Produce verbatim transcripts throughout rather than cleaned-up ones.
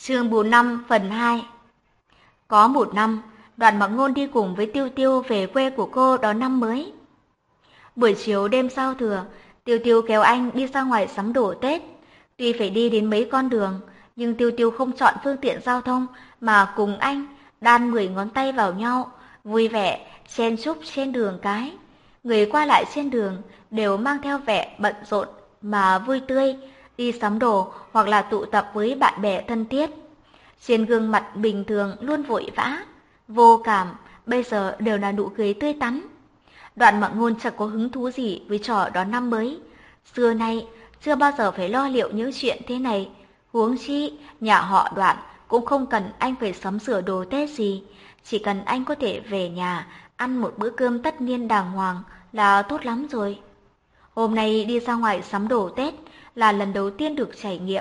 Chương bốn mươi lăm phần hai. Có một năm, Đoạn Mặc Ngôn đi cùng với Tiêu Tiêu về quê của cô đón năm mới. Buổi chiều đêm giao thừa, Tiêu Tiêu kéo anh đi ra ngoài sắm đồ Tết. Tuy phải đi đến mấy con đường, nhưng Tiêu Tiêu không chọn phương tiện giao thông mà cùng anh đan mười ngón tay vào nhau, vui vẻ chen chúc trên đường cái. Người qua lại trên đường đều mang theo vẻ bận rộn mà vui tươi, đi sắm đồ hoặc là tụ tập với bạn bè thân thiết. Trên gương mặt bình thường luôn vội vã, vô cảm, bây giờ đều là nụ cười tươi tắn. Đoạn Mặc Ngôn chẳng có hứng thú gì với trò đón năm mới. Xưa nay chưa bao giờ phải lo liệu những chuyện thế này. Huống chi nhà họ Đoạn cũng không cần anh phải sắm sửa đồ Tết gì, chỉ cần anh có thể về nhà ăn một bữa cơm tất niên đàng hoàng là tốt lắm rồi. Hôm nay đi ra ngoài sắm đồ Tết là lần đầu tiên được trải nghiệm.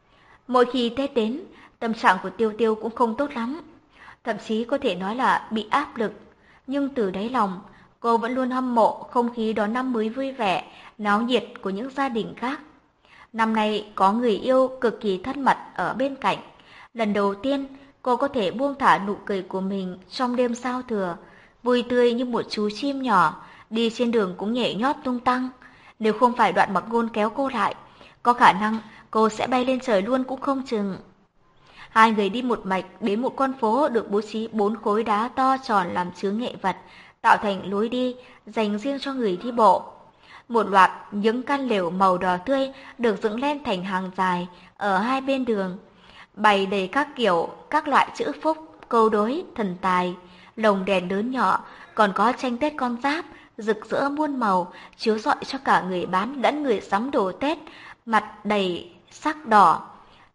Mỗi khi Tết đến, tâm trạng của Tiêu Tiêu cũng không tốt lắm, thậm chí có thể nói là bị áp lực, nhưng từ đáy lòng cô vẫn luôn hâm mộ không khí đón năm mới vui vẻ, náo nhiệt của những gia đình khác. Năm nay có người yêu cực kỳ thân mật ở bên cạnh, lần đầu tiên cô có thể buông thả nụ cười của mình trong đêm giao thừa, vui tươi như một chú chim nhỏ, đi trên đường cũng nhảy nhót tung tăng. Nếu không phải Đoạn Mặc Ngôn kéo cô lại, có khả năng cô sẽ bay lên trời luôn cũng không chừng. Hai người đi một mạch đến một con phố được bố trí bốn khối đá to tròn làm chướng nghệ vật, tạo thành lối đi dành riêng cho người đi bộ. Một loạt những căn lều màu đỏ tươi được dựng lên thành hàng dài ở hai bên đường, bày đầy các kiểu, các loại chữ phúc, câu đối, thần tài, lồng đèn lớn nhỏ, còn có tranh Tết con giáp rực rỡ muôn màu, chiếu rọi cho cả người bán lẫn người sắm đồ Tết, mặt đầy sắc đỏ,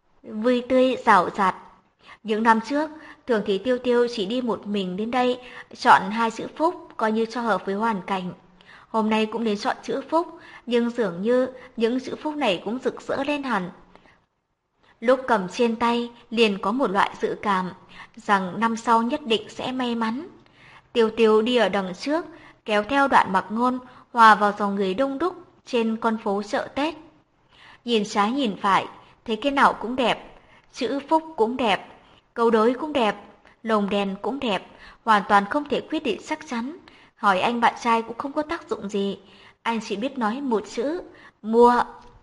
vui tươi rào rạt. Những năm trước, thường thì Tiêu Tiêu chỉ đi một mình đến đây, chọn hai chữ phúc coi như cho hợp với hoàn cảnh. Hôm nay cũng đến chọn chữ phúc, nhưng dường như những chữ phúc này cũng rực rỡ lên hẳn. Lúc cầm trên tay liền có một loại dự cảm rằng năm sau nhất định sẽ may mắn. Tiêu Tiêu đi ở đằng trước, kéo theo Đoạn Mặc Ngôn hòa vào dòng người đông đúc trên con phố chợ Tết. Nhìn trái nhìn phải, thấy cái nào cũng đẹp, chữ phúc cũng đẹp, câu đối cũng đẹp, lồng đèn cũng đẹp, hoàn toàn không thể quyết định chắc chắn. Hỏi anh bạn trai cũng không có tác dụng gì, anh chỉ biết nói một chữ, mua.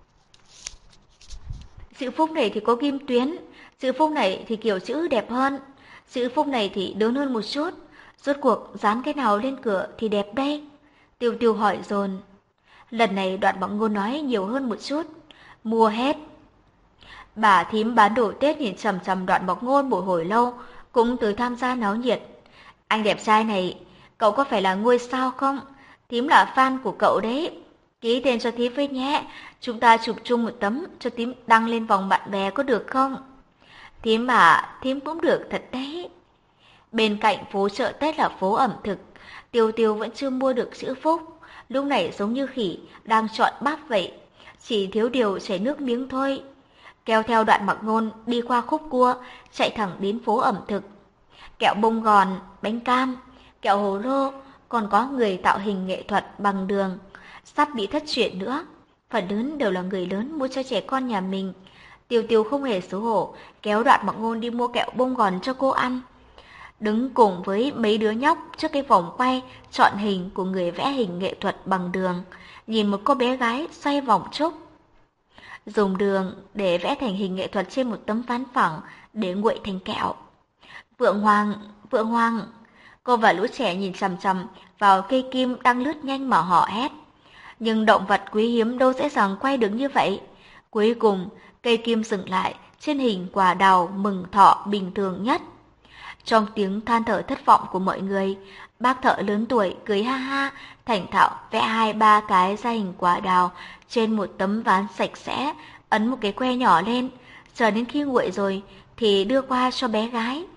Chữ phúc này thì có kim tuyến, chữ phúc này thì kiểu chữ đẹp hơn, chữ phúc này thì lớn hơn một chút, rốt cuộc dán cái nào lên cửa thì đẹp đây? Tiêu Tiêu hỏi dồn. Lần này Đoạn Mặc Ngôn nói nhiều hơn một chút, mua hết. Bà thím bán đồ Tết nhìn chằm chằm Đoạn Mặc Ngôn một hồi lâu, cũng tới tham gia náo nhiệt. Anh đẹp trai này, cậu có phải là ngôi sao không? Thím là fan của cậu đấy. Ký tên cho thím với nhé, chúng ta chụp chung một tấm cho thím đăng lên vòng bạn bè có được không? Thím à, thím cũng được thật đấy. Bên cạnh phố chợ Tết là phố ẩm thực, Tiêu Tiêu vẫn chưa mua được chữ phúc, lúc này giống như khỉ đang chọn bắp vậy, chỉ thiếu điều chảy nước miếng thôi. Kéo theo Đoạn Mặc Ngôn đi qua khúc cua, chạy thẳng đến phố ẩm thực. Kẹo bông gòn, bánh cam, kẹo hồ lô, còn có người tạo hình nghệ thuật bằng đường, sắp bị thất truyền nữa. Phần lớn đều là người lớn mua cho trẻ con nhà mình. Tiêu Tiêu không hề xấu hổ, kéo Đoạn Mặc Ngôn đi mua kẹo bông gòn cho cô ăn. Đứng cùng với mấy đứa nhóc trước cái vòng quay chọn hình của người vẽ hình nghệ thuật bằng đường, nhìn một cô bé gái xoay vòng trúc. Dùng đường để vẽ thành hình nghệ thuật trên một tấm ván phẳng để nguội thành kẹo. Vượng Hoàng, Vượng Hoàng, cô và lũ trẻ nhìn chằm chằm vào cây kim đang lướt nhanh mà hò hét. Nhưng động vật quý hiếm đâu dễ dàng quay được như vậy. Cuối cùng, cây kim dừng lại trên hình quả đào mừng thọ bình thường nhất. Trong tiếng than thở thất vọng của mọi người, bác thợ lớn tuổi cười ha ha, thành thạo vẽ hai ba cái ra hình quả đào trên một tấm ván sạch sẽ, ấn một cái que nhỏ lên, chờ đến khi nguội rồi thì đưa qua cho bé gái.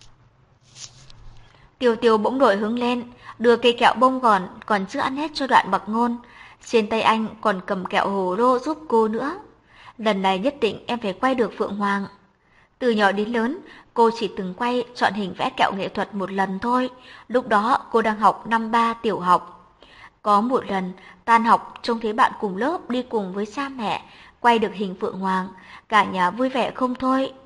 Tiêu Tiêu bỗng nổi hứng lên, đưa cây kẹo bông gòn còn chưa ăn hết cho Đoạn Mặc Ngôn. Trên tay anh còn cầm kẹo hồ lô giúp cô nữa. Lần này nhất định em phải quay được Phượng Hoàng. Từ nhỏ đến lớn, cô chỉ từng quay chọn hình vẽ kẹo nghệ thuật một lần thôi. Lúc đó cô đang học năm ba tiểu học. Có một lần, tan học trông thấy bạn cùng lớp đi cùng với cha mẹ, quay được hình Phượng Hoàng. Cả nhà vui vẻ không thôi.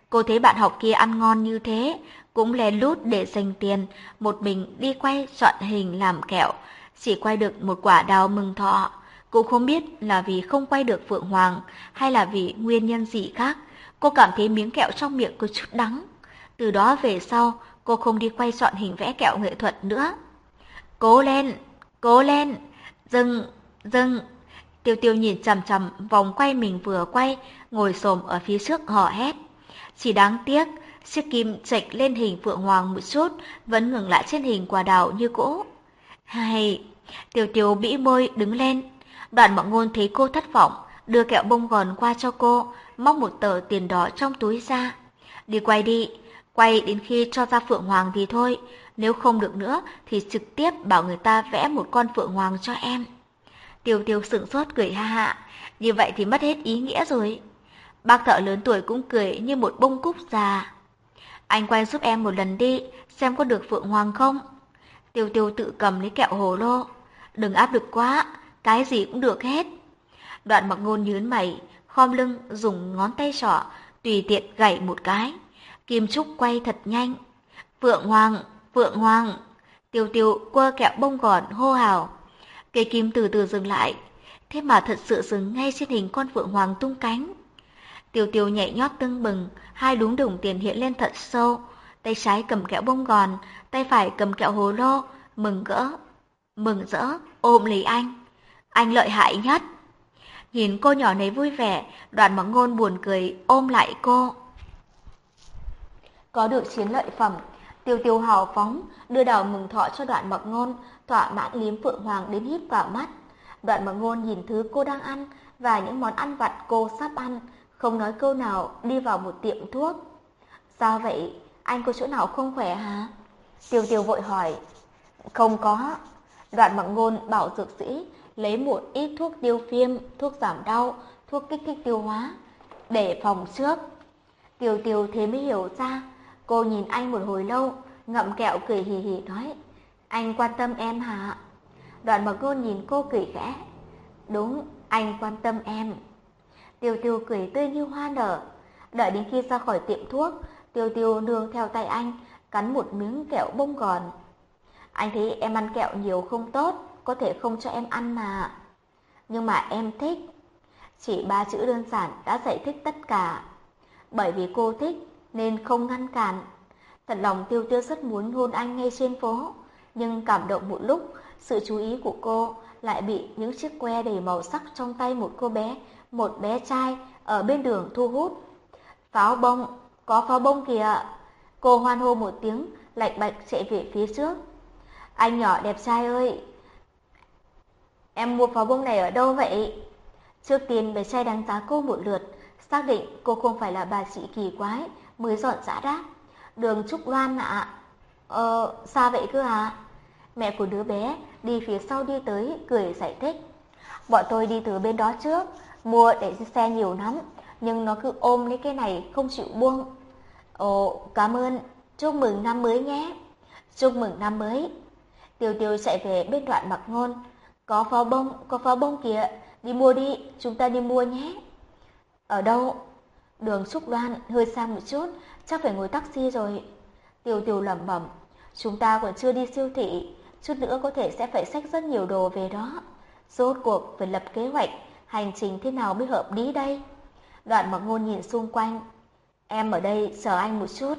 Cô thấy bạn học kia ăn ngon như thế, cũng lén lút để dành tiền, một mình đi quay chọn hình làm kẹo, chỉ quay được một quả đào mừng thọ. Cũng không biết là vì không quay được Phượng Hoàng hay là vì nguyên nhân gì khác. Cô cảm thấy miếng kẹo trong miệng có chút đắng. Từ đó về sau, cô không đi quay chọn hình vẽ kẹo nghệ thuật nữa. Cố lên, cố lên, dừng, dừng. Tiêu Tiêu nhìn chằm chằm vòng quay mình vừa quay, ngồi xổm ở phía trước hò hét. Chỉ đáng tiếc, chiếc kim chệch lên hình Phượng Hoàng một chút, vẫn ngừng lại trên hình quả đào như cũ. Hay, Tiêu Tiêu bĩ môi đứng lên. Đoạn Mộng Ngôn thấy cô thất vọng, đưa kẹo bông gòn qua cho cô, móc một tờ tiền đỏ trong túi ra. Đi quay đi, quay đến khi cho ra Phượng Hoàng thì thôi, nếu không được nữa thì trực tiếp bảo người ta vẽ một con Phượng Hoàng cho em. Tiêu Tiêu sửng sốt cười ha ha, như vậy thì mất hết ý nghĩa rồi. Bác thợ lớn tuổi cũng cười như một bông cúc già. Anh quay giúp em một lần đi, xem có được Phượng Hoàng không? Tiêu Tiêu tự cầm lấy kẹo hồ lô. Đừng áp lực quá, cái gì cũng được hết. Đoạn Mặc Ngôn nhướng mày, khom lưng dùng ngón tay trỏ tùy tiện gảy một cái. Kim Trúc quay thật nhanh. Phượng Hoàng, Phượng Hoàng. Tiêu Tiêu quơ kẹo bông gòn hô hào. Cây kim từ từ dừng lại, thế mà thật sự dừng ngay trên hình con Phượng Hoàng tung cánh. Tiêu Tiêu nhảy nhót tưng bừng, hai đúm đồng tiền hiện lên thật sâu, tay trái cầm kẹo bông gòn, tay phải cầm kẹo hồ lô, mừng rỡ, mừng rỡ ôm lấy anh. Anh lợi hại nhất. Nhìn cô nhỏ này vui vẻ, Đoạn Mặc Ngôn buồn cười ôm lại cô. Có được chiến lợi phẩm, Tiêu Tiêu hào phóng đưa đào mừng thọ cho Đoạn Mặc Ngôn, thỏa mãn liếm Phượng Hoàng đến hít vào mắt. Đoạn Mặc Ngôn nhìn thứ cô đang ăn và những món ăn vặt cô sắp ăn, không nói câu nào đi vào một tiệm thuốc. Sao vậy? Anh có chỗ nào không khỏe hả? Tiêu Tiêu vội hỏi. Không có. Đoạn Mặc Ngôn bảo dược sĩ lấy một ít thuốc tiêu viêm, thuốc giảm đau, thuốc kích thích tiêu hóa để phòng trước. Tiêu Tiêu thế mới hiểu ra. Cô nhìn anh một hồi lâu, ngậm kẹo cười hì hì nói. Anh quan tâm em hả? Đoạn Mặc Ngôn nhìn cô cười khẽ. Đúng, anh quan tâm em. Tiêu Tiêu cười tươi như hoa nở. Đợi đến khi ra khỏi tiệm thuốc, Tiêu Tiêu nương theo tay anh, cắn một miếng kẹo bông gòn. Anh thấy em ăn kẹo nhiều không tốt, có thể không cho em ăn mà. Nhưng mà em thích. Chỉ ba chữ đơn giản đã giải thích tất cả. Bởi vì cô thích nên không ngăn cản. Thật lòng Tiêu Tiêu rất muốn hôn anh ngay trên phố, nhưng cảm động một lúc, sự chú ý của cô lại bị những chiếc que đầy màu sắc trong tay một cô bé, một bé trai ở bên đường thu hút. Pháo bông, có pháo bông kìa. Cô hoan hô một tiếng, lạch bạch chạy về phía trước. Anh nhỏ đẹp trai ơi, em mua pháo bông này ở đâu vậy? Trước tiên bé trai đánh giá cô một lượt, xác định cô không phải là bà chị kỳ quái, mới dọn dã đáp. Đường Trúc Loan ạ. Ờ, sao vậy cơ à? Mẹ của đứa bé đi phía sau đi tới, cười giải thích. Bọn tôi đi từ bên đó trước, mua để xe nhiều lắm, nhưng nó cứ ôm lấy cái này không chịu buông. Ồ, cảm ơn, chúc mừng năm mới nhé. Chúc mừng năm mới. Tiêu Tiêu chạy về bên Đoạn Mặc Ngôn. Có pháo bông, có pháo bông kìa, đi mua đi, chúng ta đi mua nhé. Ở đâu? Đường Trúc Loan hơi xa một chút, chắc phải ngồi taxi rồi. Tiêu Tiêu lẩm bẩm, chúng ta còn chưa đi siêu thị, chút nữa có thể sẽ phải xách rất nhiều đồ về đó. Rốt cuộc phải lập kế hoạch, hành trình thế nào mới hợp lý đây? Đoạn Mặc Ngôn nhìn xung quanh. Em ở đây chờ anh một chút.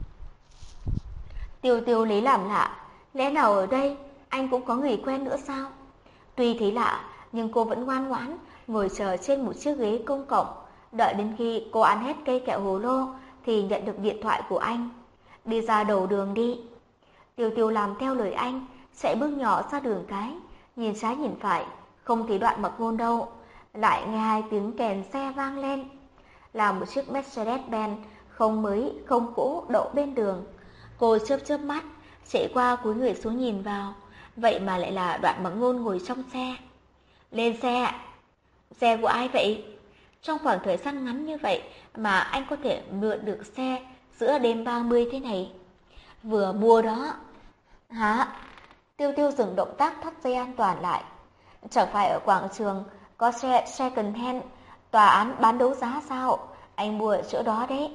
Tiêu Tiêu lấy làm lạ, lẽ nào ở đây anh cũng có người quen nữa sao? Tuy thấy lạ, nhưng cô vẫn ngoan ngoãn ngồi chờ trên một chiếc ghế công cộng, đợi đến khi cô ăn hết cây kẹo hồ lô thì nhận được điện thoại của anh. Đi ra đầu đường đi. Tiêu Tiêu làm theo lời anh, chạy bước nhỏ ra đường cái, nhìn trái nhìn phải, không thấy Đoạn Mặc Ngôn đâu. Lại nghe hai tiếng kèn xe vang lên, là một chiếc Mercedes-Benz không mới không cũ đậu bên đường. Cô chớp chớp mắt, chạy qua cúi người xuống nhìn vào, vậy mà lại là Đoạn Mặc Ngôn ngồi trong xe. Lên xe. Xe của ai vậy? Trong khoảng thời gian ngắn như vậy mà anh có thể mượn được xe giữa đêm ba mươi thế này? Vừa mua đó. Hả? Tiêu Tiêu dừng động tác thắt dây an toàn lại. Chẳng phải ở quảng trường có xe second hand, tòa án bán đấu giá sao? Anh mua ở chỗ đó đấy.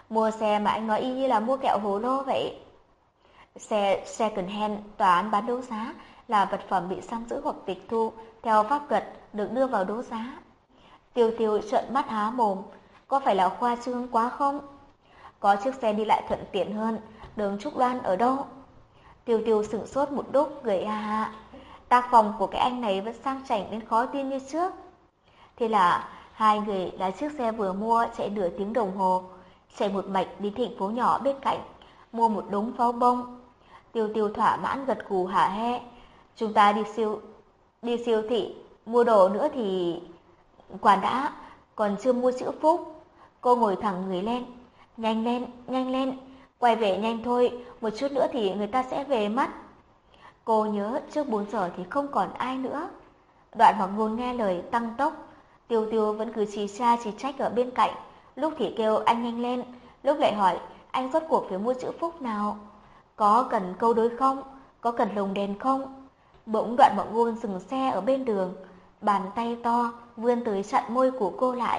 Mua xe mà anh nói y như là mua kẹo hồ lô vậy. Xe second hand tòa án bán đấu giá là vật phẩm bị giam giữ hoặc tịch thu theo pháp luật được đưa vào đấu giá. Tiêu Tiêu trợn mắt há mồm, có phải là khoa trương quá không? Có chiếc xe đi lại thuận tiện hơn, đường Trúc Loan ở đâu? Tiêu Tiêu sửng sốt một lúc, cười ha ha. Tác phong của cái anh này vẫn sang chảnh đến khó tin như trước. Thế là hai người lái chiếc xe vừa mua chạy nửa tiếng đồng hồ, chạy một mạch đến thành phố nhỏ bên cạnh, mua một đống pháo bông. Tiêu Tiêu thỏa mãn gật gù hả hê. Chúng ta đi siêu đi siêu thị mua đồ nữa thì... Khoan đã, còn chưa mua chữ phúc. Cô ngồi thẳng người lên. Nhanh lên, nhanh lên, quay về nhanh thôi, một chút nữa thì người ta sẽ về mất. Cô nhớ trước bốn giờ thì không còn ai nữa. Đoạn Mặc Ngôn nghe lời tăng tốc. Tiêu Tiêu vẫn cứ chỉ tra chỉ trách ở bên cạnh, lúc thì kêu anh nhanh lên, lúc lại hỏi anh rốt cuộc phải mua chữ phúc nào, có cần câu đối không, có cần lồng đèn không. Bỗng Đoạn Mặc Ngôn dừng xe ở bên đường, bàn tay to vươn tới chặn môi của cô lại.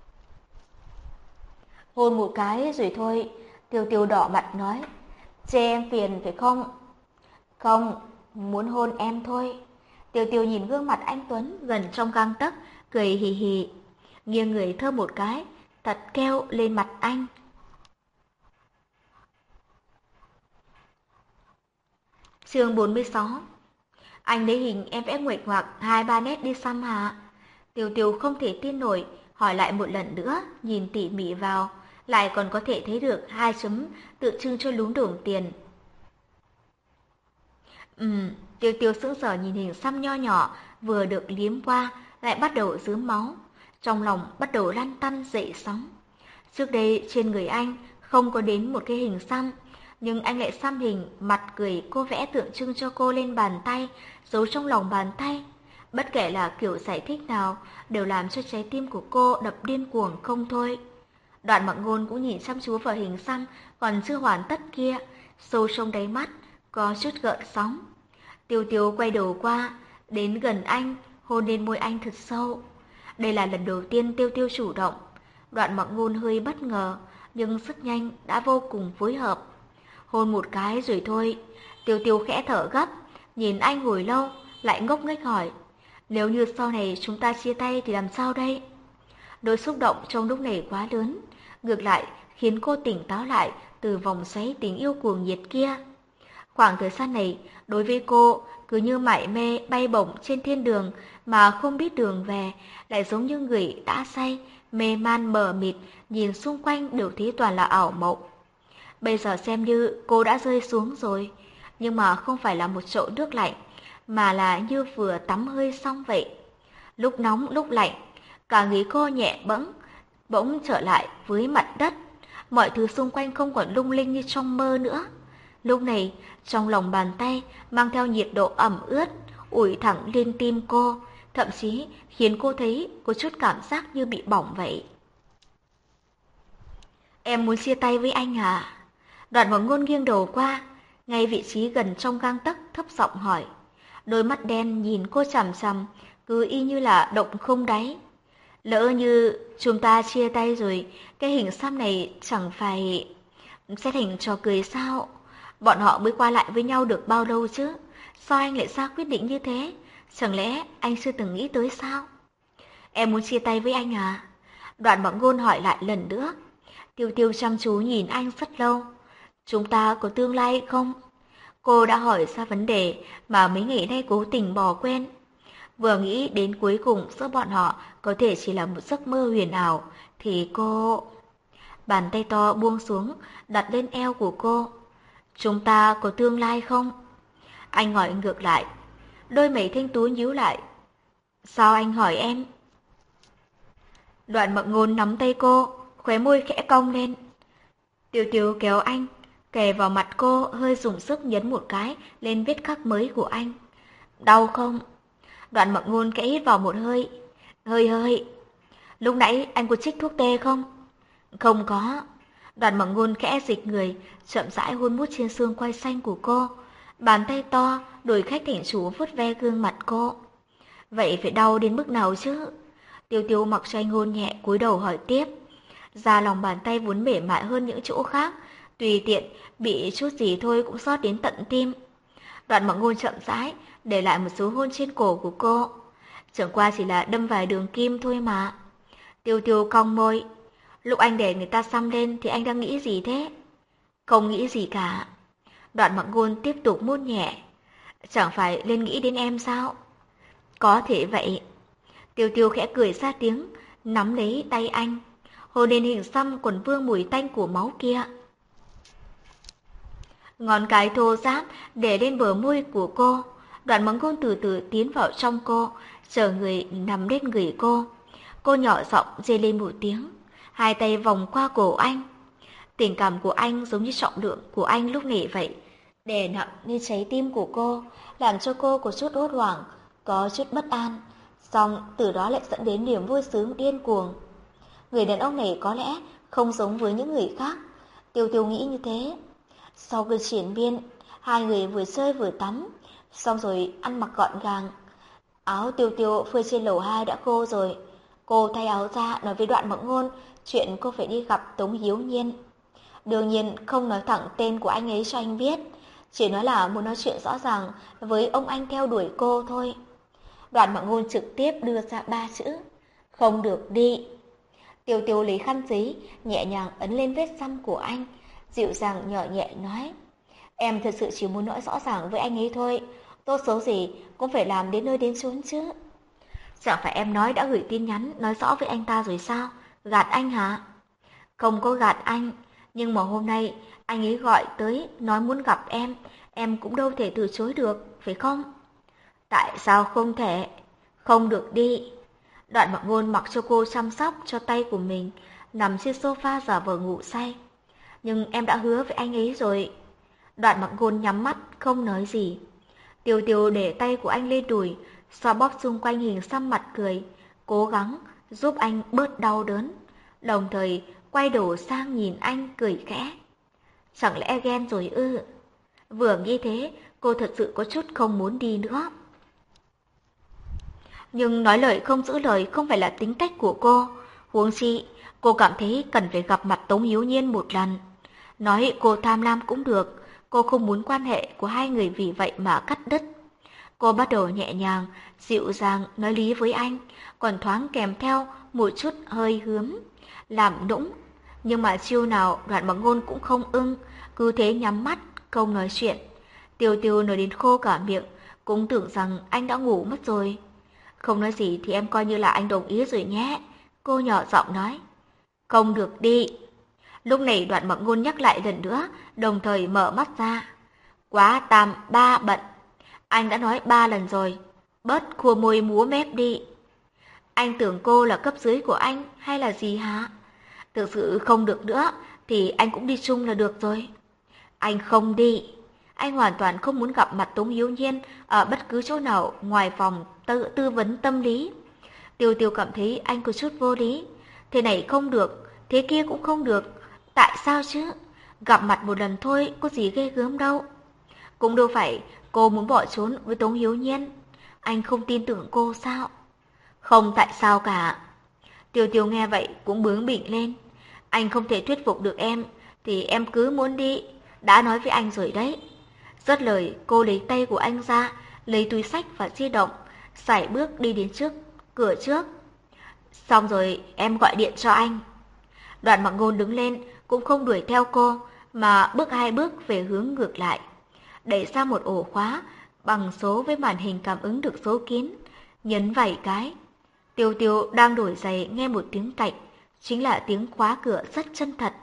Hôn một cái rồi thôi. Tiêu Tiêu đỏ mặt nói. Chê em phiền phải không? Không, muốn hôn em thôi. Tiêu Tiêu nhìn gương mặt anh Tuấn gần trong gang tấc, cười hì hì, nghiêng người thơm một cái, thật keo lên mặt anh. Chương bốn mươi sáu. Anh lấy hình em vẽ nguệch ngoạc hai ba nét đi xăm hả? Tiêu Tiêu không thể tin nổi, hỏi lại một lần nữa, nhìn tỉ mỉ vào, lại còn có thể thấy được hai chấm tượng trưng cho lúm đồng tiền. Ừm, Tiêu Tiêu sững sờ nhìn hình xăm nho nhỏ vừa được liếm qua, lại bắt đầu rướm máu, trong lòng bắt đầu lăn tăn dậy sóng. Trước đây trên người anh không có đến một cái hình xăm, nhưng anh lại xăm hình mặt cười cô vẽ tượng trưng cho cô lên bàn tay, giấu trong lòng bàn tay. Bất kể là kiểu giải thích nào, đều làm cho trái tim của cô đập điên cuồng không thôi. Đoạn Mặc Ngôn cũng nhìn chăm chú vào hình xăm còn chưa hoàn tất kia, sâu trong đáy mắt có chút gợn sóng. Tiêu Tiêu quay đầu qua, đến gần anh, hôn lên môi anh thật sâu. Đây là lần đầu tiên Tiêu Tiêu chủ động. Đoạn Mặc Ngôn hơi bất ngờ, nhưng rất nhanh đã vô cùng phối hợp. Hôn một cái rồi thôi. Tiêu Tiêu khẽ thở gấp, nhìn anh hồi lâu, lại ngốc nghếch hỏi. Nếu như sau này chúng ta chia tay thì làm sao đây? Nỗi xúc động trong lúc này quá lớn, ngược lại khiến cô tỉnh táo lại từ vòng xoáy tình yêu cuồng nhiệt kia. Khoảng thời gian này, đối với cô, cứ như mải mê bay bổng trên thiên đường mà không biết đường về, lại giống như người đã say, mê man mờ mịt, nhìn xung quanh đều thấy toàn là ảo mộng. Bây giờ xem như cô đã rơi xuống rồi, nhưng mà không phải là một chậu nước lạnh, mà là như vừa tắm hơi xong vậy. Lúc nóng lúc lạnh, cả người cô nhẹ bẫng, bỗng trở lại với mặt đất. Mọi thứ xung quanh không còn lung linh như trong mơ nữa. Lúc này, trong lòng bàn tay mang theo nhiệt độ ẩm ướt, ủi thẳng lên tim cô, thậm chí khiến cô thấy có chút cảm giác như bị bỏng vậy. Em muốn chia tay với anh à? Đoạn Mặc Ngôn nghiêng đầu qua, ngay vị trí gần trong gang tấc thấp giọng hỏi. Đôi mắt đen nhìn cô chằm chằm, cứ y như là động không đáy. Lỡ như chúng ta chia tay rồi, cái hình xăm này chẳng phải sẽ thành trò cười sao? Bọn họ mới qua lại với nhau được bao lâu chứ? Sao anh lại ra quyết định như thế? Chẳng lẽ anh chưa từng nghĩ tới sao? Em muốn chia tay với anh à? Đoạn Mặc Ngôn hỏi lại lần nữa. Tiêu Tiêu chăm chú nhìn anh rất lâu. Chúng ta có tương lai không? Cô đã hỏi ra vấn đề mà mấy ngày nay cố tình bỏ quên. Vừa nghĩ đến cuối cùng giữa bọn họ có thể chỉ là một giấc mơ huyền ảo, thì cô... Bàn tay to buông xuống, đặt lên eo của cô. Chúng ta có tương lai không? Anh hỏi ngược lại. Đôi mày thanh tú nhíu lại. Sao anh hỏi em? Đoạn Mặc Ngôn nắm tay cô, khóe môi khẽ cong lên. Tiêu Tiêu kéo anh, kề vào mặt cô, hơi dùng sức nhấn một cái lên vết khắc mới của anh. Đau không? Đoạn Mặc Ngôn khẽ hít vào một hơi. Hơi hơi. Lúc nãy anh có trích thuốc tê không? Không có. Đoạn Mặc Ngôn khẽ dịch người, chậm rãi hôn mút trên xương quai xanh của cô. Bàn tay to, đổi khách thành chủ vuốt ve gương mặt cô. Vậy phải đau đến mức nào chứ? Tiêu Tiêu mặc cho anh hôn nhẹ, cúi đầu hỏi tiếp. Da lòng bàn tay vốn mềm mại hơn những chỗ khác, tùy tiện bị chút gì thôi cũng xót đến tận tim. Đoạn Mặc Ngôn chậm rãi để lại một số hôn trên cổ của cô. Chẳng qua chỉ là đâm vài đường kim thôi mà. Tiêu Tiêu cong môi. Lúc anh để người ta xăm lên thì anh đang nghĩ gì thế? Không nghĩ gì cả. Đoạn Mặc Ngôn tiếp tục mút nhẹ. Chẳng phải lên nghĩ đến em sao? Có thể vậy. Tiêu Tiêu khẽ cười ra tiếng, nắm lấy tay anh, hôn lên hình xăm còn vương mùi tanh của máu kia. Ngón cái thô ráp để lên bờ môi của cô. Đoạn Mặc Ngôn từ từ tiến vào trong cô, chờ người nằm lên người cô. Cô nhỏ giọng rên lên một tiếng, hai tay vòng qua cổ anh. Tình cảm của anh giống như trọng lượng của anh lúc này vậy, đè nặng như trái tim của cô, làm cho cô có chút hốt hoảng, có chút bất an, xong từ đó lại dẫn đến niềm vui sướng điên cuồng. Người đàn ông này có lẽ không giống với những người khác. Tiêu Tiêu nghĩ như thế. Sau khi triển miên, hai người vừa chơi vừa tắm, xong rồi ăn mặc gọn gàng. Áo Tiêu Tiêu phơi trên lầu hai đã khô rồi. Cô thay áo ra nói với Đoạn Mặc Ngôn chuyện cô phải đi gặp Tống Hiếu Nhiên. Đương nhiên không nói thẳng tên của anh ấy cho anh biết, chỉ nói là muốn nói chuyện rõ ràng với ông anh theo đuổi cô thôi. Đoạn Mặc Ngôn trực tiếp đưa ra ba chữ: không được đi. Tiêu Tiêu lấy khăn giấy nhẹ nhàng ấn lên vết xăm của anh, dịu dàng nhỏ nhẹ nói: em thật sự chỉ muốn nói rõ ràng với anh ấy thôi, tốt xấu gì cũng phải làm đến nơi đến chốn chứ. Chẳng phải em nói đã gửi tin nhắn nói rõ với anh ta rồi sao? Gạt anh hả? Không có gạt anh, nhưng mà hôm nay anh ấy gọi tới nói muốn gặp em, em cũng đâu thể từ chối được, phải không? Tại sao không thể? Không được đi. Đoạn Mặc Ngôn mặc cho cô chăm sóc cho tay của mình, nằm trên sofa giả vờ ngủ say. Nhưng em đã hứa với anh ấy rồi. Đoạn Mặc Ngôn nhắm mắt không nói gì. Tiêu Tiêu để tay của anh lên đùi, xoa bóp xung quanh hình xăm mặt cười, cố gắng giúp anh bớt đau đớn, đồng thời quay đầu sang nhìn anh cười khẽ. Chẳng lẽ ghen rồi ư? Vừa nghĩ thế, cô thật sự có chút không muốn đi nữa. Nhưng nói lời không giữ lời không phải là tính cách của cô. Huống chi, cô cảm thấy cần phải gặp mặt Tống Hiếu Nhiên một lần. Nói cô tham lam cũng được, cô không muốn quan hệ của hai người vì vậy mà cắt đứt. Cô bắt đầu nhẹ nhàng, dịu dàng nói lý với anh, còn thoáng kèm theo một chút hơi hướm, làm nũng. Nhưng mà chiêu nào Đoạn Mặc Ngôn cũng không ưng, cứ thế nhắm mắt, không nói chuyện. Tiêu Tiêu nói đến khô cả miệng, cũng tưởng rằng anh đã ngủ mất rồi. Không nói gì thì em coi như là anh đồng ý rồi nhé. Cô nhỏ giọng nói. Không được đi. Lúc này Đoạn Mặc Ngôn nhắc lại lần nữa, đồng thời mở mắt ra. Quá tam ba bận. Anh đã nói ba lần rồi. Bớt khua môi múa mép đi. Anh tưởng cô là cấp dưới của anh hay là gì hả? Thực sự không được nữa thì anh cũng đi chung là được rồi. Anh không đi. Anh hoàn toàn không muốn gặp mặt Tống Hiếu Nhiên ở bất cứ chỗ nào ngoài phòng tư, tư vấn tâm lý. Tiêu Tiêu cảm thấy anh có chút vô lý. Thế này không được, thế kia cũng không được. Tại sao chứ? Gặp mặt một lần thôi, có gì ghê gớm đâu. Cũng đâu phải cô muốn bỏ trốn với Tống Hiếu Nhiên. Anh không tin tưởng cô sao? Không tại sao cả. Tiêu Tiêu nghe vậy cũng bướng bỉnh lên. Anh không thể thuyết phục được em, thì em cứ muốn đi. Đã nói với anh rồi đấy. Dứt lời, cô lấy tay của anh ra, lấy túi xách và di động, sải bước đi đến trước, cửa trước. Xong rồi, em gọi điện cho anh. Đoạn Mặc Ngôn đứng lên, cũng không đuổi theo cô, mà bước hai bước về hướng ngược lại. Đẩy ra một ổ khóa, bằng số với màn hình cảm ứng được số kín, nhấn vài cái. Tiêu Tiêu đang đổi giày nghe một tiếng cạch, chính là tiếng khóa cửa rất chân thật.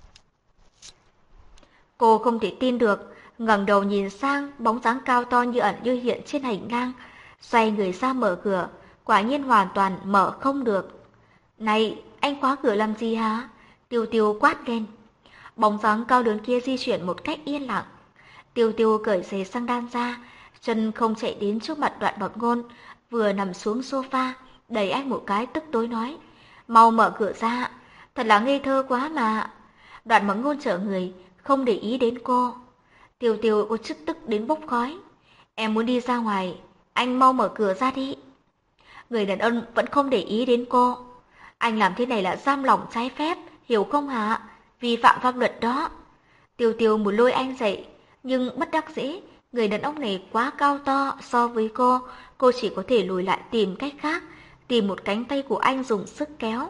Cô không thể tin được, ngẩng đầu nhìn sang bóng dáng cao to như ẩn như hiện trên hành lang, xoay người ra mở cửa, quả nhiên hoàn toàn mở không được. Này, anh khóa cửa làm gì hả? Tiêu Tiêu quát lên. Bóng dáng cao lớn kia di chuyển một cách yên lặng. Tiêu Tiêu cởi giày sang đan ra, chân không chạy đến trước mặt Đoạn Mặc Ngôn, vừa nằm xuống sofa, đẩy anh một cái tức tối nói. Mau mở cửa ra, thật là ngây thơ quá mà. Đoạn Mặc Ngôn trở người, không để ý đến cô. Tiêu Tiêu có chút tức đến bốc khói. Em muốn đi ra ngoài, anh mau mở cửa ra đi. Người đàn ông vẫn không để ý đến cô. Anh làm thế này là giam lỏng trái phép, hiểu không hả? Vi phạm pháp luật đó. Tiêu Tiêu muốn lôi anh dậy, nhưng bất đắc dĩ, người đàn ông này quá cao to so với cô, cô chỉ có thể lùi lại tìm cách khác, tìm một cánh tay của anh dùng sức kéo.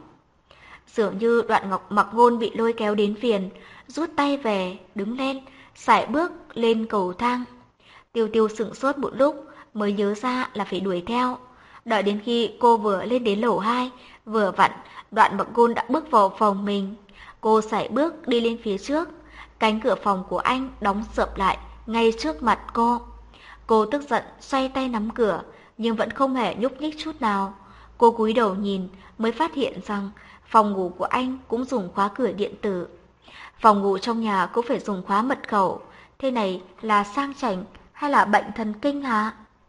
Dường như Đoạn Ngọc Mặc Ngôn bị lôi kéo đến phiền, rút tay về, đứng lên, sải bước lên cầu thang. Tiêu Tiêu sững sốt một lúc mới nhớ ra là phải đuổi theo. Đợi đến khi cô vừa lên đến lầu hai, vừa vặn Đoạn Mặc Ngôn đã bước vào phòng mình. Cô sải bước đi lên phía trước, cánh cửa phòng của anh đóng sập lại ngay trước mặt cô. Cô tức giận xoay tay nắm cửa, nhưng vẫn không hề nhúc nhích chút nào. Cô cúi đầu nhìn mới phát hiện rằng phòng ngủ của anh cũng dùng khóa cửa điện tử. Phòng ngủ trong nhà cũng phải dùng khóa mật khẩu. Thế này là sang chảnh hay là bệnh thần kinh hả?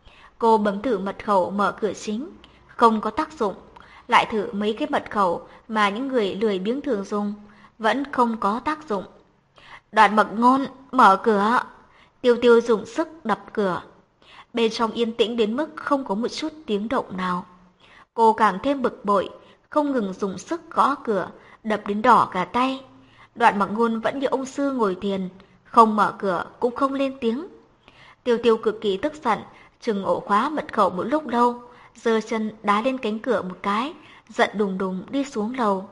Cô bấm thử mật khẩu mở cửa chính, không có tác dụng. Lại thử mấy cái mật khẩu mà những người lười biếng thường dùng, vẫn không có tác dụng. Đoạn Mặc Ngôn, mở cửa. Tiêu Tiêu dùng sức đập cửa. Bên trong yên tĩnh đến mức không có một chút tiếng động nào. Cô càng thêm bực bội, không ngừng dùng sức gõ cửa, đập đến đỏ cả tay. Đoạn Mặc Ngôn vẫn như ông sư ngồi thiền, không mở cửa cũng không lên tiếng. Tiêu Tiêu cực kỳ tức giận, chừng ổ khóa mật khẩu một lúc lâu, giơ chân đá lên cánh cửa một cái, giận đùng đùng đi xuống lầu.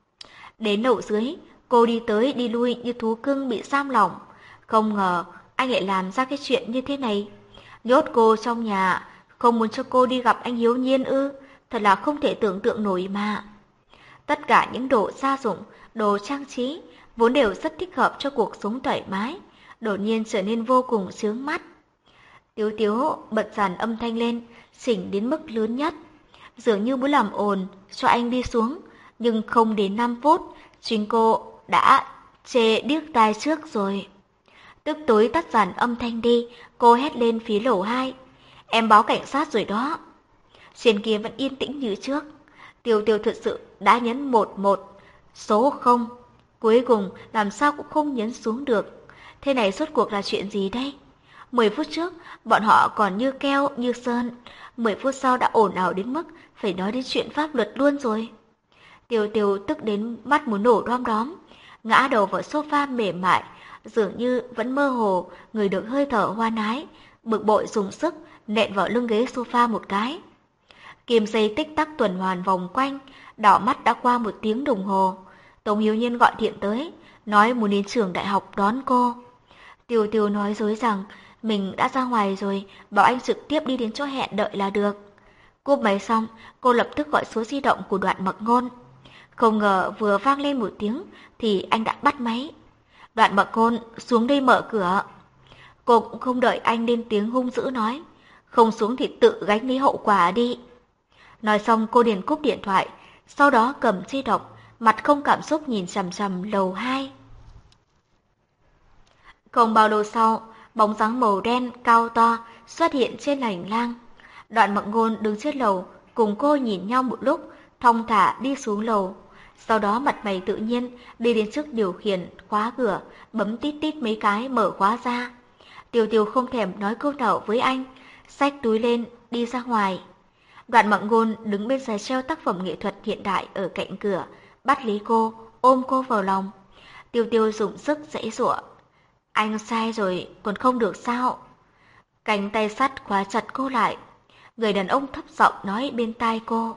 Đến lầu dưới, cô đi tới đi lui như thú cưng bị giam lỏng. Không ngờ anh lại làm ra cái chuyện như thế này. Nhốt cô trong nhà, không muốn cho cô đi gặp anh Hiếu Nhiên ư? Thật là không thể tưởng tượng nổi mà. Tất cả những đồ gia dụng, đồ trang trí vốn đều rất thích hợp cho cuộc sống thoải mái, đột nhiên trở nên vô cùng chướng mắt. Tiếu Tiếu bật dàn âm thanh lên, chỉnh đến mức lớn nhất, dường như muốn làm ồn cho anh đi xuống, nhưng không đến năm phút, chính cô đã chê điếc tai trước rồi. Tức tối tắt dàn âm thanh đi, cô hét lên phía lầu hai. Em báo cảnh sát rồi đó. Trên kia vẫn yên tĩnh như trước. Tiêu Tiêu thật sự đã nhấn một một, số không. Cuối cùng làm sao cũng không nhấn xuống được. Thế này rốt cuộc là chuyện gì đây? Mười phút trước, bọn họ còn như keo, như sơn. Mười phút sau đã ồn ào đến mức phải nói đến chuyện pháp luật luôn rồi. Tiêu Tiêu tức đến mắt muốn nổ đom đóm, ngã đầu vào sofa mềm mại, dường như vẫn mơ hồ, người được hơi thở hoan ái, bực bội dùng sức nện vào lưng ghế sofa một cái. Kim dây tích tắc tuần hoàn vòng quanh, đảo mắt đã qua một tiếng đồng hồ. Tống Hiếu Nhiên gọi điện tới, nói muốn đến trường đại học đón cô. Tiêu Tiêu nói dối rằng mình đã ra ngoài rồi, bảo anh trực tiếp đi đến chỗ hẹn đợi là được. Cúp máy xong, cô lập tức gọi số di động của Đoạn Mặc Ngôn. Không ngờ vừa vang lên một tiếng thì anh đã bắt máy. Đoạn Mặc Ngôn, xuống đây mở cửa. Cô cũng không đợi anh lên tiếng hung dữ nói, không xuống thì tự gánh lấy hậu quả đi. Nói xong cô liền cúp điện thoại, sau đó cầm di động, mặt không cảm xúc nhìn chằm chằm lầu hai. Không bao lâu sau, bóng dáng màu đen cao to xuất hiện trên hành lang. Đoạn Mặc Ngôn đứng trên lầu, cùng cô nhìn nhau một lúc, thong thả đi xuống lầu. Sau đó mặt mày tự nhiên đi đến trước điều khiển khóa cửa, bấm tít tít mấy cái mở khóa ra. Tiêu Tiêu không thèm nói câu nào với anh, xách túi lên đi ra ngoài. Đoạn Mặc Ngôn đứng bên giày treo tác phẩm nghệ thuật hiện đại ở cạnh cửa, bắt lấy cô, ôm cô vào lòng. Tiêu Tiêu dùng sức giãy giụa. Anh sai rồi, còn không được sao? Cánh tay sắt khóa chặt cô lại. Người đàn ông thấp giọng nói bên tai cô.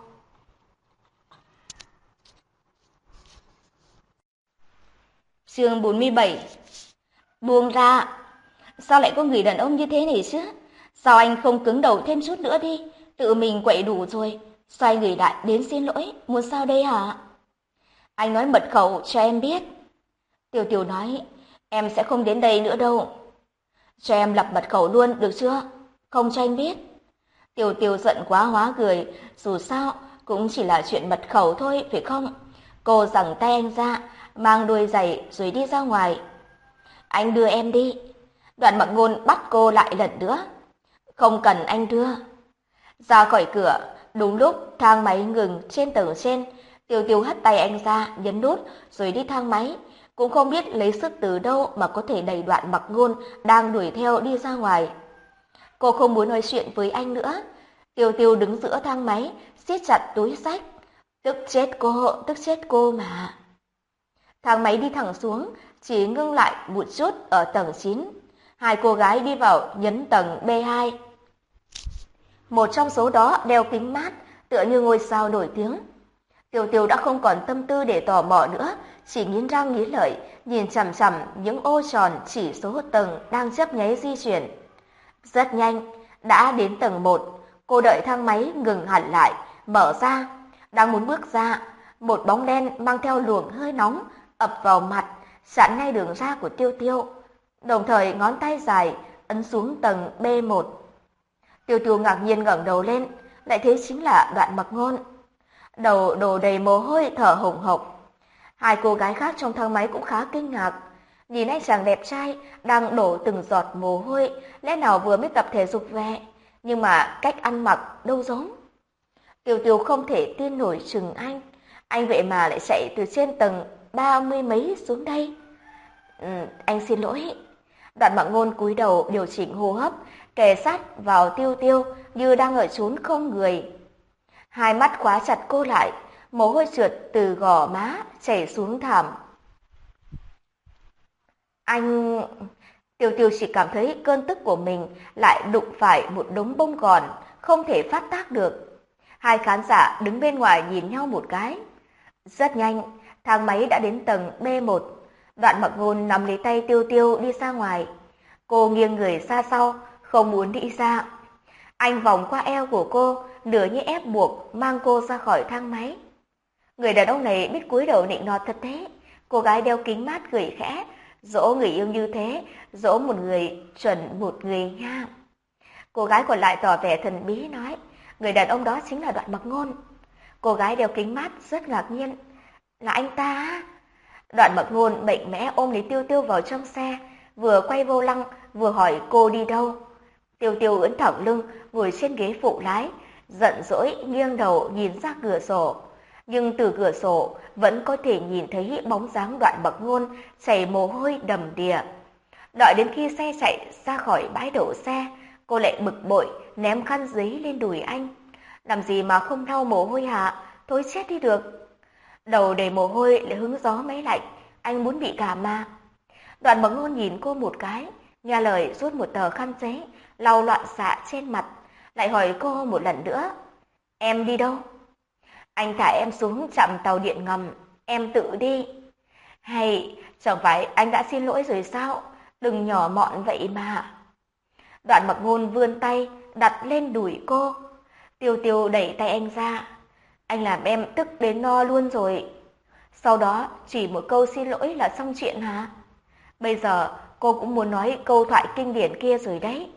Chương bốn mươi bảy. Buông ra. Sao lại có người đàn ông như thế này chứ? Sao anh không cứng đầu thêm chút nữa đi? Tự mình quậy đủ rồi. Xoay người lại đến xin lỗi. Muốn sao đây hả? Anh nói mật khẩu cho em biết. Tiểu Tiểu nói, em sẽ không đến đây nữa đâu. Cho em lập mật khẩu luôn được chưa? Không cho anh biết. Tiểu Tiểu giận quá hóa cười. Dù sao cũng chỉ là chuyện mật khẩu thôi phải không? Cô giằng tay anh ra, mang đôi giày rồi đi ra ngoài. Anh đưa em đi. Đoạn Mặc Ngôn bắt cô lại lần nữa. Không cần anh đưa. Ra khỏi cửa, đúng lúc thang máy ngừng trên tầng trên. Tiêu Tiêu hất tay anh ra, nhấn nút rồi đi thang máy. Cũng không biết lấy sức từ đâu mà có thể đẩy Đoạn Mặc Ngôn đang đuổi theo đi ra ngoài. Cô không muốn nói chuyện với anh nữa. Tiêu Tiêu đứng giữa thang máy, siết chặt túi xách. Tức chết cô, tức chết cô mà. Thang máy đi thẳng xuống, chỉ ngưng lại một chút ở tầng chín. Hai cô gái đi vào nhấn tầng B hai. Một trong số đó đeo kính mát, tựa như ngôi sao nổi tiếng. Tiêu Tiêu đã không còn tâm tư để tò mò nữa, chỉ nghiến răng nghiến lợi, nhìn chằm chằm những ô tròn chỉ số tầng đang chớp nháy di chuyển. Rất nhanh, đã đến tầng một, cô đợi thang máy ngừng hẳn lại, mở ra, đang muốn bước ra, một bóng đen mang theo luồng hơi nóng ập vào mặt, chặn ngay đường ra của Tiêu Tiêu, đồng thời ngón tay dài ấn xuống tầng B một. Tiêu Tiêu ngạc nhiên ngẩng đầu lên, lại thấy chính là Đoạn Mặc Ngôn. Đầu đổ đầy mồ hôi, thở hổn hộc. Hai cô gái khác trong thang máy cũng khá kinh ngạc, nhìn anh chàng đẹp trai đang đổ từng giọt mồ hôi, lẽ nào vừa mới tập thể dục về, nhưng mà cách ăn mặc đâu giống. Tiêu Tiêu không thể tin nổi chừng anh, anh vậy mà lại chạy từ trên tầng ba mươi mấy xuống đây. Ừ, anh xin lỗi. Đoạn Mặc Ngôn cúi đầu điều chỉnh hô hấp, kề sát vào Tiêu Tiêu như đang ở chốn không người. Hai mắt khóa chặt cô lại, mồ hôi trượt từ gò má chảy xuống thảm. Anh... Tiêu Tiêu chỉ cảm thấy cơn tức của mình lại đụng phải một đống bông gòn, không thể phát tác được. Hai khán giả đứng bên ngoài nhìn nhau một cái. Rất nhanh, thang máy đã đến tầng B một. Đoạn Mặc Ngôn nắm lấy tay Tiêu Tiêu đi ra ngoài. Cô nghiêng người ra sau, không muốn đi ra. Anh vòng qua eo của cô, nửa như ép buộc mang cô ra khỏi thang máy. Người đàn ông này biết cúi đầu nịnh nọt thật thế. Cô gái đeo kính mát cười khẽ, dỗ người yêu như thế, dỗ một người chuẩn một người nha. Cô gái còn lại tỏ vẻ thần bí nói, người đàn ông đó chính là Đoạn Mặc Ngôn. Cô gái đeo kính mát rất ngạc nhiên, là anh ta. Đoạn Mặc Ngôn mạnh mẽ ôm lấy Tiêu Tiêu vào trong xe, vừa quay vô lăng vừa hỏi cô đi đâu. Tiêu Tiêu ưỡn thẳng lưng ngồi trên ghế phụ lái, giận dỗi nghiêng đầu nhìn ra cửa sổ, nhưng từ cửa sổ vẫn có thể nhìn thấy bóng dáng Đoạn Mặc Ngôn chảy mồ hôi đầm đìa. Đợi đến khi xe chạy ra khỏi bãi đổ xe, cô lại bực bội ném khăn giấy lên đùi anh. Làm gì mà không lau mồ hôi hả? Thôi chết đi được. Đầu đầy mồ hôi lại hứng gió máy lạnh, anh muốn bị cảm mà. Đoạn Mặc Ngôn nhìn cô một cái, nghe lời rút một tờ khăn giấy lau loạn xạ trên mặt, lại hỏi cô một lần nữa, em đi đâu? Anh thả em xuống trạm tàu điện ngầm, em tự đi. Hay chẳng phải anh đã xin lỗi rồi sao? Đừng nhỏ mọn vậy mà. Đoạn Mặc Ngôn vươn tay đặt lên đùi cô. Tiêu Tiêu đẩy tay anh ra. Anh làm em tức đến no luôn rồi. Sau đó chỉ một câu xin lỗi là xong chuyện hả? Bây giờ cô cũng muốn nói câu thoại kinh điển kia rồi đấy.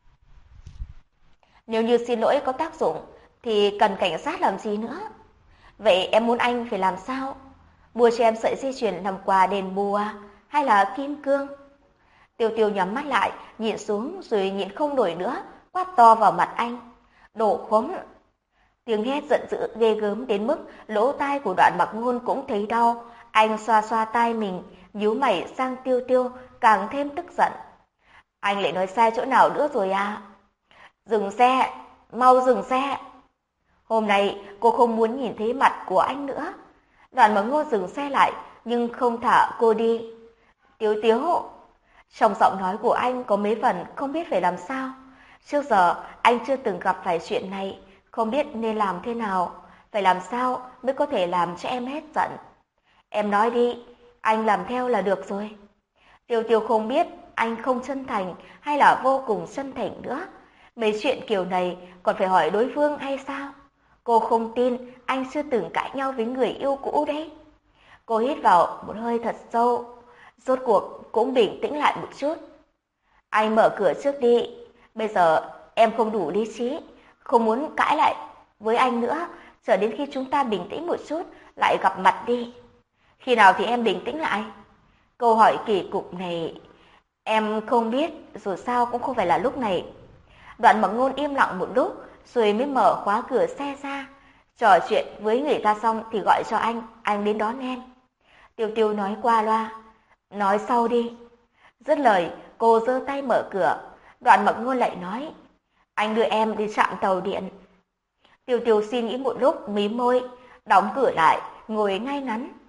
Nếu như xin lỗi có tác dụng thì cần cảnh sát làm gì nữa? Vậy em muốn anh phải làm sao? Mua cho em sợi dây chuyền làm quà đền bù à? Hay là kim cương? Tiêu Tiêu nhắm mắt lại, nhìn xuống rồi nhìn không nổi nữa, quát to vào mặt anh. Đồ khốn! Tiếng hét giận dữ ghê gớm đến mức lỗ tai của Đoạn Mặc Ngôn cũng thấy đau. Anh xoa xoa tai mình, nhíu mày sang Tiêu Tiêu, càng thêm tức giận. Anh lại nói sai chỗ nào nữa rồi à? Dừng xe! Mau dừng xe! Hôm nay cô không muốn nhìn thấy mặt của anh nữa. Đoạn Mặc Ngôn dừng xe lại nhưng không thả cô đi. Tiếu Tiếu! Trong giọng nói của anh có mấy phần không biết phải làm sao. Trước giờ anh chưa từng gặp phải chuyện này, không biết nên làm thế nào, phải làm sao mới có thể làm cho em hết giận. Em nói đi, anh làm theo là được rồi. Tiêu Tiêu không biết anh không chân thành hay là vô cùng chân thành nữa. Mấy chuyện kiểu này còn phải hỏi đối phương hay sao? Cô không tin anh chưa từng cãi nhau với người yêu cũ đấy. Cô hít vào một hơi thật sâu, rốt cuộc cũng bình tĩnh lại một chút. Anh mở cửa trước đi, bây giờ em không đủ lý trí, không muốn cãi lại với anh nữa, chờ đến khi chúng ta bình tĩnh một chút lại gặp mặt đi. Khi nào thì em bình tĩnh lại? Câu hỏi kỳ cục này em không biết, dù sao cũng không phải là lúc này. Đoạn Mặc Ngôn im lặng một lúc rồi mới mở khóa cửa xe ra. Trò chuyện với người ta xong thì gọi cho anh, anh đến đón em. Tiêu Tiêu nói qua loa, nói sau đi. Dứt lời, cô giơ tay mở cửa. Đoạn Mặc Ngôn lại nói, anh đưa em đi trạm tàu điện. Tiêu Tiêu suy nghĩ một lúc, mím môi, đóng cửa lại, ngồi ngay ngắn.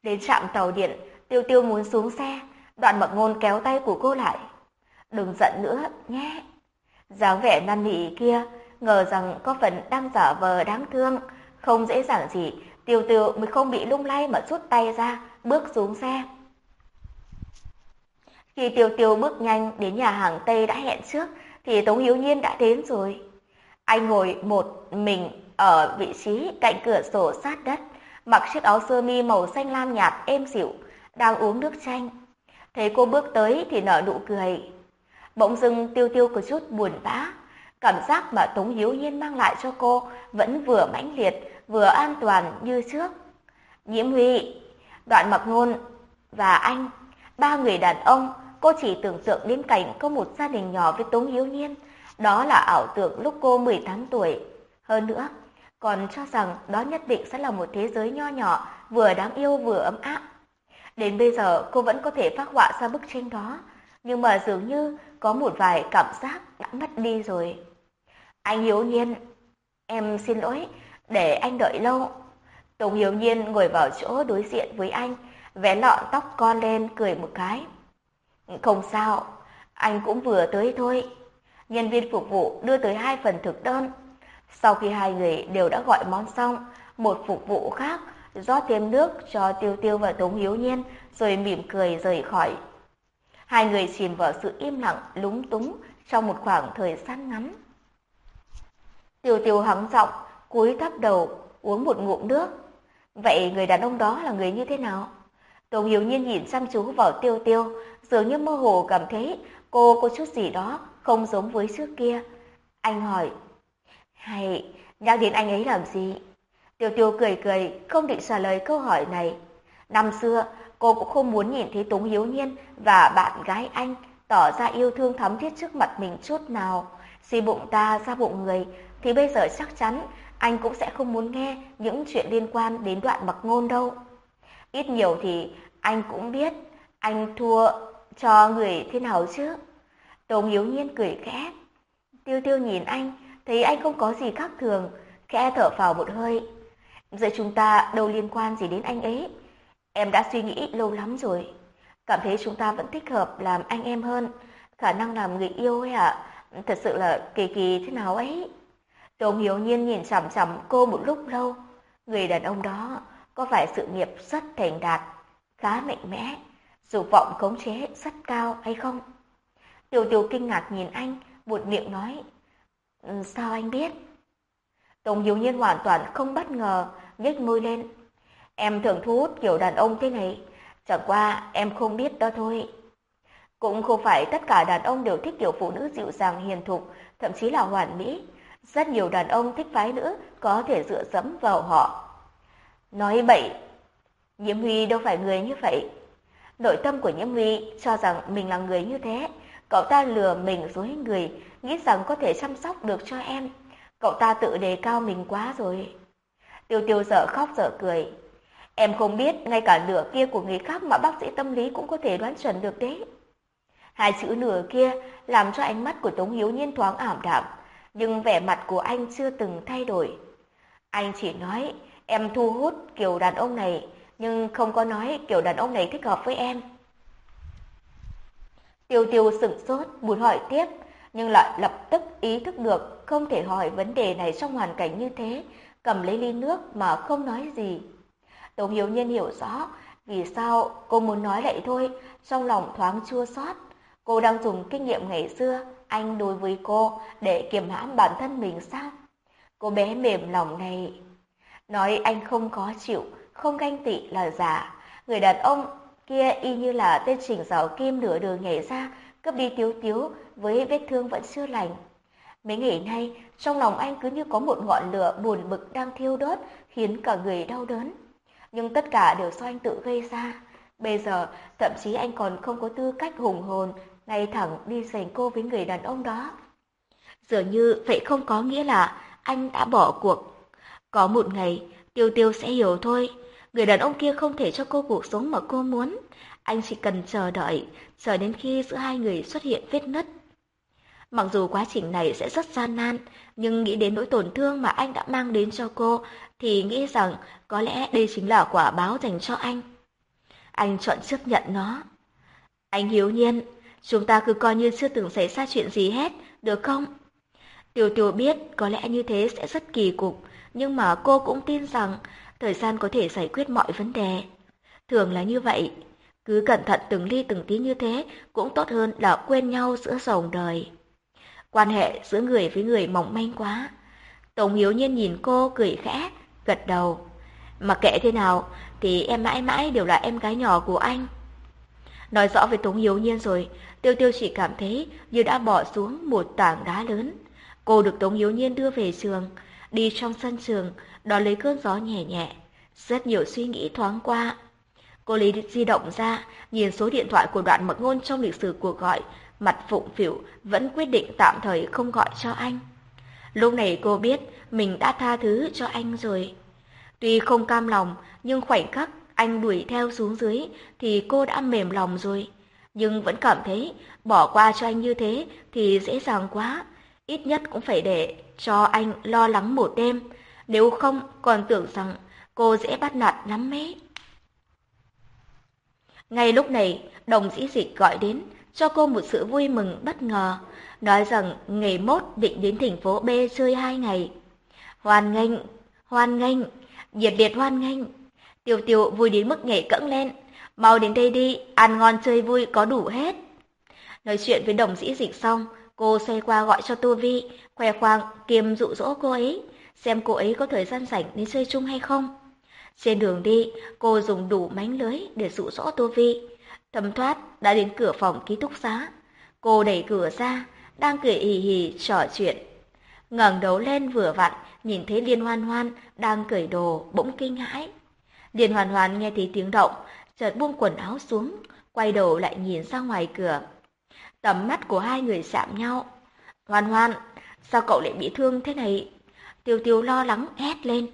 Đến trạm tàu điện, Tiêu Tiêu muốn xuống xe, Đoạn Mặc Ngôn kéo tay của cô lại. Đừng giận nữa nhé. Dáng vẻ năn nỉ kia, ngờ rằng có phần đang giả vờ đáng thương, không dễ dàng gì, Tiêu Tiêu mới không bị lung lay mà rút tay ra, bước xuống xe. Khi Tiêu Tiêu bước nhanh đến nhà hàng Tây đã hẹn trước, thì Tống Hiếu Nhiên đã đến rồi. Anh ngồi một mình ở vị trí cạnh cửa sổ sát đất, mặc chiếc áo sơ mi màu xanh lam nhạt êm dịu, đang uống nước chanh. Thấy cô bước tới thì nở nụ cười. Bỗng dưng Tiêu Tiêu có chút buồn bã, cảm giác mà Tống Hiếu Nhiên mang lại cho cô vẫn vừa mãnh liệt, vừa an toàn như trước. Nhiễm Huy, Đoạn Mặc Ngôn và anh, ba người đàn ông, cô chỉ tưởng tượng đến cảnh có một gia đình nhỏ với Tống Hiếu Nhiên. Đó là ảo tưởng lúc cô mười tám tuổi. Hơn nữa, còn cho rằng đó nhất định sẽ là một thế giới nho nhỏ, vừa đáng yêu vừa ấm áp. Đến bây giờ cô vẫn có thể phác họa ra bức tranh đó, nhưng mà dường như có một vài cảm giác đã mất đi rồi. Anh Hiếu Nhiên, em xin lỗi, để anh đợi lâu. Tống Hiếu Nhiên ngồi vào chỗ đối diện với anh, vén lọn tóc con lên cười một cái. Không sao, anh cũng vừa tới thôi. Nhân viên phục vụ đưa tới hai phần thực đơn. Sau khi hai người đều đã gọi món xong, một phục vụ khác rót thêm nước cho Tiêu Tiêu và Tống Hiếu Nhiên rồi mỉm cười rời khỏi. Hai người chìm vào sự im lặng lúng túng trong một khoảng thời gian ngắn. Tiêu Tiêu hắng giọng, cúi thấp đầu, uống một ngụm nước. Vậy người đàn ông đó là người như thế nào? Tống Hiếu Nhiên nhìn chăm chú vào Tiêu Tiêu, dường như mơ hồ cảm thấy cô có chút gì đó không giống với trước kia. Anh hỏi, hay nhắc đến anh ấy làm gì? Tiêu Tiêu cười cười, không định trả lời câu hỏi này. Năm xưa, cô cũng không muốn nhìn thấy Tống Hiếu Nhiên và bạn gái anh tỏ ra yêu thương thắm thiết trước mặt mình chút nào. Suy bụng ta ra bụng người, thì bây giờ chắc chắn anh cũng sẽ không muốn nghe những chuyện liên quan đến Đoạn Mặc Ngôn đâu. Ít nhiều thì anh cũng biết anh thua cho người thế nào chứ. Tống Hiếu Nhiên cười khẽ. Tiêu Tiêu nhìn anh, thấy anh không có gì khác thường, khẽ thở phào một hơi. Giờ chúng ta đâu liên quan gì đến anh ấy. Em đã suy nghĩ lâu lắm rồi. Cảm thấy chúng ta vẫn thích hợp làm anh em hơn. Khả năng làm người yêu ấy ạ, à, thật sự là kỳ kỳ thế nào ấy. Tống Hiếu Nhiên nhìn chằm chằm cô một lúc lâu. Người đàn ông đó có phải sự nghiệp rất thành đạt, khá mạnh mẽ, dục vọng khống chế rất cao hay không? Tiêu Tiêu kinh ngạc nhìn anh, buột miệng nói, sao anh biết? Tống Hiếu Nhiên hoàn toàn không bất ngờ, nhếch môi lên. Em thường thu hút kiểu đàn ông thế này, chẳng qua em không biết đó thôi. Cũng không phải tất cả đàn ông đều thích kiểu phụ nữ dịu dàng hiền thục, thậm chí là hoàn mỹ. Rất nhiều đàn ông thích phái nữ có thể dựa dẫm vào họ. Nói bậy, Nhiễm Huy đâu phải người như vậy. Nội tâm của Nhiễm Huy cho rằng mình là người như thế. Cậu ta lừa mình dối người, nghĩ rằng có thể chăm sóc được cho em. Cậu ta tự đề cao mình quá rồi. Tiêu Tiêu dở khóc dở cười. Em không biết, ngay cả nửa kia của người khác mà bác sĩ tâm lý cũng có thể đoán chuẩn được đấy. Hai chữ nửa kia làm cho ánh mắt của Tống Hiếu Nhiên thoáng ảm đạm, nhưng vẻ mặt của anh chưa từng thay đổi. Anh chỉ nói em thu hút kiểu đàn ông này, nhưng không có nói kiểu đàn ông này thích hợp với em. Tiêu Tiêu sửng sốt, muốn hỏi tiếp, nhưng lại lập tức ý thức được không thể hỏi vấn đề này trong hoàn cảnh như thế, cầm lấy ly nước mà không nói gì. Tống Hiếu Nhiên hiểu rõ vì sao cô muốn nói lại thôi, trong lòng thoáng chua xót. Cô đang dùng kinh nghiệm ngày xưa anh đối với cô để kiềm hãm bản thân mình sao? Cô bé mềm lòng này nói anh không có chịu, không ganh tị là giả. Người đàn ông kia y như là tên Trình Giảo Kim nửa đường nhảy ra, cướp đi Tiếu Tiếu với vết thương vẫn chưa lành. Mấy ngày nay, trong lòng anh cứ như có một ngọn lửa buồn bực đang thiêu đốt, khiến cả người đau đớn. Nhưng tất cả đều do anh tự gây ra. Bây giờ, thậm chí anh còn không có tư cách hùng hồn, ngay thẳng đi giành cô với người đàn ông đó. Dường như vậy không có nghĩa là anh đã bỏ cuộc. Có một ngày, Tiêu Tiêu sẽ hiểu thôi. Người đàn ông kia không thể cho cô cuộc sống mà cô muốn. Anh chỉ cần chờ đợi, chờ đến khi giữa hai người xuất hiện vết nứt. Mặc dù quá trình này sẽ rất gian nan, nhưng nghĩ đến nỗi tổn thương mà anh đã mang đến cho cô, thì nghĩ rằng có lẽ đây chính là quả báo dành cho anh. anh chọn chấp nhận nó. Anh Hiếu Nhiên, chúng ta cứ coi như chưa từng xảy ra chuyện gì hết, được không? Tiêu Tiêu biết có lẽ như thế sẽ rất kỳ cục, nhưng mà cô cũng tin rằng thời gian có thể giải quyết mọi vấn đề. Thường là như vậy, cứ cẩn thận từng ly từng tí như thế cũng tốt hơn là quên nhau giữa dòng đời. Quan hệ giữa người với người mỏng manh quá. Tống Hiếu Nhiên nhìn cô cười khẽ, gật đầu. Mà kệ thế nào thì em mãi mãi đều là em gái nhỏ của anh. Nói rõ với Tống Hiếu Nhiên rồi, Tiêu Tiêu chỉ cảm thấy như đã bỏ xuống một tảng đá lớn. Cô được Tống Hiếu Nhiên đưa về trường, đi trong sân trường, đón lấy cơn gió nhẹ nhẹ. Rất nhiều suy nghĩ thoáng qua. Cô lấy di động ra, nhìn số điện thoại của Đoạn Mặc Ngôn trong lịch sử cuộc gọi, mặt phụng phịu vẫn quyết định tạm thời không gọi cho anh. Lúc này cô biết mình đã tha thứ cho anh rồi. Tuy không cam lòng, nhưng khoảnh khắc anh đuổi theo xuống dưới thì cô đã mềm lòng rồi. Nhưng vẫn cảm thấy bỏ qua cho anh như thế thì dễ dàng quá. Ít nhất cũng phải để cho anh lo lắng một đêm. Nếu không còn tưởng rằng cô dễ bắt nạt lắm ấy. Ngay lúc này, Đồng Dĩ Dịch gọi đến, cho cô một sự vui mừng bất ngờ, nói rằng ngày mốt định đến thành phố B chơi hai ngày. Hoan nghênh, hoan nghênh, nhiệt liệt hoan nghênh. Tiêu Tiêu vui đến mức nhảy cẫng lên, mau đến đây đi, ăn ngon chơi vui có đủ hết. Nói chuyện với Đồng Dĩ Dịch xong, cô xoay qua gọi cho Tô Vi, khoe khoang kiêm dụ dỗ cô ấy, xem cô ấy có thời gian rảnh đến chơi chung hay không. Trên đường đi, cô dùng đủ mánh lưới để dụ dỗ Tô Vi. Thấm thoát đã đến cửa phòng ký túc xá. Cô đẩy cửa ra, đang cười hì hì trò chuyện. Ngẩng đầu lên vừa vặn, nhìn thấy Liên Hoan Hoan đang cởi đồ, bỗng kinh hãi. Liên Hoan Hoan nghe thấy tiếng động, chợt buông quần áo xuống, quay đầu lại nhìn ra ngoài cửa. Tầm mắt của hai người chạm nhau. Hoan Hoan, sao cậu lại bị thương thế này? Tiêu Tiêu lo lắng hét lên.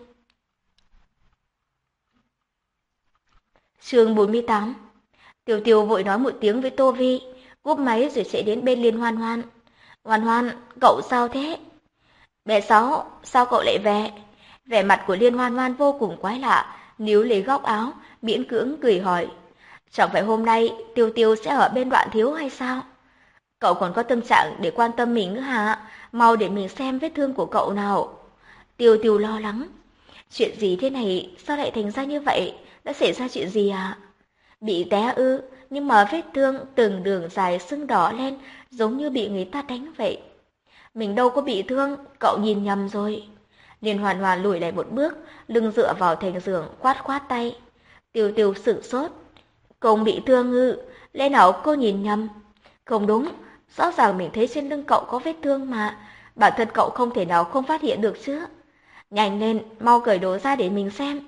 Chương bốn mươi tám. Tiêu Tiêu vội nói một tiếng với Tô Vi, cúp máy rồi chạy đến bên Liên Hoan Hoan. Hoan Hoan, cậu sao thế? Bé Sáu, sao cậu lại về? Vẻ mặt của Liên Hoan Hoan vô cùng quái lạ, níu lấy góc áo, miễn cưỡng cười hỏi. Chẳng phải hôm nay Tiêu Tiêu sẽ ở bên Đoạn Thiếu hay sao? Cậu còn có tâm trạng để quan tâm mình nữa hả? Mau để mình xem vết thương của cậu nào. Tiêu Tiêu lo lắng. Chuyện gì thế này, sao lại thành ra như vậy? Đã xảy ra chuyện gì à? Bị té ư, nhưng mà vết thương từng đường dài sưng đỏ lên, giống như bị người ta đánh vậy. Mình đâu có bị thương, cậu nhìn nhầm rồi. Liên Hoàn Hoàn lùi lại một bước, lưng dựa vào thành giường, khoát khoát tay. Tiêu Tiêu sửng sốt. Không bị thương ư? Lẽ nào cô nhìn nhầm? Không đúng, rõ ràng mình thấy trên lưng cậu có vết thương mà. Bản thân cậu không thể nào không phát hiện được chứ. Nhanh lên, mau cởi đồ ra để mình xem.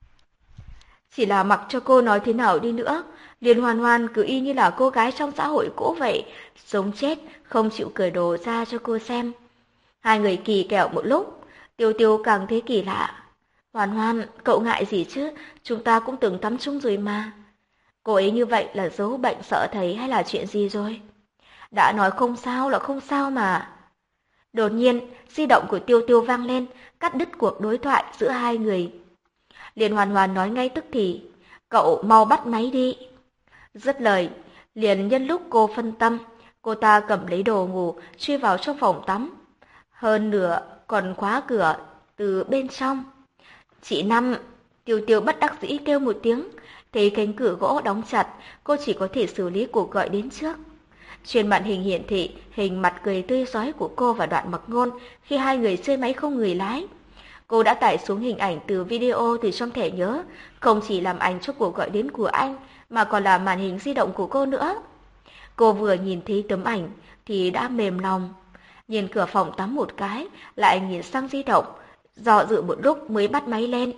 Chỉ là mặc cho cô nói thế nào đi nữa, Liên Hoan Hoan cứ y như là cô gái trong xã hội cũ vậy, sống chết không chịu cởi đồ ra cho cô xem. Hai người kỳ kèo một lúc, Tiêu Tiêu càng thấy kỳ lạ. Hoan Hoan, cậu ngại gì chứ, chúng ta cũng từng tắm chung rồi mà. Cô ấy như vậy là giấu bệnh sợ thầy hay là chuyện gì rồi? Đã nói không sao là không sao mà. Đột nhiên, di động của Tiêu Tiêu vang lên, cắt đứt cuộc đối thoại giữa hai người. Liên Hoàn Hoàn nói ngay tức thì, cậu mau bắt máy đi. Dứt lời, liền nhân lúc cô phân tâm, cô ta cầm lấy đồ ngủ, truy vào trong phòng tắm. Hơn nữa, còn khóa cửa từ bên trong. Chị Năm, Tiêu Tiêu bất đắc dĩ kêu một tiếng, thấy cánh cửa gỗ đóng chặt, cô chỉ có thể xử lý cuộc gọi đến trước. Trên màn hình hiển thị hình mặt cười tươi rói của cô và Đoạn Mặc Ngôn khi hai người chơi máy không người lái. Cô đã tải xuống hình ảnh từ video từ trong thẻ nhớ, không chỉ làm ảnh cho cuộc gọi đến của anh, mà còn là màn hình di động của cô nữa. Cô vừa nhìn thấy tấm ảnh thì đã mềm lòng. Nhìn cửa phòng tắm một cái, lại nhìn sang di động, dò dự một lúc mới bắt máy lên.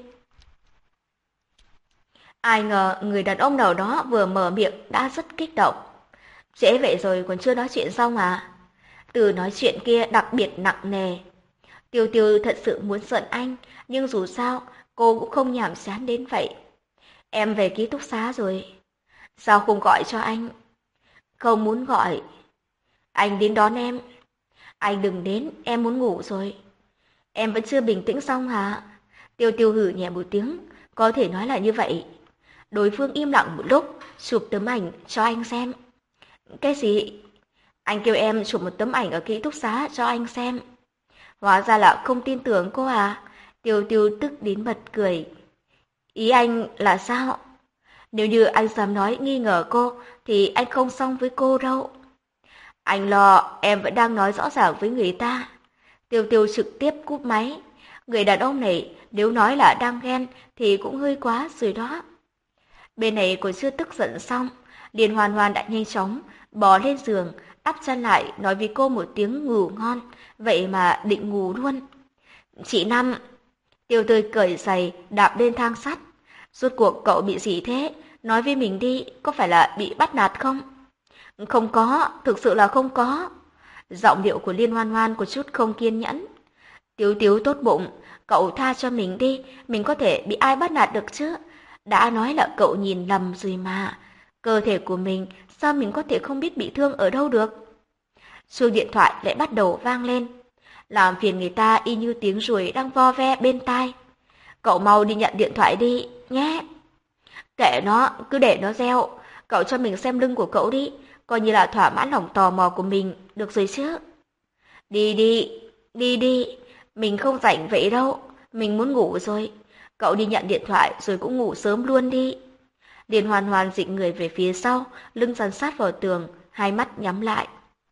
Ai ngờ người đàn ông nào đó vừa mở miệng đã rất kích động. Trễ vậy rồi còn chưa nói chuyện xong à? Từ nói chuyện kia đặc biệt nặng nề. Tiêu Tiêu thật sự muốn giận anh, nhưng dù sao cô cũng không nhàm chán đến vậy. Em về ký túc xá rồi. Sao không gọi cho anh? Không muốn gọi. Anh đến đón em. Anh đừng đến, em muốn ngủ rồi. Em vẫn chưa bình tĩnh xong hả? Tiêu Tiêu hử nhẹ một tiếng, có thể nói là như vậy. Đối phương im lặng một lúc, chụp tấm ảnh cho anh xem. Cái gì? Anh kêu em chụp một tấm ảnh ở ký túc xá cho anh xem. Hóa ra là không tin tưởng cô à? Tiêu Tiêu tức đến bật cười. Ý anh là sao? Nếu như anh dám nói nghi ngờ cô, thì anh không xong với cô đâu. Anh lo em vẫn đang nói rõ ràng với người ta. Tiêu Tiêu trực tiếp cúp máy. Người đàn ông này nếu nói là đang ghen thì cũng hơi quá rồi đó. Bên này còn chưa tức giận xong, Điền Hoàn Hoàn đã nhanh chóng bò lên giường, áp chân lại nói với cô một tiếng ngủ ngon, vậy mà định ngủ luôn. Chị Năm, Tiêu Tươi cởi giày đạp lên thang sắt. Rốt cuộc cậu bị gì thế? Nói với mình đi, có phải là bị bắt nạt không? Không có, thực sự là không có. Giọng điệu của Liên Hoan Hoan có chút không kiên nhẫn. Tiếu Tiếu tốt bụng, cậu tha cho mình đi, mình có thể bị ai bắt nạt được chứ? Đã nói là cậu nhìn lầm rồi mà. Cơ thể của mình, sao mình có thể không biết bị thương ở đâu được? Chuông điện thoại lại bắt đầu vang lên. Làm phiền người ta y như tiếng ruồi đang vo ve bên tai. Cậu mau đi nhận điện thoại đi, nhé. Kệ nó, cứ để nó reo. Cậu cho mình xem lưng của cậu đi, coi như là thỏa mãn lòng tò mò của mình, được rồi chứ. Đi đi, đi đi, mình không rảnh vậy đâu, mình muốn ngủ rồi. Cậu đi nhận điện thoại rồi cũng ngủ sớm luôn đi. Điền Hoàn Hoàn dịnh người về phía sau, lưng dán sát vào tường, hai mắt nhắm lại.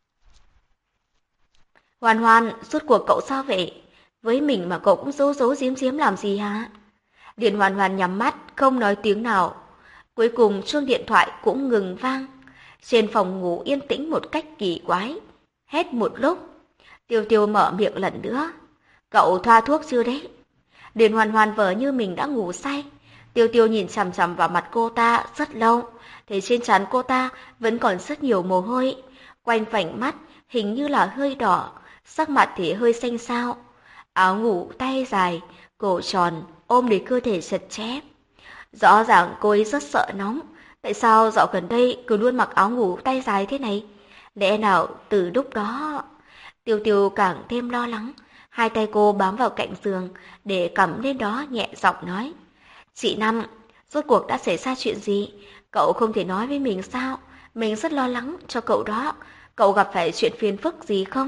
Hoàn Hoàn, suốt cuộc cậu sao vậy? Với mình mà cậu cũng giấu giấu giếm giếm làm gì hả? Điền Hoàn Hoàn nhắm mắt, không nói tiếng nào. Cuối cùng chuông điện thoại cũng ngừng vang. Trên phòng ngủ yên tĩnh một cách kỳ quái. Hết một lúc, Tiêu Tiêu mở miệng lần nữa. Cậu thoa thuốc chưa đấy? Điền Hoàn Hoàn vờ như mình đã ngủ say. Tiêu Tiêu nhìn chằm chằm vào mặt cô ta rất lâu. Thấy trên trán cô ta vẫn còn rất nhiều mồ hôi. Quanh vành mắt hình như là hơi đỏ, sắc mặt thì hơi xanh xao. Áo ngủ tay dài, cổ tròn, ôm lấy cơ thể chật chẽ. Rõ ràng cô ấy rất sợ nóng. Tại sao dạo gần đây cứ luôn mặc áo ngủ tay dài thế này? Lẽ nào từ lúc đó... Tiêu Tiêu càng thêm lo lắng. Hai tay cô bám vào cạnh giường để cầm lên đó nhẹ giọng nói. Chị Năm, rốt cuộc đã xảy ra chuyện gì? Cậu không thể nói với mình sao? Mình rất lo lắng cho cậu đó. Cậu gặp phải chuyện phiền phức gì không?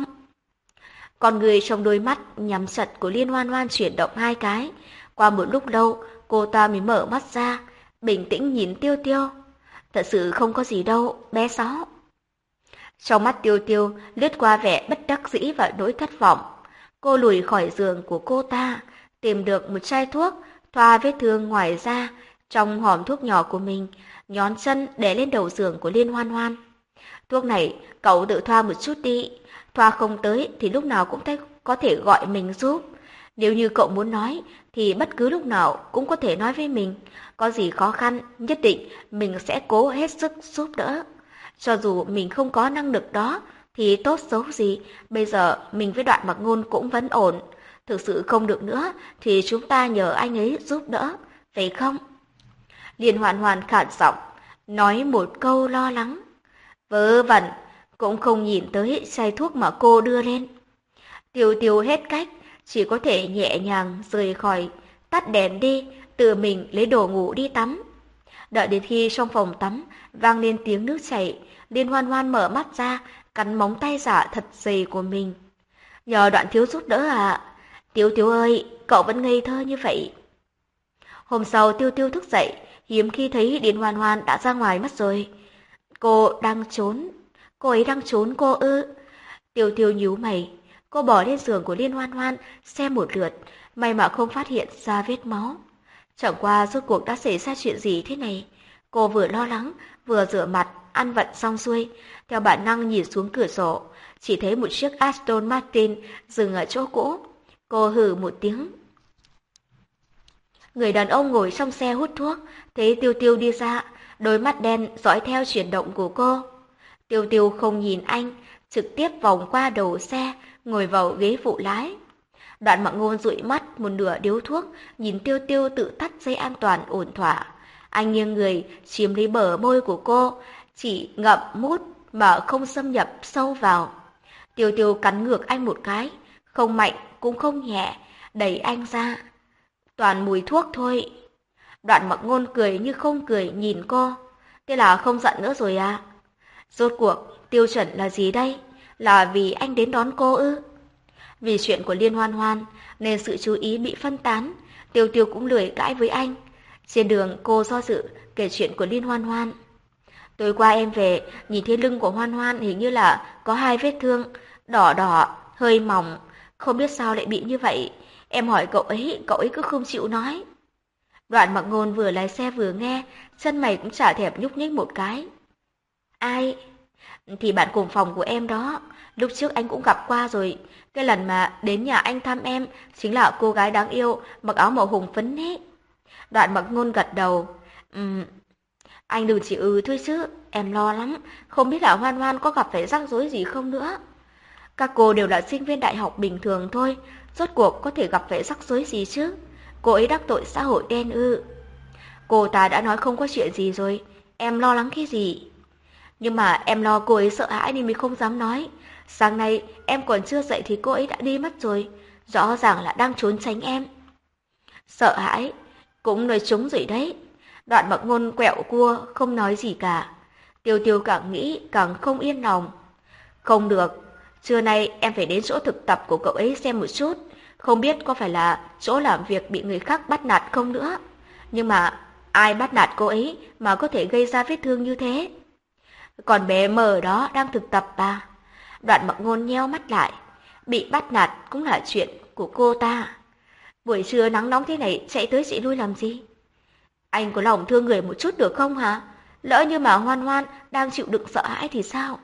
Con người trong đôi mắt nhắm chặt của Liên Hoan Hoan chuyển động hai cái. Qua một lúc lâu, cô ta mới mở mắt ra, bình tĩnh nhìn Tiêu Tiêu. Thật sự không có gì đâu, bé Sáu. Trong mắt Tiêu Tiêu lướt qua vẻ bất đắc dĩ và nỗi thất vọng. Cô lùi khỏi giường của cô ta, tìm được một chai thuốc, thoa vết thương ngoài da trong hòm thuốc nhỏ của mình, nhón chân để lên đầu giường của Liên Hoan Hoan. Thuốc này cậu tự thoa một chút đi, thoa không tới thì lúc nào cũng thấy có thể gọi mình giúp. Nếu như cậu muốn nói thì bất cứ lúc nào cũng có thể nói với mình, có gì khó khăn nhất định mình sẽ cố hết sức giúp đỡ. Cho dù mình không có năng lực đó thì tốt xấu gì, bây giờ mình với Đoạn Mặc Ngôn cũng vẫn ổn. Thực sự không được nữa thì chúng ta nhờ anh ấy giúp đỡ, phải không? Liên Hoàn Hoàn khản giọng, nói một câu lo lắng. Vớ vẩn, cũng không nhìn tới chai thuốc mà cô đưa lên. Tiêu Tiêu hết cách, chỉ có thể nhẹ nhàng rời khỏi, tắt đèn đi, tự mình lấy đồ ngủ đi tắm. Đợi đến khi trong phòng tắm vang lên tiếng nước chảy, Liên Hoan Hoan mở mắt ra, cắn móng tay giả thật dày của mình. Nhờ Đoạn thiếu giúp đỡ à? Tiêu Tiêu ơi, cậu vẫn ngây thơ như vậy. Hôm sau Tiêu Tiêu thức dậy, hiếm khi thấy Liên Hoan Hoan đã ra ngoài mất rồi. Cô đang trốn, cô ấy đang trốn cô ư? Tiêu Tiêu nhíu mày, cô bỏ lên giường của Liên Hoan Hoan xem một lượt, may mà không phát hiện ra vết máu. Chẳng qua rốt cuộc đã xảy ra chuyện gì thế này? Cô vừa lo lắng, vừa rửa mặt, ăn vặt xong xuôi, theo bản năng nhìn xuống cửa sổ, chỉ thấy một chiếc Aston Martin dừng ở chỗ cũ. Cô hừ một tiếng. Người đàn ông ngồi trong xe hút thuốc, thấy Tiêu Tiêu đi ra, đôi mắt đen dõi theo chuyển động của cô. Tiêu Tiêu không nhìn anh, trực tiếp vòng qua đầu xe, ngồi vào ghế phụ lái. Đoạn Mặc Ngôn dụi mắt một nửa điếu thuốc, nhìn Tiêu Tiêu tự tắt dây an toàn ổn thỏa. Anh nghiêng người, chiếm lấy bờ môi của cô, chỉ ngậm mút mà không xâm nhập sâu vào. Tiêu Tiêu cắn ngược anh một cái, không mạnh cũng không nhẹ, đẩy anh ra. Toàn mùi thuốc thôi. Đoạn Mặc Ngôn cười như không cười nhìn cô. Thế là không giận nữa rồi à? Rốt cuộc, tiêu chuẩn là gì đây? Là vì anh đến đón cô ư? Vì chuyện của Liên Hoan Hoan nên sự chú ý bị phân tán, Tiêu Tiêu cũng lười cãi với anh. Trên đường cô do dự kể chuyện của Liên Hoan Hoan. Tối qua em về, nhìn thấy lưng của Hoan Hoan hình như là có hai vết thương, đỏ đỏ, hơi mỏng, không biết sao lại bị như vậy. Em hỏi cậu ấy, cậu ấy cứ không chịu nói. Đoạn Mặc Ngôn vừa lái xe vừa nghe, chân mày cũng chả thèm nhúc nhích một cái. Ai? Thì bạn cùng phòng của em đó, lúc trước anh cũng gặp qua rồi. Cái lần mà đến nhà anh thăm em, chính là cô gái đáng yêu, mặc áo màu hồng phấn ấy. Đoạn Mặc Ngôn gật đầu. Ừm, anh đừng chỉ ừ thôi chứ, em lo lắm, không biết là Hoan Hoan có gặp phải rắc rối gì không nữa. Các cô đều là sinh viên đại học bình thường thôi, rốt cuộc có thể gặp phải rắc rối gì chứ? Cô ấy đắc tội xã hội đen ư? Cô ta đã nói không có chuyện gì rồi, em lo lắng cái gì? Nhưng mà em lo cô ấy sợ hãi nên mới không dám nói. Sáng nay em còn chưa dậy thì cô ấy đã đi mất rồi, rõ ràng là đang trốn tránh em. Sợ hãi, cũng nói trúng rồi đấy. Đoạn Mặc Ngôn quẹo cua, không nói gì cả. Tiêu Tiêu càng nghĩ càng không yên lòng. Không được, trưa nay em phải đến chỗ thực tập của cậu ấy xem một chút. Không biết có phải là chỗ làm việc bị người khác bắt nạt không nữa. Nhưng mà ai bắt nạt cô ấy mà có thể gây ra vết thương như thế? Còn bé mờ đó đang thực tập à? Đoạn Mặc Ngôn nheo mắt lại. Bị bắt nạt cũng là chuyện của cô ta. Buổi trưa nắng nóng thế này chạy tới chạy lui làm gì? Anh có lòng thương người một chút được không hả? Lỡ như mà Hoan Hoan đang chịu đựng sợ hãi thì sao?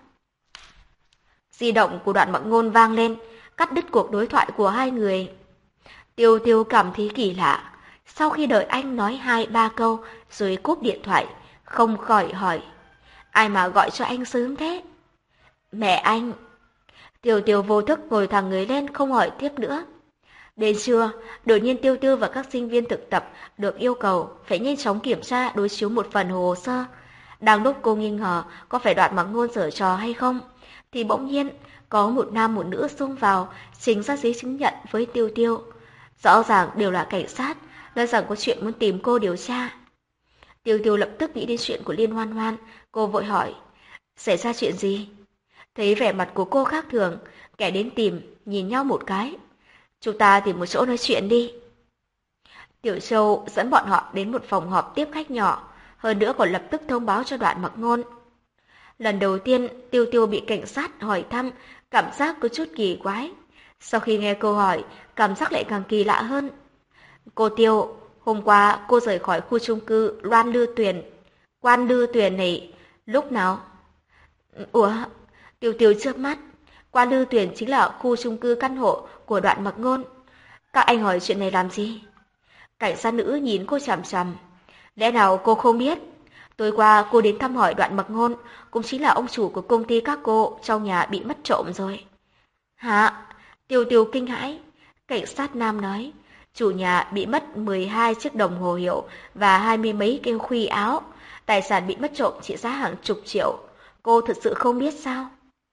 Di động của Đoạn Mặc Ngôn vang lên, cắt đứt cuộc đối thoại của hai người. Tiêu Tiêu cảm thấy kỳ lạ. Sau khi đợi anh nói hai ba câu rồi cúp điện thoại, không khỏi hỏi. Ai mà gọi cho anh sớm thế? Mẹ anh. Tiêu Tiêu vô thức ngồi thẳng người lên không hỏi tiếp nữa. Đến trưa, đột nhiên Tiêu Tiêu và các sinh viên thực tập được yêu cầu phải nhanh chóng kiểm tra đối chiếu một phần hồ sơ. Đang lúc cô nghi ngờ có phải Đoạn Mặc Ngôn giở trò hay không, thì bỗng nhiên có một nam một nữ xông vào trình ra giấy chứng nhận với Tiêu Tiêu. Rõ ràng đều là cảnh sát, nói rằng có chuyện muốn tìm cô điều tra. Tiêu Tiêu lập tức nghĩ đến chuyện của Liên Hoan Hoan, cô vội hỏi, xảy ra chuyện gì? Thấy vẻ mặt của cô khác thường, kẻ đến tìm nhìn nhau một cái. Chúng ta tìm một chỗ nói chuyện đi. Tiểu Châu dẫn bọn họ đến một phòng họp tiếp khách nhỏ, hơn nữa còn lập tức thông báo cho Đoạn Mặc Ngôn. Lần đầu tiên Tiêu Tiêu bị cảnh sát hỏi thăm, cảm giác có chút kỳ quái. Sau khi nghe câu hỏi, cảm giác lại càng kỳ lạ hơn. Cô Tiêu, hôm qua cô rời khỏi khu chung cư Loan Lư Tuyền, Quan Lư Tuyền này, lúc nào? Ủa? Tiêu Tiêu chớp mắt. Quan Lư Tuyền chính là khu chung cư căn hộ của Đoạn Mặc Ngôn. Các anh hỏi chuyện này làm gì? Cảnh sát nữ nhìn cô chằm chằm. Lẽ nào cô không biết? Tối qua cô đến thăm hỏi Đoạn Mặc Ngôn, cũng chính là ông chủ của công ty các cô trong nhà bị mất trộm rồi. Hả? Tiêu Tiêu kinh hãi. Cảnh sát nam nói, chủ nhà bị mất mười hai chiếc đồng hồ hiệu và hai mươi mấy cái khuy áo. Tài sản bị mất trộm trị giá hàng chục triệu. Cô thực sự không biết sao?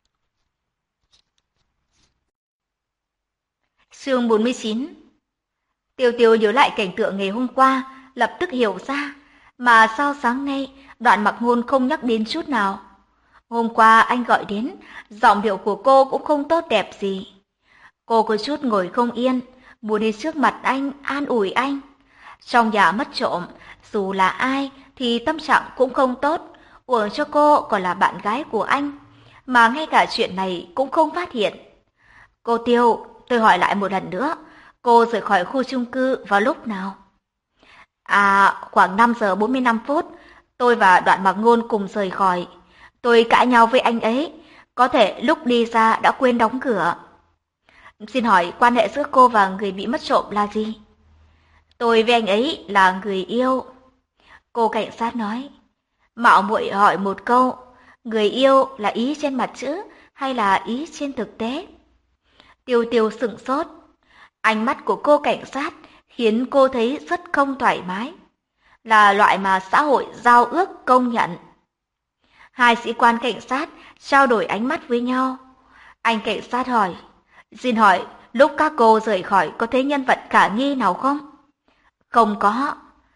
Chương bốn mươi chín. Tiêu Tiêu nhớ lại cảnh tượng ngày hôm qua, lập tức hiểu ra, mà sao sáng nay Đoạn Mặc Ngôn không nhắc đến chút nào. Hôm qua anh gọi đến, giọng điệu của cô cũng không tốt đẹp gì. Cô có chút ngồi không yên, muốn đến trước mặt anh an ủi anh. Trong nhà mất trộm, dù là ai thì tâm trạng cũng không tốt, uổng cho cô còn là bạn gái của anh, mà ngay cả chuyện này cũng không phát hiện. Cô Tiêu, tôi hỏi lại một lần nữa, cô rời khỏi khu chung cư vào lúc nào? À, khoảng năm giờ bốn mươi lăm phút, tôi và Đoạn Mặc Ngôn cùng rời khỏi. Tôi cãi nhau với anh ấy, có thể lúc đi ra đã quên đóng cửa. Xin hỏi quan hệ giữa cô và người bị mất trộm là gì? Tôi với anh ấy là người yêu. Cô cảnh sát nói. Mạo muội hỏi một câu, người yêu là ý trên mặt chữ hay là ý trên thực tế? Tiêu Tiêu sững sốt. Ánh mắt của cô cảnh sát khiến cô thấy rất không thoải mái. Là loại mà xã hội giao ước công nhận. Hai sĩ quan cảnh sát trao đổi ánh mắt với nhau. Anh cảnh sát hỏi, xin hỏi lúc các cô rời khỏi có thấy nhân vật khả nghi nào không? Không có.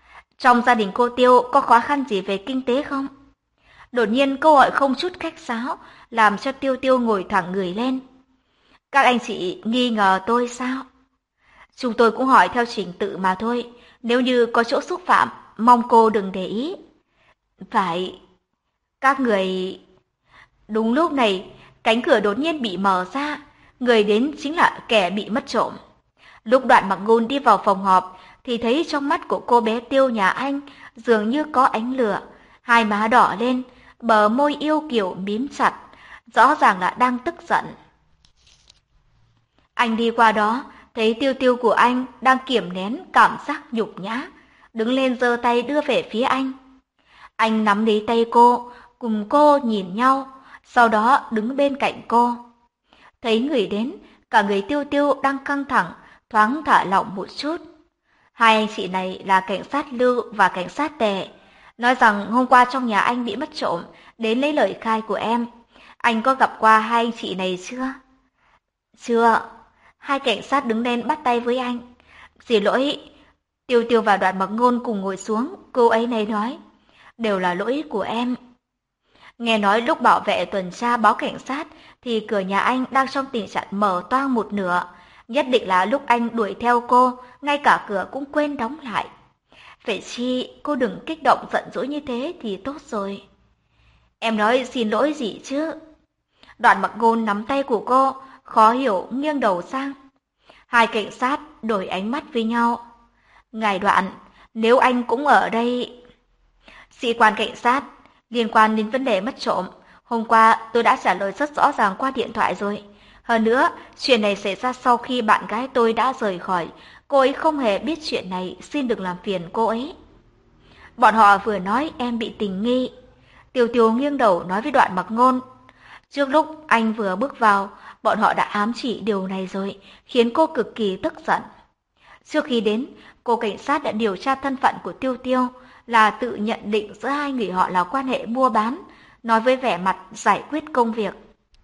Trong gia đình cô Tiêu có khó khăn gì về kinh tế không? Đột nhiên câu hỏi không chút khách sáo làm cho Tiêu Tiêu ngồi thẳng người lên. Các anh chị nghi ngờ tôi sao? Chúng tôi cũng hỏi theo trình tự mà thôi, nếu như có chỗ xúc phạm, mong cô đừng để ý. Phải, các người... Đúng lúc này, cánh cửa đột nhiên bị mở ra, người đến chính là kẻ bị mất trộm. Lúc Đoạn Mặc Ngôn đi vào phòng họp, thì thấy trong mắt của cô bé Tiêu nhà anh dường như có ánh lửa, hai má đỏ lên, bờ môi yêu kiều mím chặt, rõ ràng là đang tức giận. Anh đi qua đó, thấy Tiêu Tiêu của anh đang kiềm nén cảm giác nhục nhã, đứng lên giơ tay đưa về phía anh. Anh nắm lấy tay cô, cùng cô nhìn nhau, sau đó đứng bên cạnh cô. Thấy người đến, cả người Tiêu Tiêu đang căng thẳng, thoáng thả lỏng một chút. Hai anh chị này là cảnh sát Lưu và cảnh sát Tề, nói rằng hôm qua trong nhà anh bị mất trộm, đến lấy lời khai của em. Anh có gặp qua hai anh chị này chưa? Chưa. Hai cảnh sát đứng lên bắt tay với anh. Xin lỗi. Tiêu Tiêu và Đoạn Mặc Ngôn cùng ngồi xuống, cô ấy này nói. Đều là lỗi của em. Nghe nói lúc bảo vệ tuần tra báo cảnh sát thì cửa nhà anh đang trong tình trạng mở toang một nửa. Nhất định là lúc anh đuổi theo cô, ngay cả cửa cũng quên đóng lại. Vậy chi cô đừng kích động giận dỗi như thế thì tốt rồi. Em nói xin lỗi gì chứ? Đoạn Mặc Ngôn nắm tay của cô, khó hiểu nghiêng đầu sang. Hai cảnh sát đổi ánh mắt với nhau. Ngài Đoạn, nếu anh cũng ở đây... Sĩ quan cảnh sát, liên quan đến vấn đề mất trộm, hôm qua tôi đã trả lời rất rõ ràng qua điện thoại rồi. Hơn nữa, chuyện này xảy ra sau khi bạn gái tôi đã rời khỏi. Cô ấy không hề biết chuyện này, xin đừng làm phiền cô ấy. Bọn họ vừa nói em bị tình nghi. Tiêu Tiêu nghiêng đầu nói với Đoạn Mặc Ngôn. Trước lúc anh vừa bước vào, bọn họ đã ám chỉ điều này rồi, khiến cô cực kỳ tức giận. Trước khi đến, cô cảnh sát đã điều tra thân phận của Tiêu Tiêu, là tự nhận định giữa hai người họ là quan hệ mua bán, nói với vẻ mặt giải quyết công việc.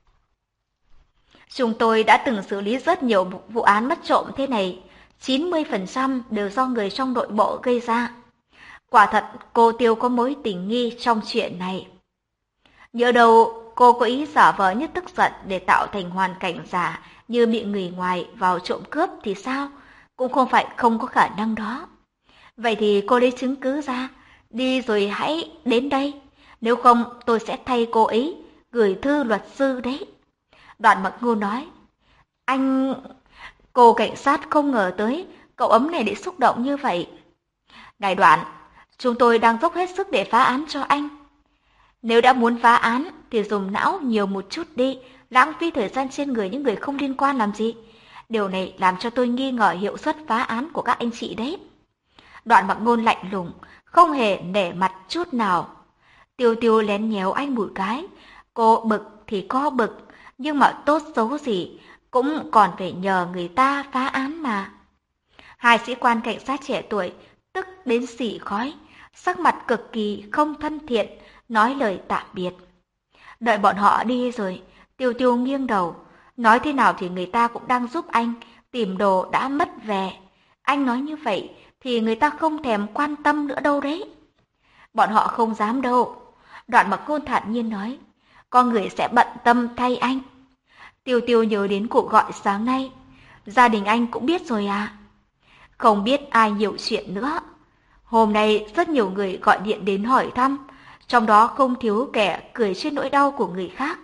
Chúng tôi đã từng xử lý rất nhiều vụ án mất trộm thế này, chín mươi phần trăm đều do người trong nội bộ gây ra. Quả thật cô Tiêu có mối tình nghi trong chuyện này. Nhỡ đâu cô có ý giả vờ như tức giận để tạo thành hoàn cảnh giả như bị người ngoài vào trộm cướp thì sao? Cũng không phải không có khả năng đó. Vậy thì cô lấy chứng cứ ra, đi rồi hãy đến đây. Nếu không tôi sẽ thay cô ấy gửi thư luật sư đấy. Đoạn Mặc Ngôn nói. Anh... Cô cảnh sát không ngờ tới cậu ấm này để xúc động như vậy. Ngài Đoạn, chúng tôi đang dốc hết sức để phá án cho anh. Nếu đã muốn phá án thì dùng não nhiều một chút đi, lãng phí thời gian trên người những người không liên quan làm gì. Điều này làm cho tôi nghi ngờ hiệu suất phá án của các anh chị đấy. Đoạn Mặc Ngôn lạnh lùng, không hề nể mặt chút nào. Tiêu Tiêu lén nhéo anh một cái. Cô bực thì có bực, nhưng mà tốt xấu gì cũng còn phải nhờ người ta phá án mà. Hai sĩ quan cảnh sát trẻ tuổi tức đến xỉ khói, sắc mặt cực kỳ không thân thiện, nói lời tạm biệt. Đợi bọn họ đi rồi, Tiêu Tiêu nghiêng đầu, nói thế nào thì người ta cũng đang giúp anh tìm đồ đã mất về. Anh nói như vậy thì người ta không thèm quan tâm nữa đâu đấy. Bọn họ không dám đâu. Đoạn Mặc Ngôn thản nhiên nói, con người sẽ bận tâm thay anh. Tiêu Tiêu nhớ đến cuộc gọi sáng nay. Gia đình anh cũng biết rồi à? Không biết ai nhiều chuyện nữa. Hôm nay rất nhiều người gọi điện đến hỏi thăm, trong đó không thiếu kẻ cười trên nỗi đau của người khác.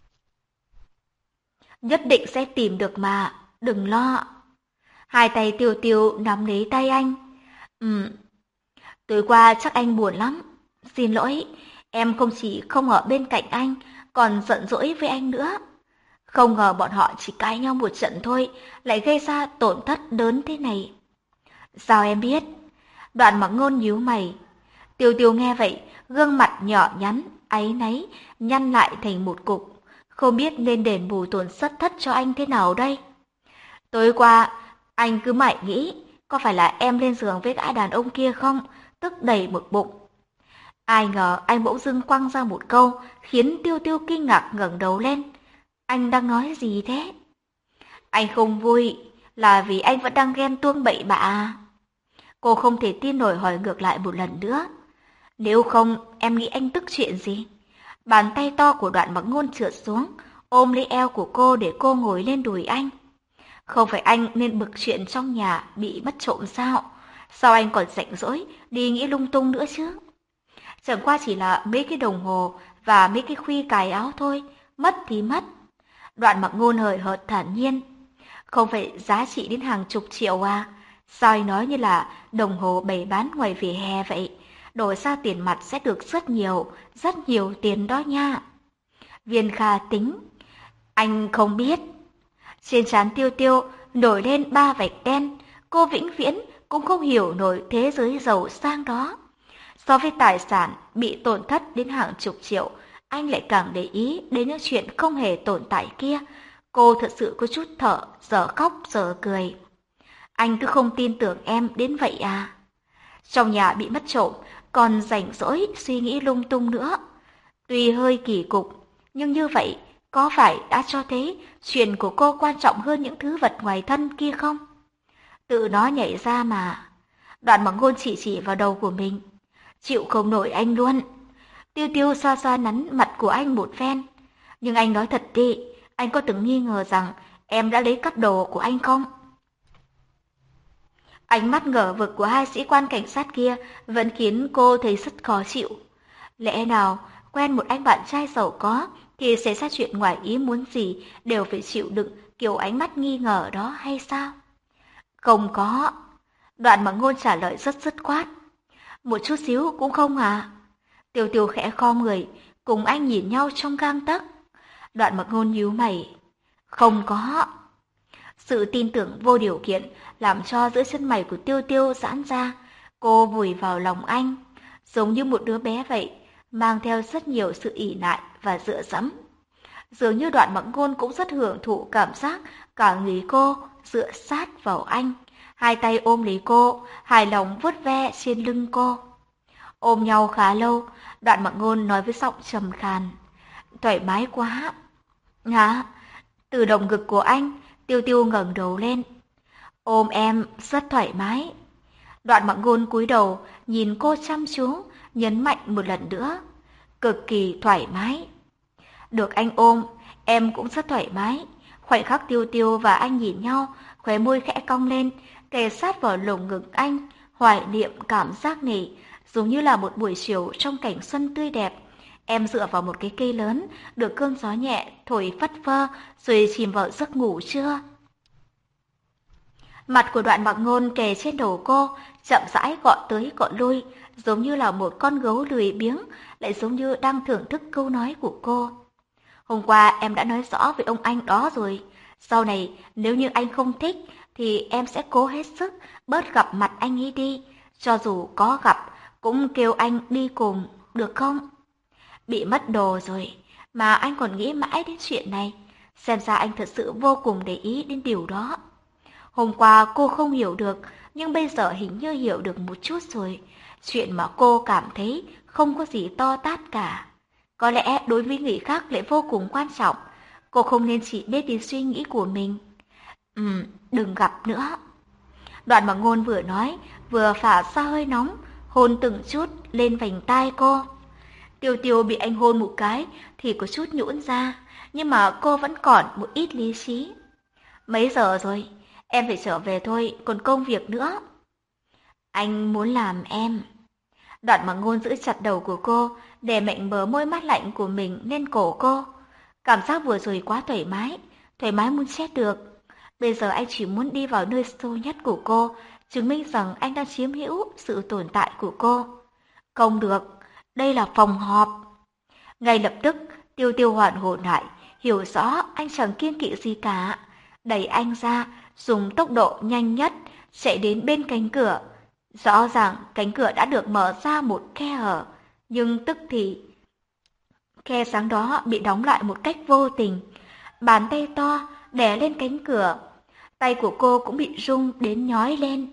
Nhất định sẽ tìm được mà, đừng lo. Hai tay Tiêu Tiêu nắm lấy tay anh. Ừm, tối qua chắc anh buồn lắm. Xin lỗi, em không chỉ không ở bên cạnh anh, còn giận dỗi với anh nữa. Không ngờ bọn họ chỉ cãi nhau một trận thôi, lại gây ra tổn thất lớn thế này. Sao em biết? Đoạn Mặc Ngôn nhíu mày. Tiêu Tiêu nghe vậy, gương mặt nhỏ nhắn, áy náy, nhăn lại thành một cục. Không biết nên đền bù tổn thất thất cho anh thế nào đây? Tối qua, anh cứ mãi nghĩ, có phải là em lên giường với gã đàn ông kia không? Tức đầy một bụng. Ai ngờ anh bỗng dưng quăng ra một câu, khiến Tiêu Tiêu kinh ngạc ngẩng đầu lên. Anh đang nói gì thế? Anh không vui, là vì anh vẫn đang ghen tuông bậy bạ à? Cô không thể tin nổi hỏi ngược lại một lần nữa. Nếu không, em nghĩ anh tức chuyện gì? Bàn tay to của Đoạn Mặc Ngôn trượt xuống, ôm lấy eo của cô để cô ngồi lên đùi anh. Không phải anh nên bực chuyện trong nhà bị mất trộm sao? Sao anh còn rảnh rỗi đi nghĩ lung tung nữa chứ? Chẳng qua chỉ là mấy cái đồng hồ và mấy cái khuy cài áo thôi, mất thì mất. Đoạn Mặc Ngôn hời hợt thản nhiên. Không phải giá trị đến hàng chục triệu à? Sao anh nói như là đồng hồ bày bán ngoài vỉa hè vậy? Đổi ra tiền mặt sẽ được rất nhiều, rất nhiều tiền đó nha. Viên Kha tính. Anh không biết. Trên trán Tiêu Tiêu nổi lên ba vạch đen, cô vĩnh viễn cũng không hiểu nổi thế giới giàu sang đó. So với tài sản bị tổn thất đến hàng chục triệu, anh lại càng để ý đến những chuyện không hề tồn tại kia. Cô thật sự có chút thở, giờ khóc giờ cười. Anh cứ không tin tưởng em đến vậy à? Trong nhà bị mất trộm, còn rảnh rỗi suy nghĩ lung tung nữa. Tuy hơi kỳ cục, nhưng như vậy có phải đã cho thấy chuyện của cô quan trọng hơn những thứ vật ngoài thân kia không? Tự nó nhảy ra mà. Đoạn Mặc Ngôn chỉ chỉ vào đầu của mình. Chịu không nổi anh luôn. Tiêu Tiêu xoa xoa nắn mặt của anh một phen. Nhưng anh nói thật đi, anh có từng nghi ngờ rằng em đã lấy cắp đồ của anh không? Ánh mắt ngờ vực của hai sĩ quan cảnh sát kia vẫn khiến cô thấy rất khó chịu. Lẽ nào quen một anh bạn trai giàu có thì xảy ra chuyện ngoài ý muốn gì đều phải chịu đựng kiểu ánh mắt nghi ngờ đó hay sao? Không có. Đoạn Mặc Ngôn trả lời rất dứt khoát. Một chút xíu cũng không à? Tiêu Tiêu khẽ khom người, cùng anh nhìn nhau trong gang tấc. Đoạn Mặc Ngôn nhíu mày. Không có. Sự tin tưởng vô điều kiện làm cho giữa chân mày của Tiêu Tiêu giãn ra. Cô vùi vào lòng anh, giống như một đứa bé vậy, mang theo rất nhiều sự ỷ lại và dựa dẫm. Dường như Đoạn Mặc Ngôn cũng rất hưởng thụ cảm giác cả người cô dựa sát vào anh, hai tay ôm lấy cô, hài lòng vuốt ve trên lưng cô. Ôm nhau khá lâu, Đoạn Mặc Ngôn nói với giọng trầm khàn. Thoải mái quá. Hả? Từ đồng ngực của anh, Tiêu Tiêu ngẩng đầu lên. Ôm em rất thoải mái. Đoạn Mặc Ngôn cúi đầu, nhìn cô chăm chú, nhấn mạnh một lần nữa. Cực kỳ thoải mái. Được anh ôm, em cũng rất thoải mái. Khoảnh khắc Tiêu Tiêu và anh nhìn nhau, khóe môi khẽ cong lên, kề sát vào lồng ngực anh, hoài niệm cảm giác này, giống như là một buổi chiều trong cảnh xuân tươi đẹp. Em dựa vào một cái cây lớn, được cơn gió nhẹ thổi phất phơ, rồi chìm vào giấc ngủ chưa? Mặt của Đoạn Mặc Ngôn kề trên đầu cô, chậm rãi gọn tới gọn lui, giống như là một con gấu lười biếng, lại giống như đang thưởng thức câu nói của cô. Hôm qua em đã nói rõ với ông anh đó rồi. Sau này, nếu như anh không thích, thì em sẽ cố hết sức bớt gặp mặt anh ấy đi. Cho dù có gặp, cũng kêu anh đi cùng, được không? Bị mất đồ rồi, mà anh còn nghĩ mãi đến chuyện này. Xem ra anh thật sự vô cùng để ý đến điều đó. Hôm qua cô không hiểu được, nhưng bây giờ hình như hiểu được một chút rồi. Chuyện mà cô cảm thấy không có gì to tát cả. Có lẽ đối với người khác lại vô cùng quan trọng. Cô không nên chỉ biết đến suy nghĩ của mình. Ừm, đừng gặp nữa. Đoạn Mặc Ngôn vừa nói, vừa phả ra hơi nóng, hôn từng chút lên vành tai cô. Tiêu Tiêu bị anh hôn một cái thì có chút nhũn ra, nhưng mà cô vẫn còn một ít lý trí. Mấy giờ rồi? Em phải trở về thôi, còn công việc nữa. Anh muốn làm em. Đoạn Mặc Ngôn giữ chặt đầu của cô, để mạnh bờ môi mát lạnh của mình lên cổ cô. Cảm giác vừa rồi quá thoải mái, thoải mái muốn chết được. Bây giờ anh chỉ muốn đi vào nơi sâu nhất của cô, chứng minh rằng anh đang chiếm hữu sự tồn tại của cô. Không được, đây là phòng họp. Ngay lập tức, Tiêu Tiêu hoàn hồn lại, hiểu rõ anh chẳng kiêng kỵ gì cả. Đẩy anh ra, dùng tốc độ nhanh nhất, chạy đến bên cánh cửa. Rõ ràng cánh cửa đã được mở ra một khe hở, nhưng tức thì khe sáng đó bị đóng lại một cách vô tình. Bàn tay to đè lên cánh cửa, tay của cô cũng bị rung đến nhói lên.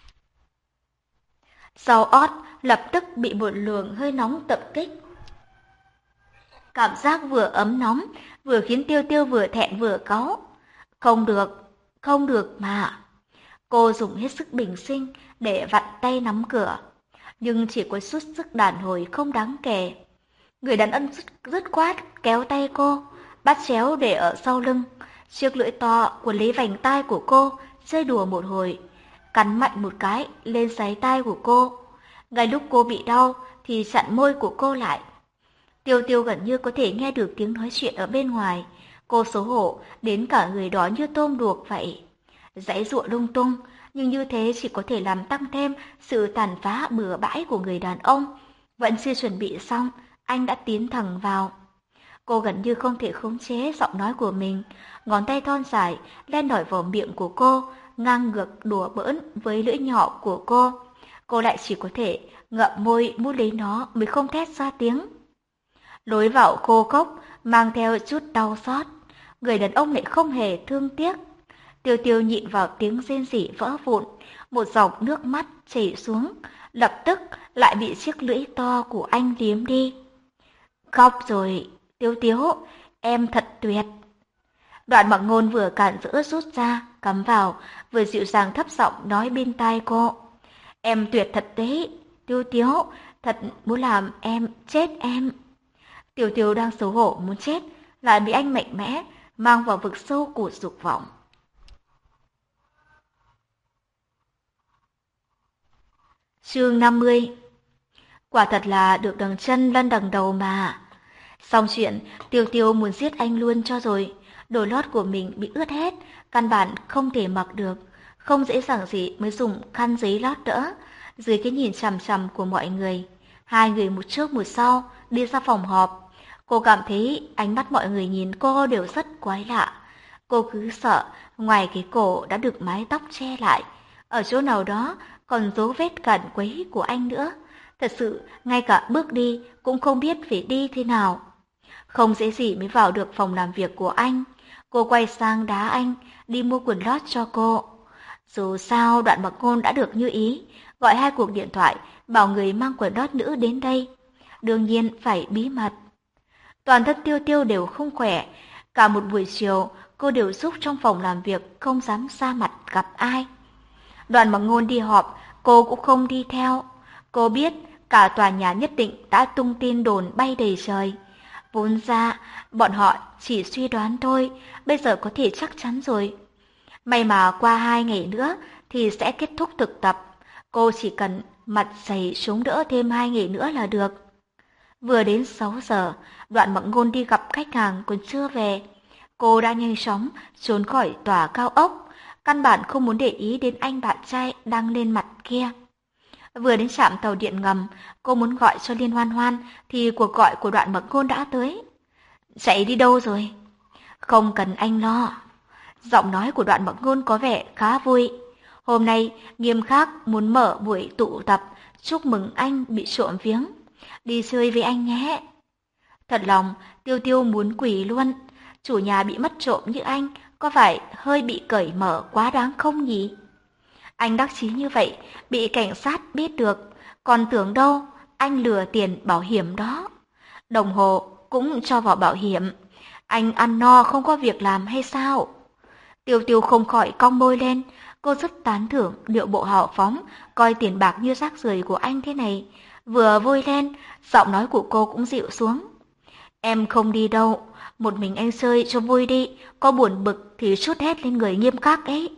Sau ót lập tức bị một luồng hơi nóng tập kích. Cảm giác vừa ấm nóng, vừa khiến Tiêu Tiêu vừa thẹn vừa cáu. Không được, không được mà. Cô dùng hết sức bình sinh để vặn tay nắm cửa, nhưng chỉ có chút sức đàn hồi không đáng kể. Người đàn ông dứt khoát kéo tay cô, bắt chéo để ở sau lưng. Chiếc lưỡi to của lấy vành tai của cô, chơi đùa một hồi, cắn mạnh một cái lên sáy tai của cô. Ngay lúc cô bị đau thì chặn môi của cô lại. Tiêu Tiêu gần như có thể nghe được tiếng nói chuyện ở bên ngoài. Cô xấu hổ đến cả người đó như tôm luộc vậy. Giãy giụa lung tung, nhưng như thế chỉ có thể làm tăng thêm sự tàn phá bừa bãi của người đàn ông. Vẫn chưa chuẩn bị xong, anh đã tiến thẳng vào. Cô gần như không thể khống chế giọng nói của mình, ngón tay thon dài len lỏi vào miệng của cô, ngang ngược đùa bỡn với lưỡi nhỏ của cô. Cô lại chỉ có thể ngậm môi mút lấy nó mới không thét ra tiếng. Lối vào khô khốc mang theo chút đau xót, người đàn ông lại không hề thương tiếc. Tiêu Tiêu nhịn vào tiếng rên rỉ vỡ vụn, một dòng nước mắt chảy xuống, lập tức lại bị chiếc lưỡi to của anh liếm đi. Khóc rồi, Tiêu Tiêu, em thật tuyệt. Đoạn Mặc Ngôn vừa cản rỡ rút ra, cắm vào, vừa dịu dàng thấp giọng nói bên tai cô. Em tuyệt thật đấy, Tiêu Tiêu, thật muốn làm em chết em. Tiêu Tiêu đang xấu hổ muốn chết, lại bị anh mạnh mẽ mang vào vực sâu của dục vọng. Chương năm mươi. Quả thật là được đằng chân lăn đằng đầu mà. Xong chuyện, Tiêu Tiêu muốn giết anh luôn cho rồi. Đồ lót của mình bị ướt hết, căn bản không thể mặc được. Không dễ dàng gì mới dùng khăn giấy lót đỡ. Dưới cái nhìn chằm chằm của mọi người, hai người một trước một sau đi ra phòng họp. Cô cảm thấy ánh mắt mọi người nhìn cô đều rất quái lạ. Cô cứ sợ ngoài cái cổ đã được mái tóc che lại, ở chỗ nào đó còn dấu vết cản quấy của anh nữa. Thật sự, ngay cả bước đi cũng không biết phải đi thế nào. Không dễ gì mới vào được phòng làm việc của anh. Cô quay sang đá anh, đi mua quần lót cho cô. Dù sao Đoạn Mặc Ngôn đã được như ý, gọi hai cuộc điện thoại, bảo người mang quần lót nữ đến đây. Đương nhiên phải bí mật. Toàn thân Tiêu Tiêu đều không khỏe. Cả một buổi chiều, cô đều giúp trong phòng làm việc, không dám ra mặt gặp ai. Đoạn Mặc Ngôn đi họp, cô cũng không đi theo. Cô biết cả tòa nhà nhất định đã tung tin đồn bay đầy trời. Vốn ra, bọn họ chỉ suy đoán thôi, bây giờ có thể chắc chắn rồi. May mà qua hai ngày nữa thì sẽ kết thúc thực tập. Cô chỉ cần mặt dày chống đỡ thêm hai ngày nữa là được. Vừa đến sáu giờ, Đoạn Mặc Ngôn đi gặp khách hàng còn chưa về. Cô đã nhanh chóng trốn khỏi tòa cao ốc, căn bản không muốn để ý đến anh bạn trai đang lên mặt kia. Vừa đến trạm tàu điện ngầm, cô muốn gọi cho Liên Hoan Hoan thì cuộc gọi của Đoạn Mặc Ngôn đã tới. Chạy đi đâu rồi? Không cần anh lo. Giọng nói của Đoạn Mặc Ngôn có vẻ khá vui. Hôm nay nghiêm khắc muốn mở buổi tụ tập chúc mừng anh bị trộm viếng. Đi chơi với anh nhé. Thật lòng, Tiêu Tiêu muốn quỳ luôn. Chủ nhà bị mất trộm như anh có phải hơi bị cởi mở quá đáng không nhỉ? Anh đắc chí như vậy, bị cảnh sát biết được, còn tưởng đâu anh lừa tiền bảo hiểm đó. Đồng hồ cũng cho vào bảo hiểm. Anh ăn no không có việc làm hay sao? Tiêu Tiêu không khỏi cong môi lên, cô rất tán thưởng điệu bộ hào phóng, coi tiền bạc như rác rưởi của anh thế này. Vừa vui lên, giọng nói của cô cũng dịu xuống. Em không đi đâu, một mình anh chơi cho vui đi, có buồn bực thì trút hết lên người Nghiêm Khắc ấy.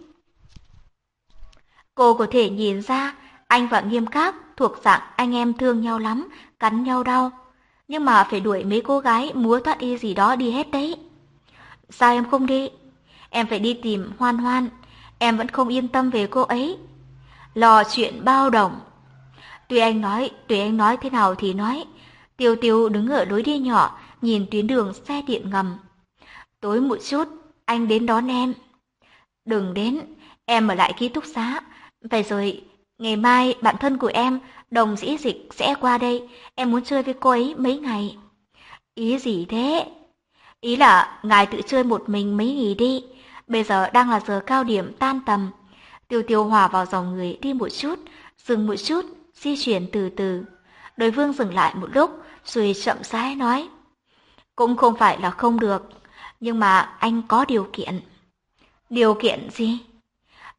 Cô có thể nhìn ra, anh và Nghiêm Khắc thuộc dạng anh em thương nhau lắm, cắn nhau đau. Nhưng mà phải đuổi mấy cô gái múa thoát y gì đó đi hết đấy. Sao em không đi? Em phải đi tìm Hoan Hoan, em vẫn không yên tâm về cô ấy. Lo chuyện bao đồng. Tùy anh nói, tùy anh nói thế nào thì nói. Tiêu Tiêu đứng ở lối đi nhỏ, nhìn tuyến đường xe điện ngầm. Tối một chút, anh đến đón em. Đừng đến, em ở lại ký túc xá. Vậy rồi, ngày mai bạn thân của em, Đồng Dĩ Dịch sẽ qua đây. Em muốn chơi với cô ấy mấy ngày. Ý gì thế? Ý là ngài tự chơi một mình mấy ngày đi. Bây giờ đang là giờ cao điểm tan tầm. Tiêu Tiêu hòa vào dòng người đi một chút, dừng một chút, di chuyển từ từ. Đối phương dừng lại một lúc, rồi chậm rãi nói. Cũng không phải là không được, nhưng mà anh có điều kiện. Điều kiện gì?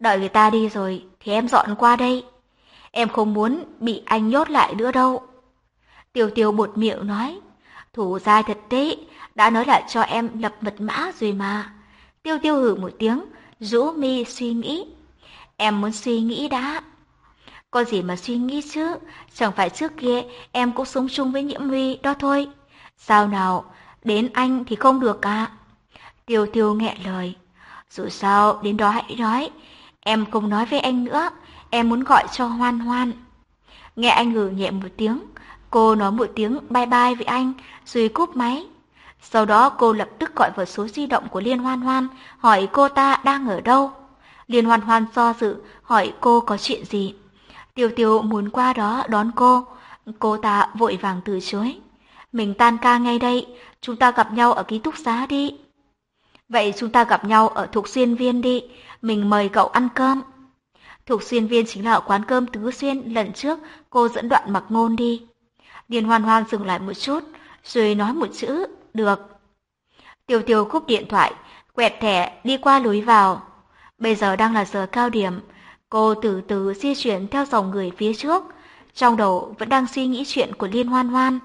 Đợi người ta đi rồi thì em dọn qua đây. Em không muốn bị anh nhốt lại nữa đâu. Tiêu Tiêu buột miệng nói. Thủ dai thật đấy, đã nói là cho em lập mật mã rồi mà. Tiêu Tiêu hử một tiếng, rũ mi suy nghĩ. Em muốn suy nghĩ đã. Có gì mà suy nghĩ chứ, chẳng phải trước kia em cũng sống chung với Nhiễm Huy đó thôi. Sao nào, đến anh thì không được à? Tiêu Tiêu nghẹn lời. Dù sao, đến đó hãy nói. Em không nói với anh nữa, em muốn gọi cho Hoan Hoan. Nghe anh ngừ nhẹ một tiếng, cô nói một tiếng bye bye với anh, rồi cúp máy. Sau đó cô lập tức gọi vào số di động của Liên Hoan Hoan, hỏi cô ta đang ở đâu. Liên Hoan Hoan do dự, hỏi cô có chuyện gì. Tiêu Tiêu muốn qua đó đón cô, cô ta vội vàng từ chối. Mình tan ca ngay đây, chúng ta gặp nhau ở ký túc xá đi. Vậy chúng ta gặp nhau ở Thục Xuyên Viên đi, mình mời cậu ăn cơm. Thục Xuyên Viên chính là quán cơm Tứ Xuyên lần trước cô dẫn Đoạn Mặc Ngôn đi. Liên Hoan Hoan dừng lại một chút, rồi nói một chữ, được. Tiêu Tiêu cúp điện thoại, quẹt thẻ đi qua lối vào. Bây giờ đang là giờ cao điểm, cô từ từ di chuyển theo dòng người phía trước, trong đầu vẫn đang suy nghĩ chuyện của Liên Hoan Hoan.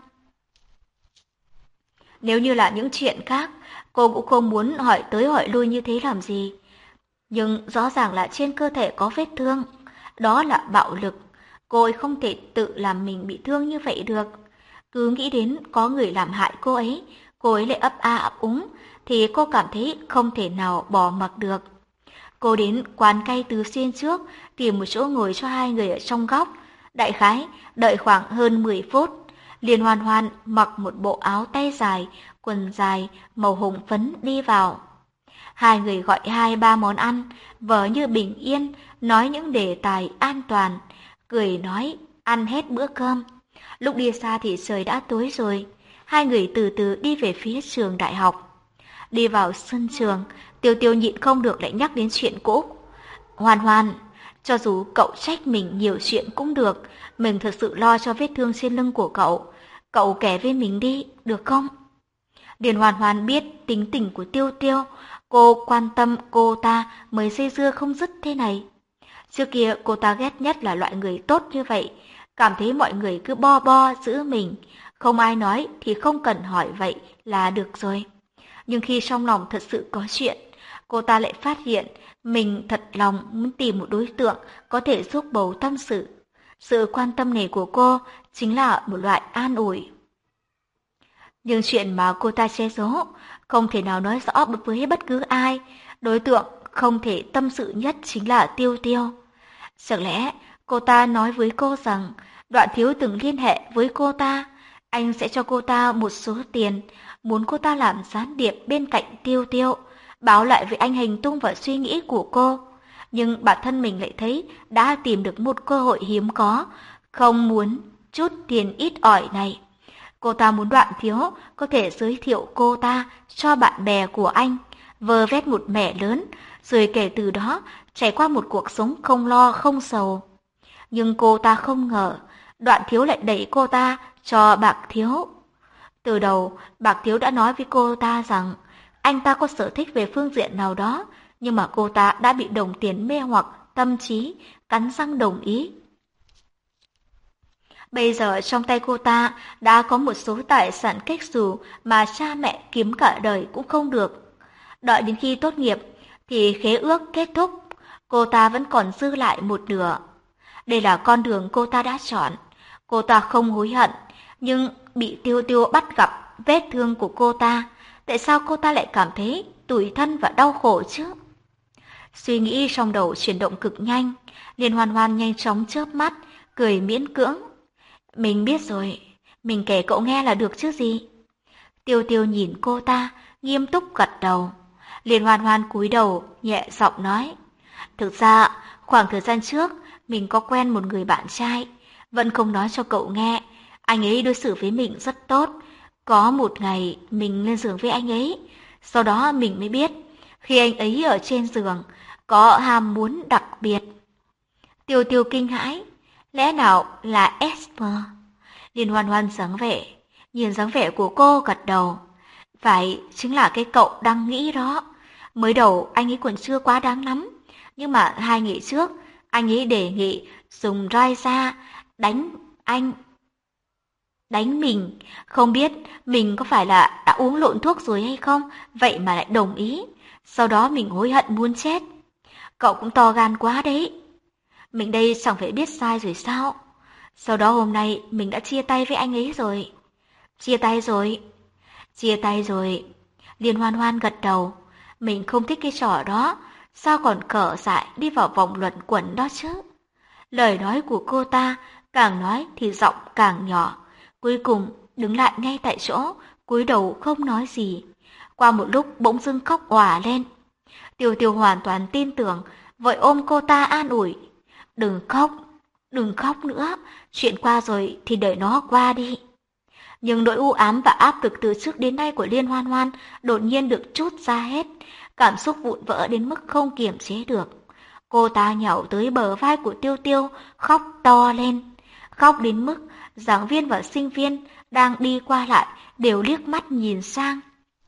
Nếu như là những chuyện khác, cô cũng không muốn hỏi tới hỏi lui như thế làm gì. Nhưng rõ ràng là trên cơ thể có vết thương, đó là bạo lực. Cô ấy không thể tự làm mình bị thương như vậy được. Cứ nghĩ đến có người làm hại cô ấy, cô ấy lại ấp a ấp úng, thì cô cảm thấy không thể nào bỏ mặc được. Cô đến quán cay Tứ Xuyên trước, tìm một chỗ ngồi cho hai người ở trong góc. Đại khái, đợi khoảng hơn mười phút. Liên Hoan Hoan mặc một bộ áo tay dài, quần dài, màu hồng phấn đi vào. Hai người gọi hai ba món ăn, vờ như bình yên, nói những đề tài an toàn, cười nói, ăn hết bữa cơm. Lúc đi xa thì trời đã tối rồi, hai người từ từ đi về phía trường đại học. Đi vào sân trường, Tiêu Tiêu nhịn không được lại nhắc đến chuyện cũ. Hoan Hoan, cho dù cậu trách mình nhiều chuyện cũng được, mình thực sự lo cho vết thương trên lưng của cậu. Cậu kể với mình đi, được không? Điền Hoan Hoan biết tính tình của Tiêu Tiêu, cô quan tâm cô ta mới dây dưa không dứt thế này. Trước kia cô ta ghét nhất là loại người tốt như vậy, cảm thấy mọi người cứ bo bo giữ mình, không ai nói thì không cần hỏi vậy là được rồi. Nhưng khi trong lòng thật sự có chuyện, cô ta lại phát hiện mình thật lòng muốn tìm một đối tượng có thể giúp bầu tâm sự. Sự quan tâm này của cô chính là một loại an ủi. Nhưng chuyện mà cô ta che giấu, không thể nào nói rõ với bất cứ ai, đối tượng không thể tâm sự nhất chính là Tiêu Tiêu. Chẳng lẽ cô ta nói với cô rằng Đoạn Thiếu từng liên hệ với cô ta, anh sẽ cho cô ta một số tiền, muốn cô ta làm gián điệp bên cạnh Tiêu Tiêu, báo lại với anh hành tung và suy nghĩ của cô. Nhưng bản thân mình lại thấy đã tìm được một cơ hội hiếm có, không muốn chút tiền ít ỏi này. Cô ta muốn Đoạn Thiếu có thể giới thiệu cô ta cho bạn bè của anh, vơ vét một mẻ lớn, rồi kể từ đó trải qua một cuộc sống không lo không sầu. Nhưng cô ta không ngờ, Đoạn Thiếu lại đẩy cô ta cho Bạc Thiếu. Từ đầu, Bạc Thiếu đã nói với cô ta rằng anh ta có sở thích về phương diện nào đó, nhưng mà cô ta đã bị đồng tiền mê hoặc tâm trí, cắn răng đồng ý. Bây giờ trong tay cô ta đã có một số tài sản kết xù mà cha mẹ kiếm cả đời cũng không được. Đợi đến khi tốt nghiệp thì khế ước kết thúc, cô ta vẫn còn dư lại một nửa. Đây là con đường cô ta đã chọn. Cô ta không hối hận, nhưng bị Tiêu Tiêu bắt gặp vết thương của cô ta. Tại sao cô ta lại cảm thấy tủi thân và đau khổ chứ? Suy nghĩ trong đầu chuyển động cực nhanh, Liên Hoan Hoan nhanh chóng chớp mắt, cười miễn cưỡng. Mình biết rồi, mình kể cậu nghe là được chứ gì. Tiêu Tiêu nhìn cô ta, nghiêm túc gật đầu. Liên Hoan Hoan cúi đầu, nhẹ giọng nói. Thực ra, khoảng thời gian trước, mình có quen một người bạn trai, vẫn không nói cho cậu nghe. Anh ấy đối xử với mình rất tốt. Có một ngày, mình lên giường với anh ấy. Sau đó mình mới biết, khi anh ấy ở trên giường, có ham muốn đặc biệt. Tiêu Tiêu kinh hãi. Lẽ nào là Esper? Liên Hoan Hoan dáng vẻ, nhìn dáng vẻ của cô gật đầu. Phải, chính là cái cậu đang nghĩ đó. Mới đầu anh ấy còn chưa quá đáng lắm, Nhưng mà hai ngày trước, anh ấy đề nghị dùng roi da đánh anh, đánh mình. Không biết mình có phải là đã uống lộn thuốc rồi hay không, vậy mà lại đồng ý. Sau đó mình hối hận muốn chết. Cậu cũng to gan quá đấy. Mình đây chẳng phải biết sai rồi sao? Sau đó hôm nay mình đã chia tay với anh ấy rồi. Chia tay rồi. Chia tay rồi. Liên Hoan Hoan gật đầu. Mình không thích cái trò đó. Sao còn cỡ dại đi vào vòng luẩn quẩn đó chứ? Lời nói của cô ta càng nói thì giọng càng nhỏ. Cuối cùng đứng lại ngay tại chỗ, cúi đầu không nói gì. Qua một lúc bỗng dưng khóc òa lên. Tiêu Tiêu hoàn toàn tin tưởng, vội ôm cô ta an ủi. Đừng khóc, đừng khóc nữa, chuyện qua rồi thì đợi nó qua đi. Nhưng nỗi u ám và áp lực từ trước đến nay của Liên Hoan Hoan đột nhiên được trút ra hết, cảm xúc vụn vỡ đến mức không kiềm chế được. Cô ta nhảy tới bờ vai của Tiêu Tiêu, khóc to lên, khóc đến mức giảng viên và sinh viên đang đi qua lại đều liếc mắt nhìn sang.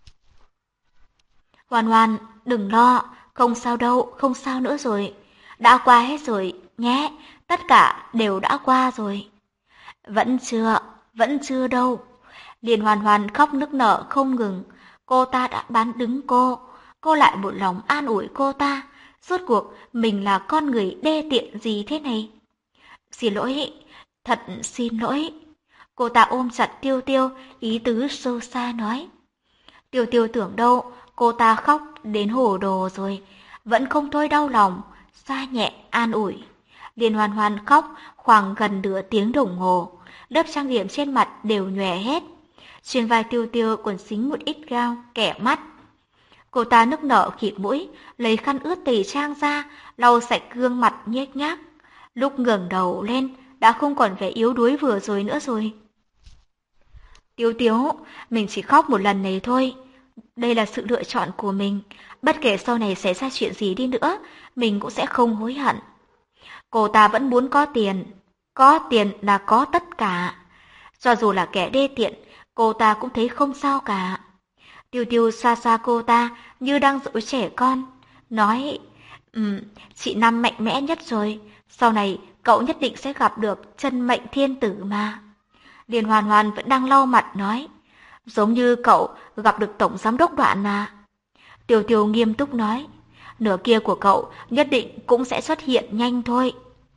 Hoan Hoan, đừng lo, không sao đâu, không sao nữa rồi. Đã qua hết rồi, nhé, tất cả đều đã qua rồi. Vẫn chưa, vẫn chưa đâu. Liên Hoan Hoan khóc nức nở không ngừng. Cô ta đã bán đứng cô, cô lại một lòng an ủi cô ta. Rốt cuộc mình là con người đê tiện gì thế này? Xin lỗi, thật xin lỗi. Cô ta ôm chặt Tiêu Tiêu, ý tứ sâu xa nói. Tiêu Tiêu tưởng đâu cô ta khóc đến hồ đồ rồi, vẫn không thôi đau lòng, xoa nhẹ an ủi. Liên Hoan Hoan khóc khoảng gần nửa tiếng đồng hồ, lớp trang điểm trên mặt đều nhòe hết. Trên vai Tiêu Tiêu còn xính một ít gao kẻ mắt. Cô ta nức nở khịt mũi, lấy khăn ướt tẩy trang ra, lau sạch gương mặt nhếch nhác. Lúc ngẩng đầu lên, đã không còn vẻ yếu đuối vừa rồi nữa rồi. Tiêu Tiêu, mình chỉ khóc một lần này thôi. Đây là sự lựa chọn của mình. Bất kể sau này xảy ra chuyện gì đi nữa, mình cũng sẽ không hối hận. Cô ta vẫn muốn có tiền. Có tiền là có tất cả. Cho dù là kẻ đê tiện, cô ta cũng thấy không sao cả. Tiêu Tiêu xoa xoa cô ta như đang dỗ trẻ con. Nói, um, chị Năm mạnh mẽ nhất rồi. Sau này cậu nhất định sẽ gặp được chân mệnh thiên tử mà. Liên Hoan Hoan vẫn đang lau mặt nói. Giống như cậu gặp được tổng giám đốc Đoạn mà. Tiêu Tiêu nghiêm túc nói. Nửa kia của cậu nhất định cũng sẽ xuất hiện nhanh thôi.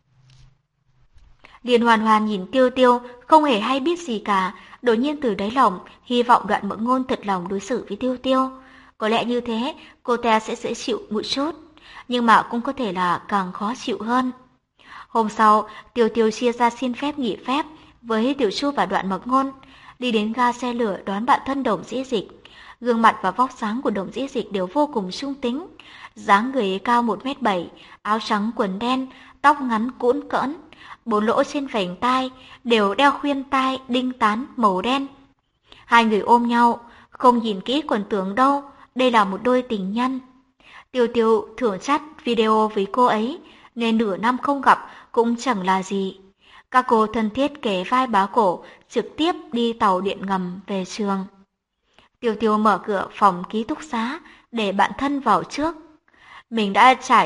Liên Hoan Hoan nhìn Tiêu Tiêu không hề hay biết gì cả, đột nhiên từ đáy lòng hy vọng Đoạn Mộng Ngôn thật lòng đối xử với Tiêu Tiêu. Có lẽ như thế cô ta sẽ dễ chịu một chút, nhưng mà cũng có thể là càng khó chịu hơn. Hôm sau, Tiêu Tiêu chia ra xin phép nghỉ phép với Tiểu Chu và Đoạn Mộng Ngôn, đi đến ga xe lửa đón bạn thân Đồng Dĩ Dịch. Gương mặt và vóc dáng của Đồng Dĩ Dịch đều vô cùng trung tính, dáng người cao một mét bảy, áo trắng quần đen, tóc ngắn cũn cỡn, bốn lỗ trên vành tai đều đeo khuyên tai đinh tán màu đen. Hai người ôm nhau, không nhìn kỹ còn tưởng đâu đây là một đôi tình nhân. Tiêu Tiêu thường chat video với cô ấy, nên nửa năm không gặp cũng chẳng là gì. Các cô thân thiết kề vai bá cổ, trực tiếp đi tàu điện ngầm về trường. Tiêu Tiêu mở cửa phòng ký túc xá để bạn thân vào trước. Mình đã trải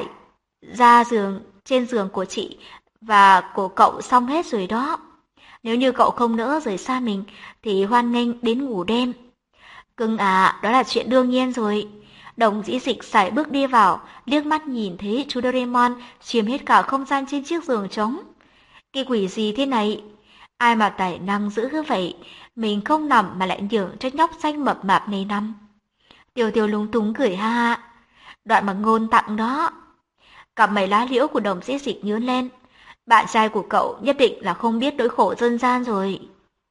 ra giường trên giường của chị và của cậu xong hết rồi đó. Nếu như cậu không nỡ rời xa mình thì hoan nghênh đến ngủ đêm. Cưng à, đó là chuyện đương nhiên rồi. Đồng Dĩ Dịch sải bước đi vào, liếc mắt nhìn thấy chú Doraemon chiếm hết cả không gian trên chiếc giường trống. Cái quỷ gì thế này? Ai mà tài năng dữ như vậy, mình không nằm mà lại nhường cho nhóc xanh mập mạp này nằm. Tiêu Tiêu lúng túng cười ha ha. Đoạn Mộng Ngôn tặng đó. Cặp mày lá liễu của Đồng Dĩ Dịch nhướng lên. Bạn trai của cậu nhất định là không biết nỗi khổ dân gian rồi.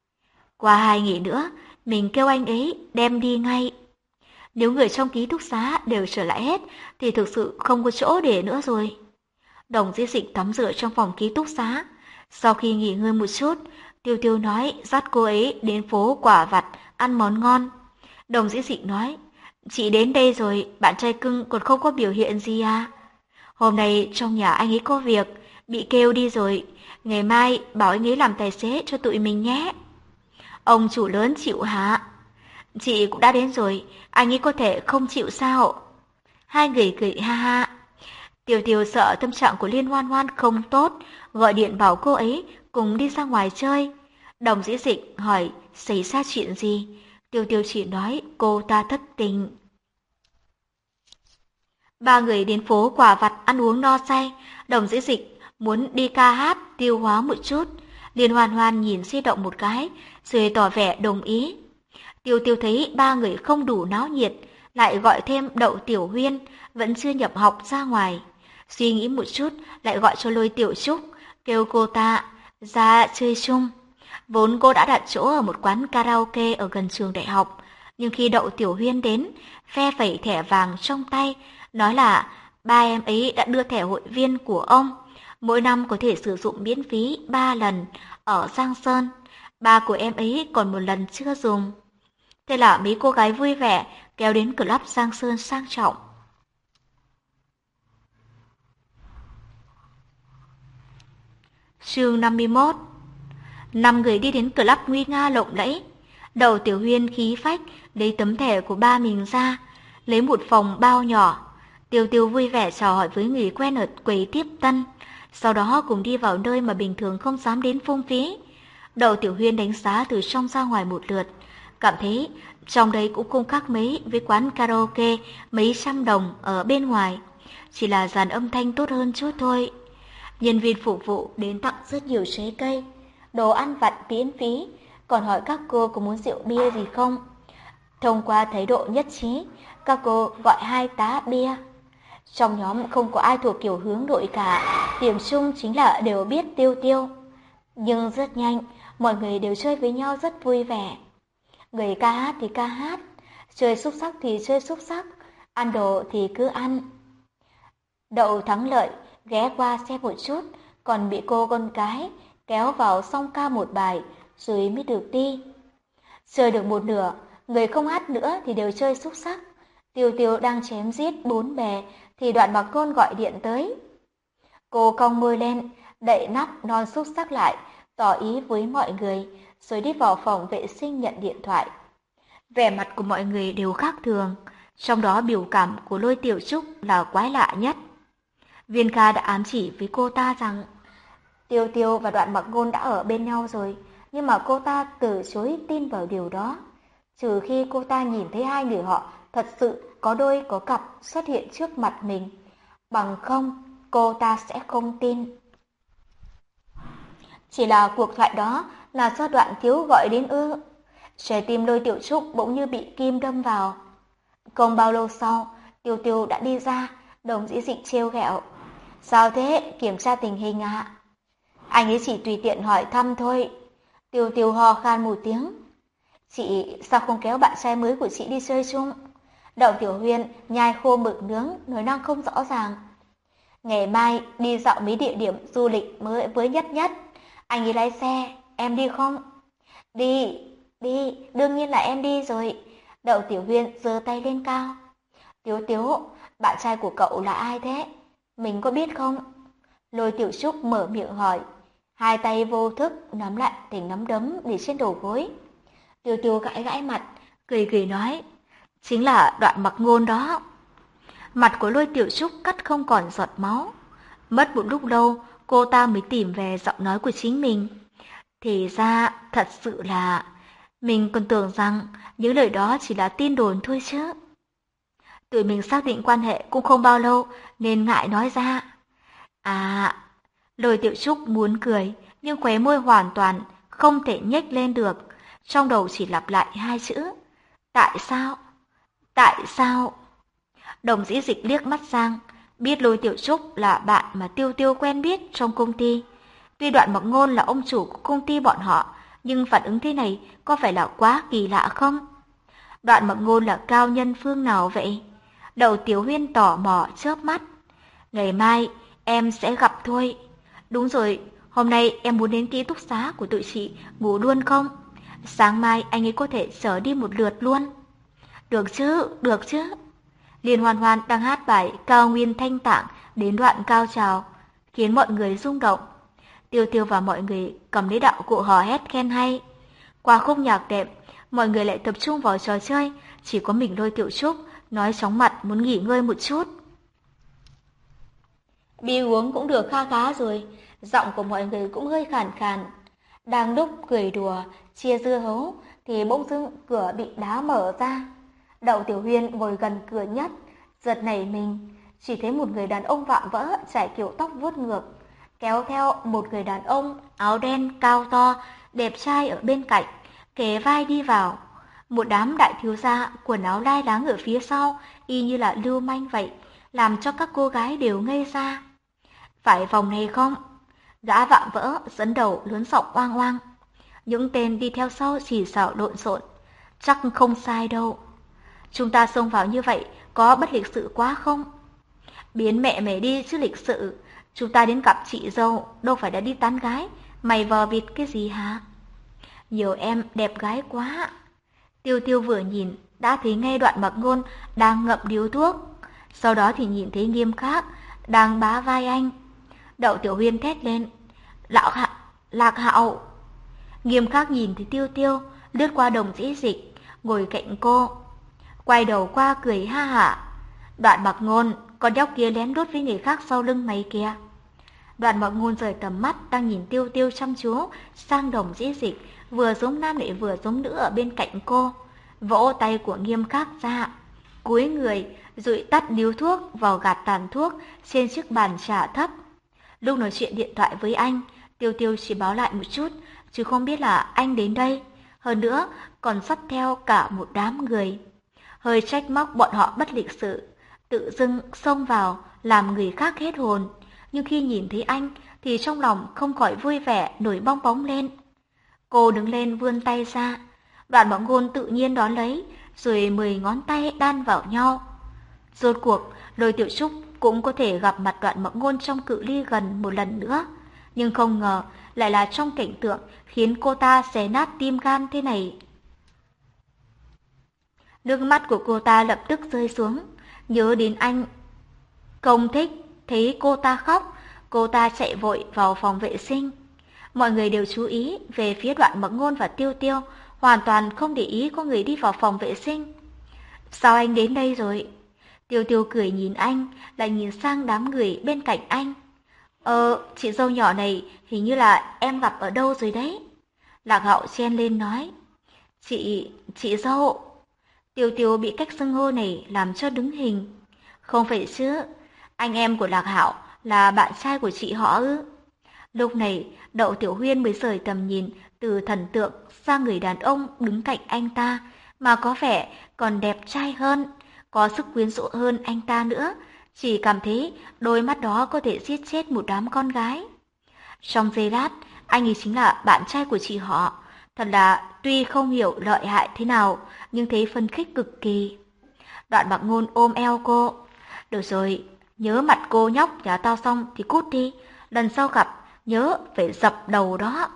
Qua hai ngày nữa, mình kêu anh ấy đem đi ngay. Nếu người trong ký túc xá đều trở lại hết thì thực sự không có chỗ để nữa rồi. Đồng Dĩ Dịch tắm rửa trong phòng ký túc xá. Sau khi nghỉ ngơi một chút, Tiêu Tiêu nói dắt cô ấy đến phố quả vặt ăn món ngon. Đồng Dĩ Dịch nói, chị đến đây rồi, bạn trai cưng còn không có biểu hiện gì à? Hôm nay trong nhà anh ấy có việc, bị kêu đi rồi. Ngày mai bảo anh ấy làm tài xế cho tụi mình nhé. Ông chủ lớn chịu hả? Chị cũng đã đến rồi, anh ấy có thể không chịu sao? Hai người cười ha ha. Tiêu Tiêu sợ tâm trạng của Liên Hoan Hoan không tốt, gọi điện bảo cô ấy cùng đi ra ngoài chơi. Đồng Dĩ Dịch hỏi xảy ra chuyện gì, Tiêu Tiêu chỉ nói cô ta thất tình. Ba người đến phố Quả Vặt ăn uống no say, Đồng Dĩ Dịch muốn đi ca hát tiêu hóa một chút. Liên Hoan Hoan nhìn di động một cái, rồi tỏ vẻ đồng ý. Tiêu Tiêu thấy ba người không đủ náo nhiệt, lại gọi thêm Đậu Tiểu Huyên, vẫn chưa nhập học ra ngoài. Suy nghĩ một chút, lại gọi cho Lôi Tiểu Trúc, kêu cô ta ra chơi chung. Vốn cô đã đặt chỗ ở một quán karaoke ở gần trường đại học, nhưng khi Đậu Tiểu Huyên đến, phe phẩy thẻ vàng trong tay, nói là ba em ấy đã đưa thẻ hội viên của ông, mỗi năm có thể sử dụng miễn phí ba lần ở Giang Sơn, ba của em ấy còn một lần chưa dùng. Thế là mấy cô gái vui vẻ kéo đến club Giang Sơn sang trọng. Chương năm mươi mốt. Năm người đi đến club nguy nga lộng lẫy. Đậu Tiểu Huyên khí phách lấy tấm thẻ của ba mình ra, lấy một phòng bao nhỏ. Tiêu Tiêu vui vẻ chào hỏi với người quen ở quầy tiếp tân, sau đó cùng đi vào nơi mà bình thường không dám đến phung phí. Đậu Tiểu Huyên đánh giá từ trong ra ngoài một lượt, cảm thấy trong đây cũng không khác mấy với quán karaoke mấy trăm đồng ở bên ngoài, chỉ là dàn âm thanh tốt hơn chút thôi. Nhân viên phục vụ đến tặng rất nhiều trái cây, đồ ăn vặt miễn phí, còn hỏi các cô có muốn rượu bia gì không. Thông qua thái độ nhất trí, các cô gọi hai tá bia. Trong nhóm không có ai thuộc kiểu hướng nội cả, điểm chung chính là đều biết Tiêu Tiêu. Nhưng rất nhanh, mọi người đều chơi với nhau rất vui vẻ. Người ca hát thì ca hát, chơi xúc sắc thì chơi xúc sắc, ăn đồ thì cứ ăn. Đậu Thắng Lợi ghé qua xem một chút, còn bị cô con gái kéo vào song ca một bài, rồi mới được đi. Chơi được một nửa, người không hát nữa thì đều chơi xúc sắc. Tiêu Tiêu đang chém giết bốn bè, thì Đoạn Mặc Ngôn gọi điện tới. Cô cong môi lên, đậy nắp non xúc sắc lại, tỏ ý với mọi người, rồi đi vào phòng vệ sinh nhận điện thoại. Vẻ mặt của mọi người đều khác thường, trong đó biểu cảm của Lôi Tiểu Trúc là quái lạ nhất. Viên Kha đã ám chỉ với cô ta rằng Tiêu Tiêu và Đoạn Mặc Ngôn đã ở bên nhau rồi, nhưng mà cô ta từ chối tin vào điều đó, trừ khi cô ta nhìn thấy hai người họ thật sự có đôi có cặp xuất hiện trước mặt mình, bằng không cô ta sẽ không tin. Chỉ là cuộc thoại đó là do Đoạn Thiếu gọi đến ư? Trái tim Lôi Tiểu Trúc bỗng như bị kim đâm vào. Không bao lâu sau, Tiêu Tiêu đã đi ra, Đồng Dĩ Dịch trêu ghẹo. Sao thế, kiểm tra tình hình ạ? À? Anh ấy chỉ tùy tiện hỏi thăm thôi. Tiêu Tiêu ho khan một tiếng. Chị sao không kéo bạn trai mới của chị đi chơi chung? Đậu Tiểu Huyên nhai khô mực nướng, nói năng không rõ ràng. Ngày mai đi dạo mấy địa điểm du lịch mới với Nhất Nhất. Anh ấy lái xe, em đi không? Đi, đi, đương nhiên là em đi rồi. Đậu Tiểu Huyên giơ tay lên cao. Tiếu Tiếu, bạn trai của cậu là ai thế? Mình có biết không? Lôi Tiểu Trúc mở miệng hỏi, hai tay vô thức nắm lại thành nắm đấm để trên đầu gối. Tiêu Tiêu gãi gãi mặt, cười cười nói, chính là Đoạn Mặc Ngôn đó. Mặt của Lôi Tiểu Trúc cắt không còn giọt máu. Mất một lúc lâu, cô ta mới tìm về giọng nói của chính mình. Thì ra, thật sự là... Mình còn tưởng rằng những lời đó chỉ là tin đồn thôi chứ. Tụi mình xác định quan hệ cũng không bao lâu, nên ngại nói ra. À... Lôi Tiểu Trúc muốn cười, nhưng khóe môi hoàn toàn không thể nhếch lên được. Trong đầu chỉ lặp lại hai chữ. Tại sao? Tại sao? Đồng Dĩ Dịch liếc mắt sang, biết Lôi Tiểu Trúc là bạn mà Tiêu Tiêu quen biết trong công ty. Tuy Đoạn Mặc Ngôn là ông chủ của công ty bọn họ, nhưng phản ứng thế này có phải là quá kỳ lạ không? Đoạn Mặc Ngôn là cao nhân phương nào vậy? Đậu Tiểu Huyên tò mò chớp mắt. Ngày mai em sẽ gặp thôi. Đúng rồi, hôm nay em muốn đến ký túc xá của tụi chị ngủ luôn không? Sáng mai anh ấy có thể chở đi một lượt luôn. Được chứ, được chứ. Liên Hoan Hoan đang hát bài Cao Nguyên Thanh Tạng đến đoạn cao trào, khiến mọi người rung động. Tiêu Tiêu và mọi người cầm lấy đạo cụ hò hét khen hay. Qua khúc nhạc đẹp, mọi người lại tập trung vào trò chơi, chỉ có mình Lôi Tiểu Trúc nói chóng mặt muốn nghỉ ngơi một chút. Bia uống cũng được kha khá rồi, giọng của mọi người cũng hơi khàn khàn. Đang lúc cười đùa, chia dưa hấu, thì bỗng dưng cửa bị đá mở ra. Đậu Tiểu Huyên ngồi gần cửa nhất, giật nảy mình, chỉ thấy một người đàn ông vạm vỡ trải kiểu tóc vuốt ngược, kéo theo một người đàn ông áo đen cao to, đẹp trai ở bên cạnh, kề vai đi vào. Một đám đại thiếu gia quần áo lai láng ở phía sau, y như là lưu manh vậy, làm cho các cô gái đều ngây ra. Phải vòng này không? Gã vạm vỡ dẫn đầu lớn giọng oang oang. Những tên đi theo sau chỉ xảo lộn xộn. Chắc không sai đâu. Chúng ta xông vào như vậy có bất lịch sự quá không? Biến mẹ mày đi chứ lịch sự. Chúng ta đến gặp chị dâu, đâu phải đã đi tán gái. Mày vờ vịt cái gì hả? Nhiều em đẹp gái quá. Tiêu Tiêu vừa nhìn đã thấy ngay Đoạn Mặc Ngôn đang ngậm điếu thuốc. Sau đó thì nhìn thấy Nghiêm Khắc đang bá vai anh. Đậu Tiểu Huyên thét lên. Lão hạ, Lạc Hạo. Nghiêm Khắc nhìn thấy Tiêu Tiêu lướt qua Đồng Dĩ Dịch, ngồi cạnh cô, quay đầu qua cười ha hả. Đoạn Mặc Ngôn, con nhóc kia lén lút với người khác sau lưng mày kìa. Đoạn Mặc Ngôn rời tầm mắt đang nhìn Tiêu Tiêu chăm chú sang Đồng Dĩ Dịch, vừa giống nam lại vừa giống nữ ở bên cạnh cô, vỗ tay của Nghiêm Khắc ra, cúi người dụi tắt điếu thuốc vào gạt tàn thuốc trên chiếc bàn trà thấp. Lúc nói chuyện điện thoại với anh, Tiêu Tiêu chỉ báo lại một chút, chứ không biết là anh đến đây. Hơn nữa, còn dắt theo cả một đám người. Hơi trách móc bọn họ bất lịch sự, tự dưng xông vào làm người khác hết hồn. Nhưng khi nhìn thấy anh thì trong lòng không khỏi vui vẻ nổi bong bóng lên. Cô đứng lên vươn tay ra, Đoạn Mặc Ngôn tự nhiên đón lấy, rồi mười ngón tay đan vào nhau. Rốt cuộc, Lôi Tiểu Trúc cũng có thể gặp mặt Đoạn Mặc Ngôn trong cự ly gần một lần nữa, nhưng không ngờ lại là trong cảnh tượng khiến cô ta xé nát tim gan thế này. Nước mắt của cô ta lập tức rơi xuống, nhớ đến anh không thích thấy cô ta khóc, cô ta chạy vội vào phòng vệ sinh. Mọi người đều chú ý về phía Đoạn Mặc Ngôn và Tiêu Tiêu, hoàn toàn không để ý có người đi vào phòng vệ sinh. Sao anh đến đây rồi? Tiêu Tiêu cười nhìn anh, lại nhìn sang đám người bên cạnh anh. Ờ, chị dâu nhỏ này hình như là em gặp ở đâu rồi đấy. Lạc Hạo chen lên nói. Chị, chị dâu. Tiêu Tiêu bị cách xưng hô này làm cho đứng hình. Không phải chứ, anh em của Lạc Hạo là bạn trai của chị họ ư? Lúc này, Đậu Tiểu Huyên mới rời tầm nhìn từ thần tượng sang người đàn ông đứng cạnh anh ta, mà có vẻ còn đẹp trai hơn, có sức quyến rũ hơn anh ta nữa. Chỉ cảm thấy đôi mắt đó có thể giết chết một đám con gái. Trong giây lát, anh ấy chính là bạn trai của chị họ. Thật là tuy không hiểu lợi hại thế nào, nhưng thấy phấn khích cực kỳ. Đoạn Mặc Ngôn ôm eo cô. Được rồi, nhớ mặt cô nhóc nhà tao xong thì cút đi. Lần sau gặp, nhớ phải dập đầu đó.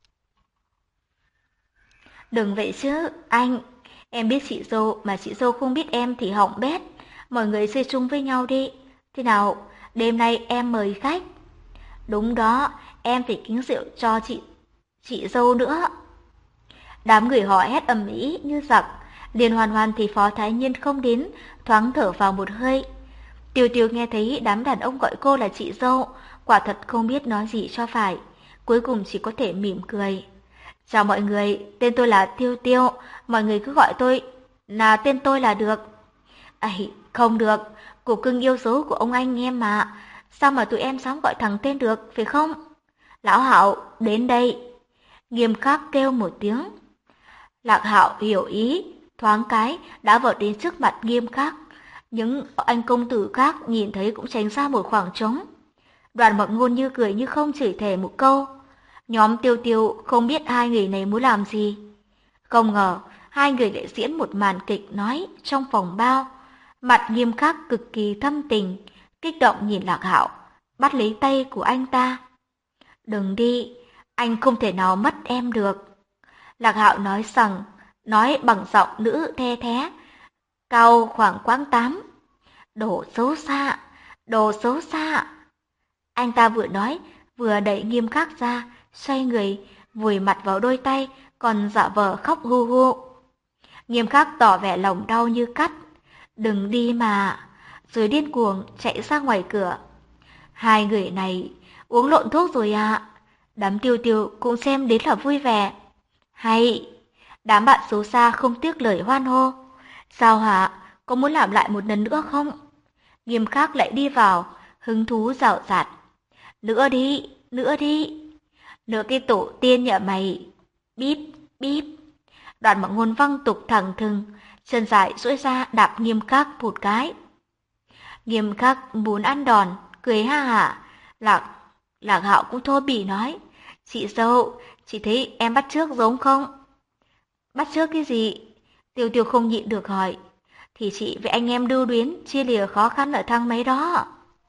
Đừng vậy chứ, anh. Em biết chị dâu mà chị dâu không biết em thì hỏng bét. Mọi người chơi chung với nhau đi. Thế nào, đêm nay em mời khách. Đúng đó, em phải kính rượu cho chị chị dâu nữa. Đám người họ hét ầm ĩ như giặc. Liên Hoan Hoan thì Phó Thái Nhiên không đến, thoáng thở vào một hơi. Tiêu Tiêu nghe thấy đám đàn ông gọi cô là chị dâu, quả thật không biết nói gì cho phải. Cuối cùng chỉ có thể mỉm cười. Chào mọi người, tên tôi là Tiêu Tiêu, mọi người cứ gọi tôi là tên tôi là được. Ây, không được, cục cưng yêu dấu của ông anh em mà, sao mà tụi em dám gọi thẳng tên được, phải không? Lão Hạo, đến đây. Nghiêm Khắc kêu một tiếng. Lạc Hạo hiểu ý, thoáng cái đã vọt đến trước mặt Nghiêm Khắc. Những anh công tử khác nhìn thấy cũng tránh ra một khoảng trống. Đoàn Mặc Ngôn như cười như không chửi thề một câu. Nhóm Tiêu Tiêu không biết hai người này muốn làm gì. Không ngờ, hai người lại diễn một màn kịch nói trong phòng bao. Mặt Nghiêm Khắc cực kỳ thâm tình, kích động nhìn Lạc Hạo, bắt lấy tay của anh ta. Đừng đi, anh không thể nào mất em được. Lạc Hạo nói rằng, nói bằng giọng nữ the thé, cao khoảng quãng tám. Đồ xấu xa, đồ xấu xa. Anh ta vừa nói, vừa đẩy Nghiêm Khắc ra, xoay người, vùi mặt vào đôi tay, còn giả vờ khóc hu hu. Nghiêm Khắc tỏ vẻ lòng đau như cắt. Đừng đi mà, rồi điên cuồng chạy ra ngoài cửa. Hai người này uống lộn thuốc rồi à? Đám Tiêu Tiêu cũng xem đến là vui vẻ. Hay, đám bạn xấu xa không tiếc lời hoan hô. Sao hả? Có muốn làm lại một lần nữa không? Nghiêm Khắc lại đi vào, hứng thú rào rạt. Nữa đi, nữa đi. Nữa cái tổ tiên nhà mày. Bíp, bíp. Đoạn Mặc Ngôn văng tục thẳng thừng, chân dài duỗi ra đạp Nghiêm Khắc một cái. Nghiêm Khắc muốn ăn đòn, cười ha hả. Lạc, Lạc Hạo cũng thô bỉ nói. Chị dâu, chị thấy em bắt chước giống không? Bắt chước cái gì? Tiêu Tiêu không nhịn được hỏi. Thì chị với anh em đưu đuyến chia lìa khó khăn ở thang máy đó.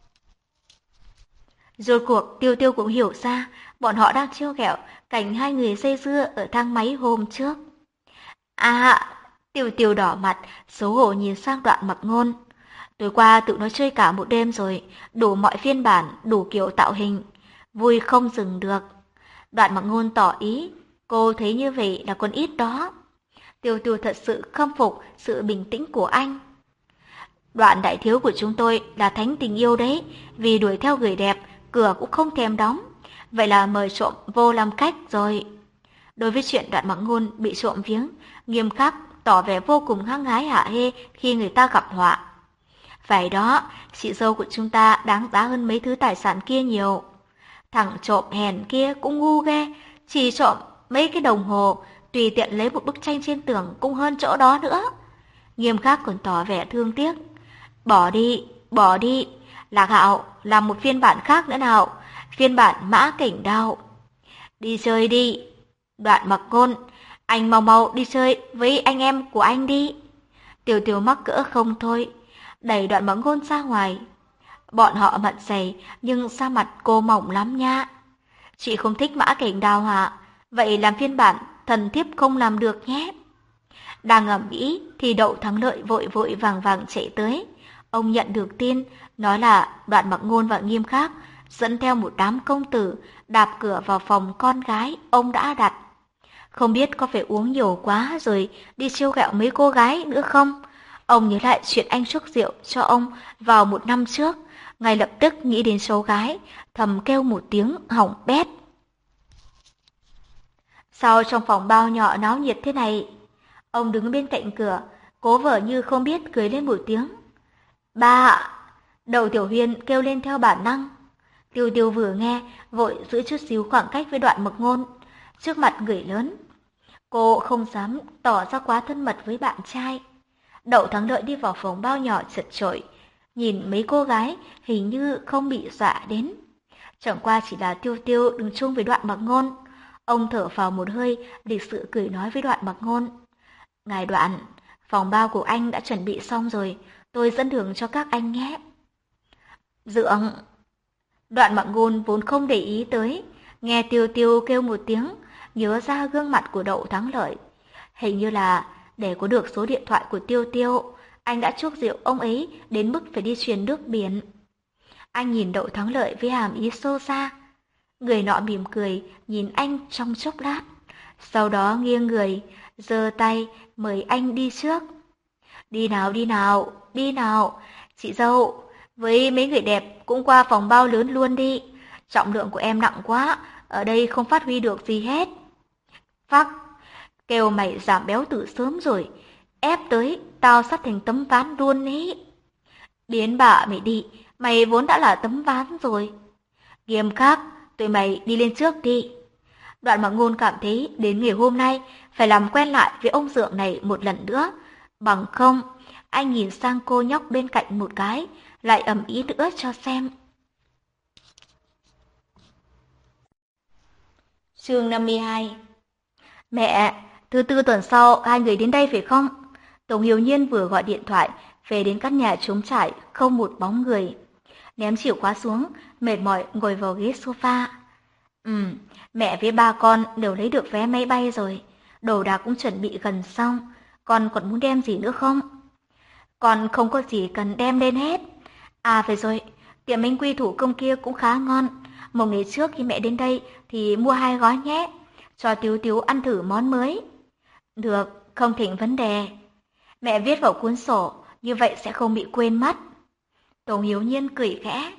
Rốt cuộc Tiêu Tiêu cũng hiểu ra bọn họ đang trêu ghẹo cảnh hai người dây dưa ở thang máy hôm trước. À, Tiêu Tiêu đỏ mặt, xấu hổ nhìn sang Đoạn Mặc Ngôn. Tối qua tụi nó chơi cả một đêm rồi, đủ mọi phiên bản, đủ kiểu tạo hình. Vui không dừng được. Đoạn Mặc Ngôn tỏ ý, cô thấy như vậy là còn ít đó. Tiêu Tiêu thật sự khâm phục sự bình tĩnh của anh. Đoạn đại thiếu của chúng tôi là thánh tình yêu đấy, vì đuổi theo người đẹp, cửa cũng không thèm đóng. Vậy là mời trộm vô làm khách rồi. Đối với chuyện Đoạn Mặc Ngôn bị trộm viếng, Nghiêm Khắc tỏ vẻ vô cùng hăng hái hả hê khi người ta gặp họa. Phải đó, chị dâu của chúng ta đáng giá hơn mấy thứ tài sản kia nhiều. Thằng trộm hèn kia cũng ngu ghê, chỉ trộm mấy cái đồng hồ, tùy tiện lấy một bức tranh trên tường cũng hơn chỗ đó nữa. Nghiêm Khắc còn tỏ vẻ thương tiếc. Bỏ đi, bỏ đi, Lạc Hạo làm một phiên bản khác nữa nào, phiên bản Mã Cảnh Đao. Đi chơi đi, Đoạn Mặc Ngôn, anh mau mau đi chơi với anh em của anh đi. Tiêu Tiêu mắc cỡ không thôi, đẩy Đoạn Mặc Ngôn ra ngoài. Bọn họ mặt dày nhưng da mặt cô mỏng lắm nha. Chị không thích Mã Cảnh Đao hả? Vậy làm phiên bản thần thiếp không làm được nhé. Đang ầm ĩ thì Đậu Thắng Lợi vội vội vàng vàng chạy tới. Ông nhận được tin, nói là Đoạn Mặc Ngôn và Nghiêm Khắc dẫn theo một đám công tử đạp cửa vào phòng con gái ông đã đặt. Không biết có phải uống nhiều quá rồi đi trêu ghẹo mấy cô gái nữa không? Ông nhớ lại chuyện anh chuốc rượu cho ông vào một năm trước, ngay lập tức nghĩ đến số gái, thầm kêu một tiếng hỏng bét. Sao trong phòng bao nhỏ náo nhiệt thế này? Ông đứng bên cạnh cửa, cố vờ như không biết cười lên một tiếng. Ba ạ! Đậu Tiểu Huyên kêu lên theo bản năng. Tiêu Tiêu vừa nghe, vội giữ chút xíu khoảng cách với Đoạn Mặc Ngôn, trước mặt người lớn. Cô không dám tỏ ra quá thân mật với bạn trai. Đậu Thắng Lợi đi vào phòng bao nhỏ chật chội, nhìn mấy cô gái hình như không bị dọa đến. Chẳng qua chỉ là Tiêu Tiêu đứng chung với Đoạn Mặc Ngôn. Ông thở phào một hơi, lịch sự cười nói với Đoạn Mặc Ngôn. Ngài Đoạn, phòng bao của anh đã chuẩn bị xong rồi, tôi dẫn đường cho các anh nhé. Dượng! Đoạn Mặc Ngôn vốn không để ý tới, nghe Tiêu Tiêu kêu một tiếng, nhớ ra gương mặt của Đậu Thắng Lợi. Hình như là để có được số điện thoại của Tiêu Tiêu, anh đã chuốc rượu ông ấy đến mức phải đi truyền nước biển. Anh nhìn Đậu Thắng Lợi với hàm ý sâu xa. Người nọ mỉm cười, nhìn anh trong chốc lát. Sau đó nghiêng người, giơ tay, mời anh đi trước. Đi nào, đi nào, đi nào, chị dâu, với mấy người đẹp cũng qua phòng bao lớn luôn đi. Trọng lượng của em nặng quá, ở đây không phát huy được gì hết. Phắc, kêu mày giảm béo từ sớm rồi, ép tới, tao sắp thành tấm ván luôn ý. Biến bạ mày đi, mày vốn đã là tấm ván rồi. Nghiêm Khắc, tụi mày đi lên trước đi. Đoạn Mặc Ngôn cảm thấy đến ngày hôm nay phải làm quen lại với ông Dượng này một lần nữa. Bằng không, anh nhìn sang cô nhóc bên cạnh một cái, lại ầm ĩ nữa cho xem. Chương năm mươi hai. Mẹ, thứ tư tuần sau hai người đến đây phải không? Tổng Hiếu Nhiên vừa gọi điện thoại về đến căn nhà trống trải, không một bóng người. Ném chìa khóa xuống, mệt mỏi ngồi vào ghế sofa. Ừ, mẹ với ba con đều lấy được vé máy bay rồi, đồ đạc cũng chuẩn bị gần xong. Con còn muốn đem gì nữa không? Con không có gì cần đem lên hết. À phải rồi, tiệm bánh quy thủ công kia cũng khá ngon. Một ngày trước khi mẹ đến đây thì mua hai gói nhé, cho Tiếu Tiếu ăn thử món mới. Được, không thành vấn đề. Mẹ viết vào cuốn sổ, như vậy sẽ không bị quên mất. Tổng Hiếu Nhiên cười khẽ.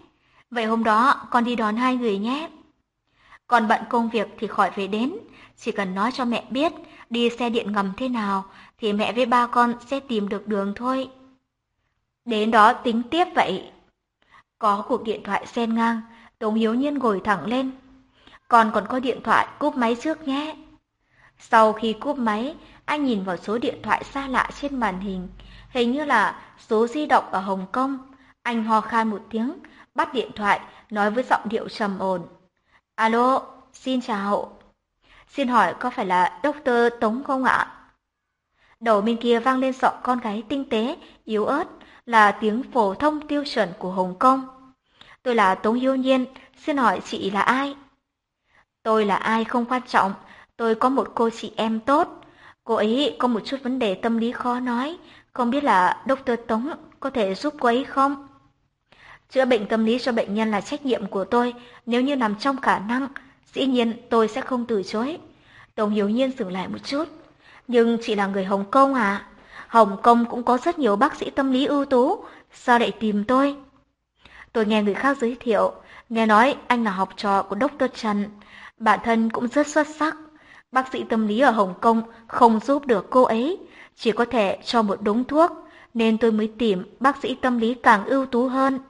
Vậy hôm đó con đi đón hai người nhé. Con bận công việc thì khỏi về đến, chỉ cần nói cho mẹ biết đi xe điện ngầm thế nào thì mẹ với ba con sẽ tìm được đường thôi. Đến đó tính tiếp vậy. Có cuộc điện thoại xen ngang, Tống Hiếu Nhiên ngồi thẳng lên. Con còn có điện thoại, cúp máy trước nhé. Sau khi cúp máy, anh nhìn vào số điện thoại xa lạ trên màn hình, hình như là số di động ở Hồng Kông. Anh ho khan một tiếng, bắt điện thoại, nói với giọng điệu trầm ổn. Alo, xin chào. Xin hỏi có phải là doctor Tống không ạ? Đầu bên kia vang lên giọng con gái tinh tế, yếu ớt, là tiếng phổ thông tiêu chuẩn của Hồng Kông. Tôi là Tống Hiếu Nhiên, xin hỏi chị là ai? Tôi là ai không quan trọng, tôi có một cô chị em tốt. Cô ấy có một chút vấn đề tâm lý khó nói, không biết là doctor Tống có thể giúp cô ấy không? Chữa bệnh tâm lý cho bệnh nhân là trách nhiệm của tôi, nếu như nằm trong khả năng, dĩ nhiên tôi sẽ không từ chối. Tống Hiếu Nhiên dừng lại một chút. Nhưng chị là người Hồng Kông à? Hồng Kông cũng có rất nhiều bác sĩ tâm lý ưu tú, sao lại tìm tôi? Tôi nghe người khác giới thiệu, nghe nói anh là học trò của doctor Trần, bản thân cũng rất xuất sắc. Bác sĩ tâm lý ở Hồng Kông không giúp được cô ấy, chỉ có thể cho một đống thuốc, nên tôi mới tìm bác sĩ tâm lý càng ưu tú hơn.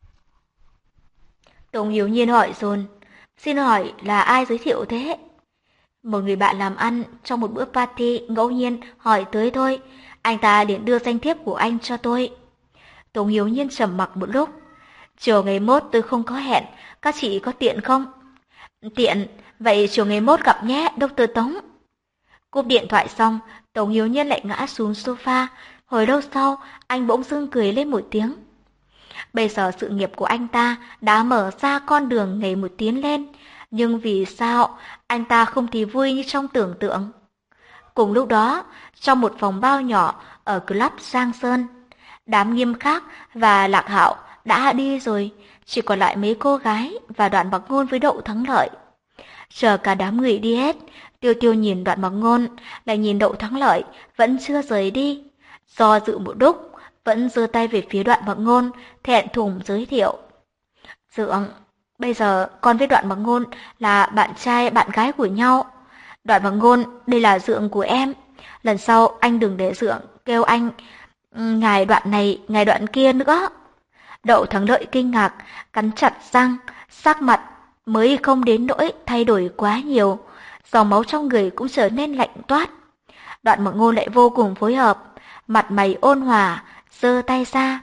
Tống Hiếu Nhiên hỏi dồn, xin hỏi là ai giới thiệu thế? Một người bạn làm ăn trong một bữa party ngẫu nhiên hỏi tới thôi, anh ta liền đưa danh thiếp của anh cho tôi. Tống Hiếu Nhiên trầm mặc một lúc. Chiều ngày mốt tôi không có hẹn, các chị có tiện không? Tiện, vậy chiều ngày mốt gặp nhé, doctor Tống. Cúp điện thoại xong, Tống Hiếu Nhiên lại ngã xuống sofa. Hồi lâu sau, anh bỗng dưng cười lên một tiếng. Bây giờ sự nghiệp của anh ta đã mở ra con đường ngày một tiến lên, nhưng vì sao anh ta không thì vui như trong tưởng tượng? Cùng lúc đó, trong một phòng bao nhỏ ở club Giang Sơn, Đám Nghiêm Khắc và Lạc Hạo đã đi rồi, chỉ còn lại mấy cô gái và Đoạn Mặc Ngôn với Đậu Thắng Lợi. Chờ cả đám người đi hết, Tiêu Tiêu nhìn Đoạn Mặc Ngôn, lại nhìn Đậu Thắng Lợi, vẫn chưa rời đi. Do dự một lúc, vẫn giơ tay về phía Đoạn Mặc Ngôn, thẹn thùng giới thiệu. Dượng, bây giờ con với Đoạn Mặc Ngôn là bạn trai bạn gái của nhau. Đoạn Mặc Ngôn, đây là Dượng của em. Lần sau anh đừng để Dượng kêu anh ngài Đoạn này, ngài Đoạn kia nữa. Đậu Thắng Lợi kinh ngạc, cắn chặt răng, sắc mặt mới không đến nỗi thay đổi quá nhiều, dòng máu trong người cũng trở nên lạnh toát. Đoạn Mặc Ngôn lại vô cùng phối hợp, mặt mày ôn hòa, giơ tay ra.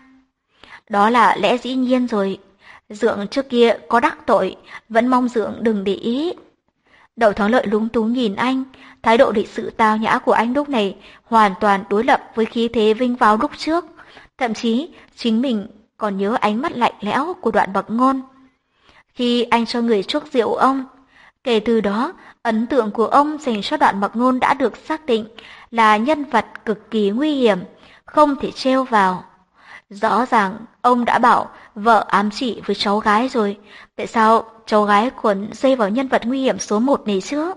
Đó là lẽ dĩ nhiên rồi. Dượng trước kia có đắc tội, vẫn mong Dượng đừng để ý. Đậu Thắng Lợi lúng túng nhìn anh, thái độ lịch sự tao nhã của anh lúc này hoàn toàn đối lập với khí thế vinh váo lúc trước. Thậm chí chính mình còn nhớ ánh mắt lạnh lẽo của Đoạn Mặc Ngôn khi anh cho người chuốc rượu ông. Kể từ đó, ấn tượng của ông dành cho Đoạn Mặc Ngôn đã được xác định là nhân vật cực kỳ nguy hiểm, không thể trêu vào. Rõ ràng ông đã bảo vợ ám chỉ với cháu gái rồi, tại sao cháu gái còn dây vào nhân vật nguy hiểm số một này chứ?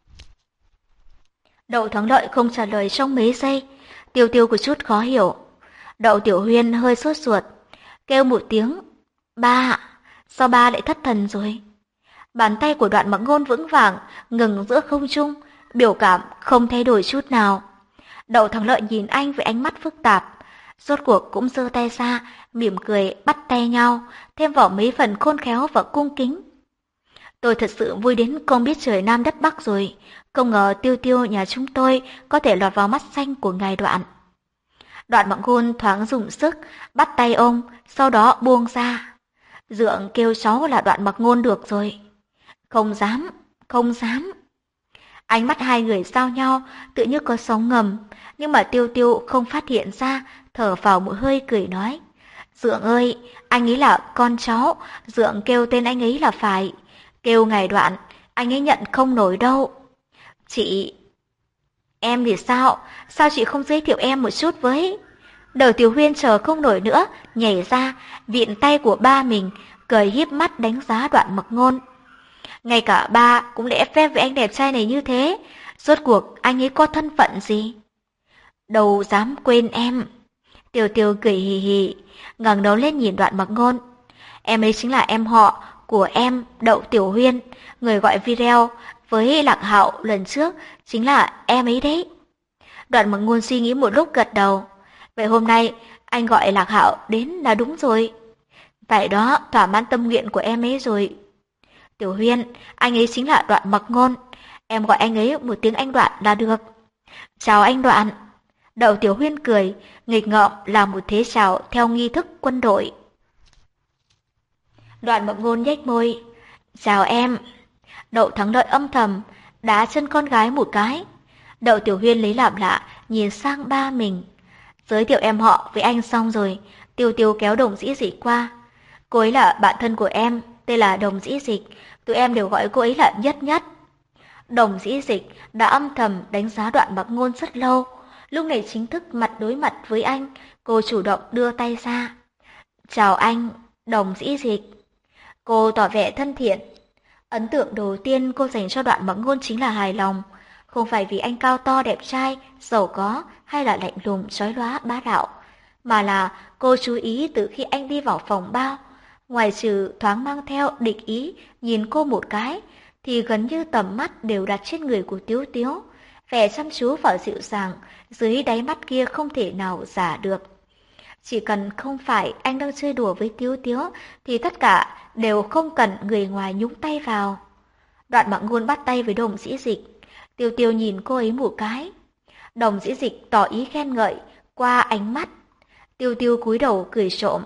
Đậu Thắng Lợi không trả lời trong mấy giây, Tiêu Tiêu có chút khó hiểu. Đậu Tiểu Huyên hơi sốt ruột, kêu một tiếng, ba, sao ba lại thất thần rồi? Bàn tay của Đoạn Mặc Ngôn vững vàng, ngừng giữa không trung, biểu cảm không thay đổi chút nào. Đậu Thắng Lợi nhìn anh với ánh mắt phức tạp, rốt cuộc cũng giơ tay ra, mỉm cười bắt tay nhau, thêm vào mấy phần khôn khéo và cung kính. Tôi thật sự vui đến không biết trời Nam đất Bắc rồi, không ngờ Tiêu Tiêu nhà chúng tôi có thể lọt vào mắt xanh của ngài Đoạn. Đoạn Mặc Ngôn thoáng dùng sức, bắt tay ông, sau đó buông ra. Dượng kêu cháu là Đoạn Mặc Ngôn được rồi. Không dám, không dám. Ánh mắt hai người giao nhau, tự như có sóng ngầm, nhưng mà Tiêu Tiêu không phát hiện ra, thở vào một hơi cười nói. Dượng ơi, anh ấy là con cháu, Dượng kêu tên anh ấy là phải. Kêu ngài Đoạn, anh ấy nhận không nổi đâu. Chị... Em thì sao? Sao chị không giới thiệu em một chút với? Đầu Tiểu Huyên chờ không nổi nữa, nhảy ra, viện tay của ba mình, cười híp mắt đánh giá Đoạn Mặc Ngôn. Ngay cả ba cũng lẽ phép với anh đẹp trai này như thế, rốt cuộc anh ấy có thân phận gì? Đâu dám quên em. Tiêu Tiêu cười hì hì, ngẩng đầu lên nhìn Đoạn Mặc Ngôn. Em ấy chính là em họ của em, Đậu Tiểu Huyên, người gọi video với Lạc Hạo lần trước chính là em ấy đấy. Đoạn Mặc Ngôn suy nghĩ một lúc gật đầu. Vậy hôm nay anh gọi Lạc Hạo đến là đúng rồi. Vậy đó, thỏa mãn tâm nguyện của em ấy rồi. Tiểu Huyên, anh ấy chính là Đoạn Mặc Ngôn. Em gọi anh ấy một tiếng anh Đoạn là được. Chào anh Đoạn. Đậu Tiểu Huyên cười, nghịch ngợm là một thế chào theo nghi thức quân đội. Đoạn Mặc Ngôn nhếch môi. Chào em. Đậu Thắng Lợi âm thầm, đá chân con gái một cái. Đậu Tiểu Huyên lấy làm lạ, nhìn sang ba mình. Giới thiệu em họ với anh xong rồi, Tiêu Tiêu kéo Đồng Dĩ Dịch qua. Cô ấy là bạn thân của em, tên là Đồng Dĩ Dịch, tụi em đều gọi cô ấy là Nhất Nhất. Đồng Dĩ Dịch đã âm thầm đánh giá Đoạn Mặc Ngôn rất lâu. Lúc này chính thức mặt đối mặt với anh, cô chủ động đưa tay ra. Chào anh, Đồng Dĩ Dịch. Cô tỏ vẻ thân thiện. Ấn tượng đầu tiên cô dành cho Đoạn Mặc Ngôn chính là hài lòng. Không phải vì anh cao to đẹp trai, giàu có hay là lạnh lùng, chói lóa, bá đạo, mà là cô chú ý từ khi anh đi vào phòng bao. Ngoài trừ thoáng mang theo địch ý nhìn cô một cái, thì gần như tầm mắt đều đặt trên người của Tiếu Tiếu. Vẻ chăm chú và dịu dàng, dưới đáy mắt kia không thể nào giả được. Chỉ cần không phải anh đang chơi đùa với Tiếu Tiếu, thì tất cả đều không cần người ngoài nhúng tay vào. Đoạn Mặc Ngôn bắt tay với Đồng Dĩ Dịch. Tiêu Tiêu nhìn cô ấy một cái. Đồng Dĩ Dịch tỏ ý khen ngợi qua ánh mắt. Tiêu Tiêu cúi đầu cười trộm.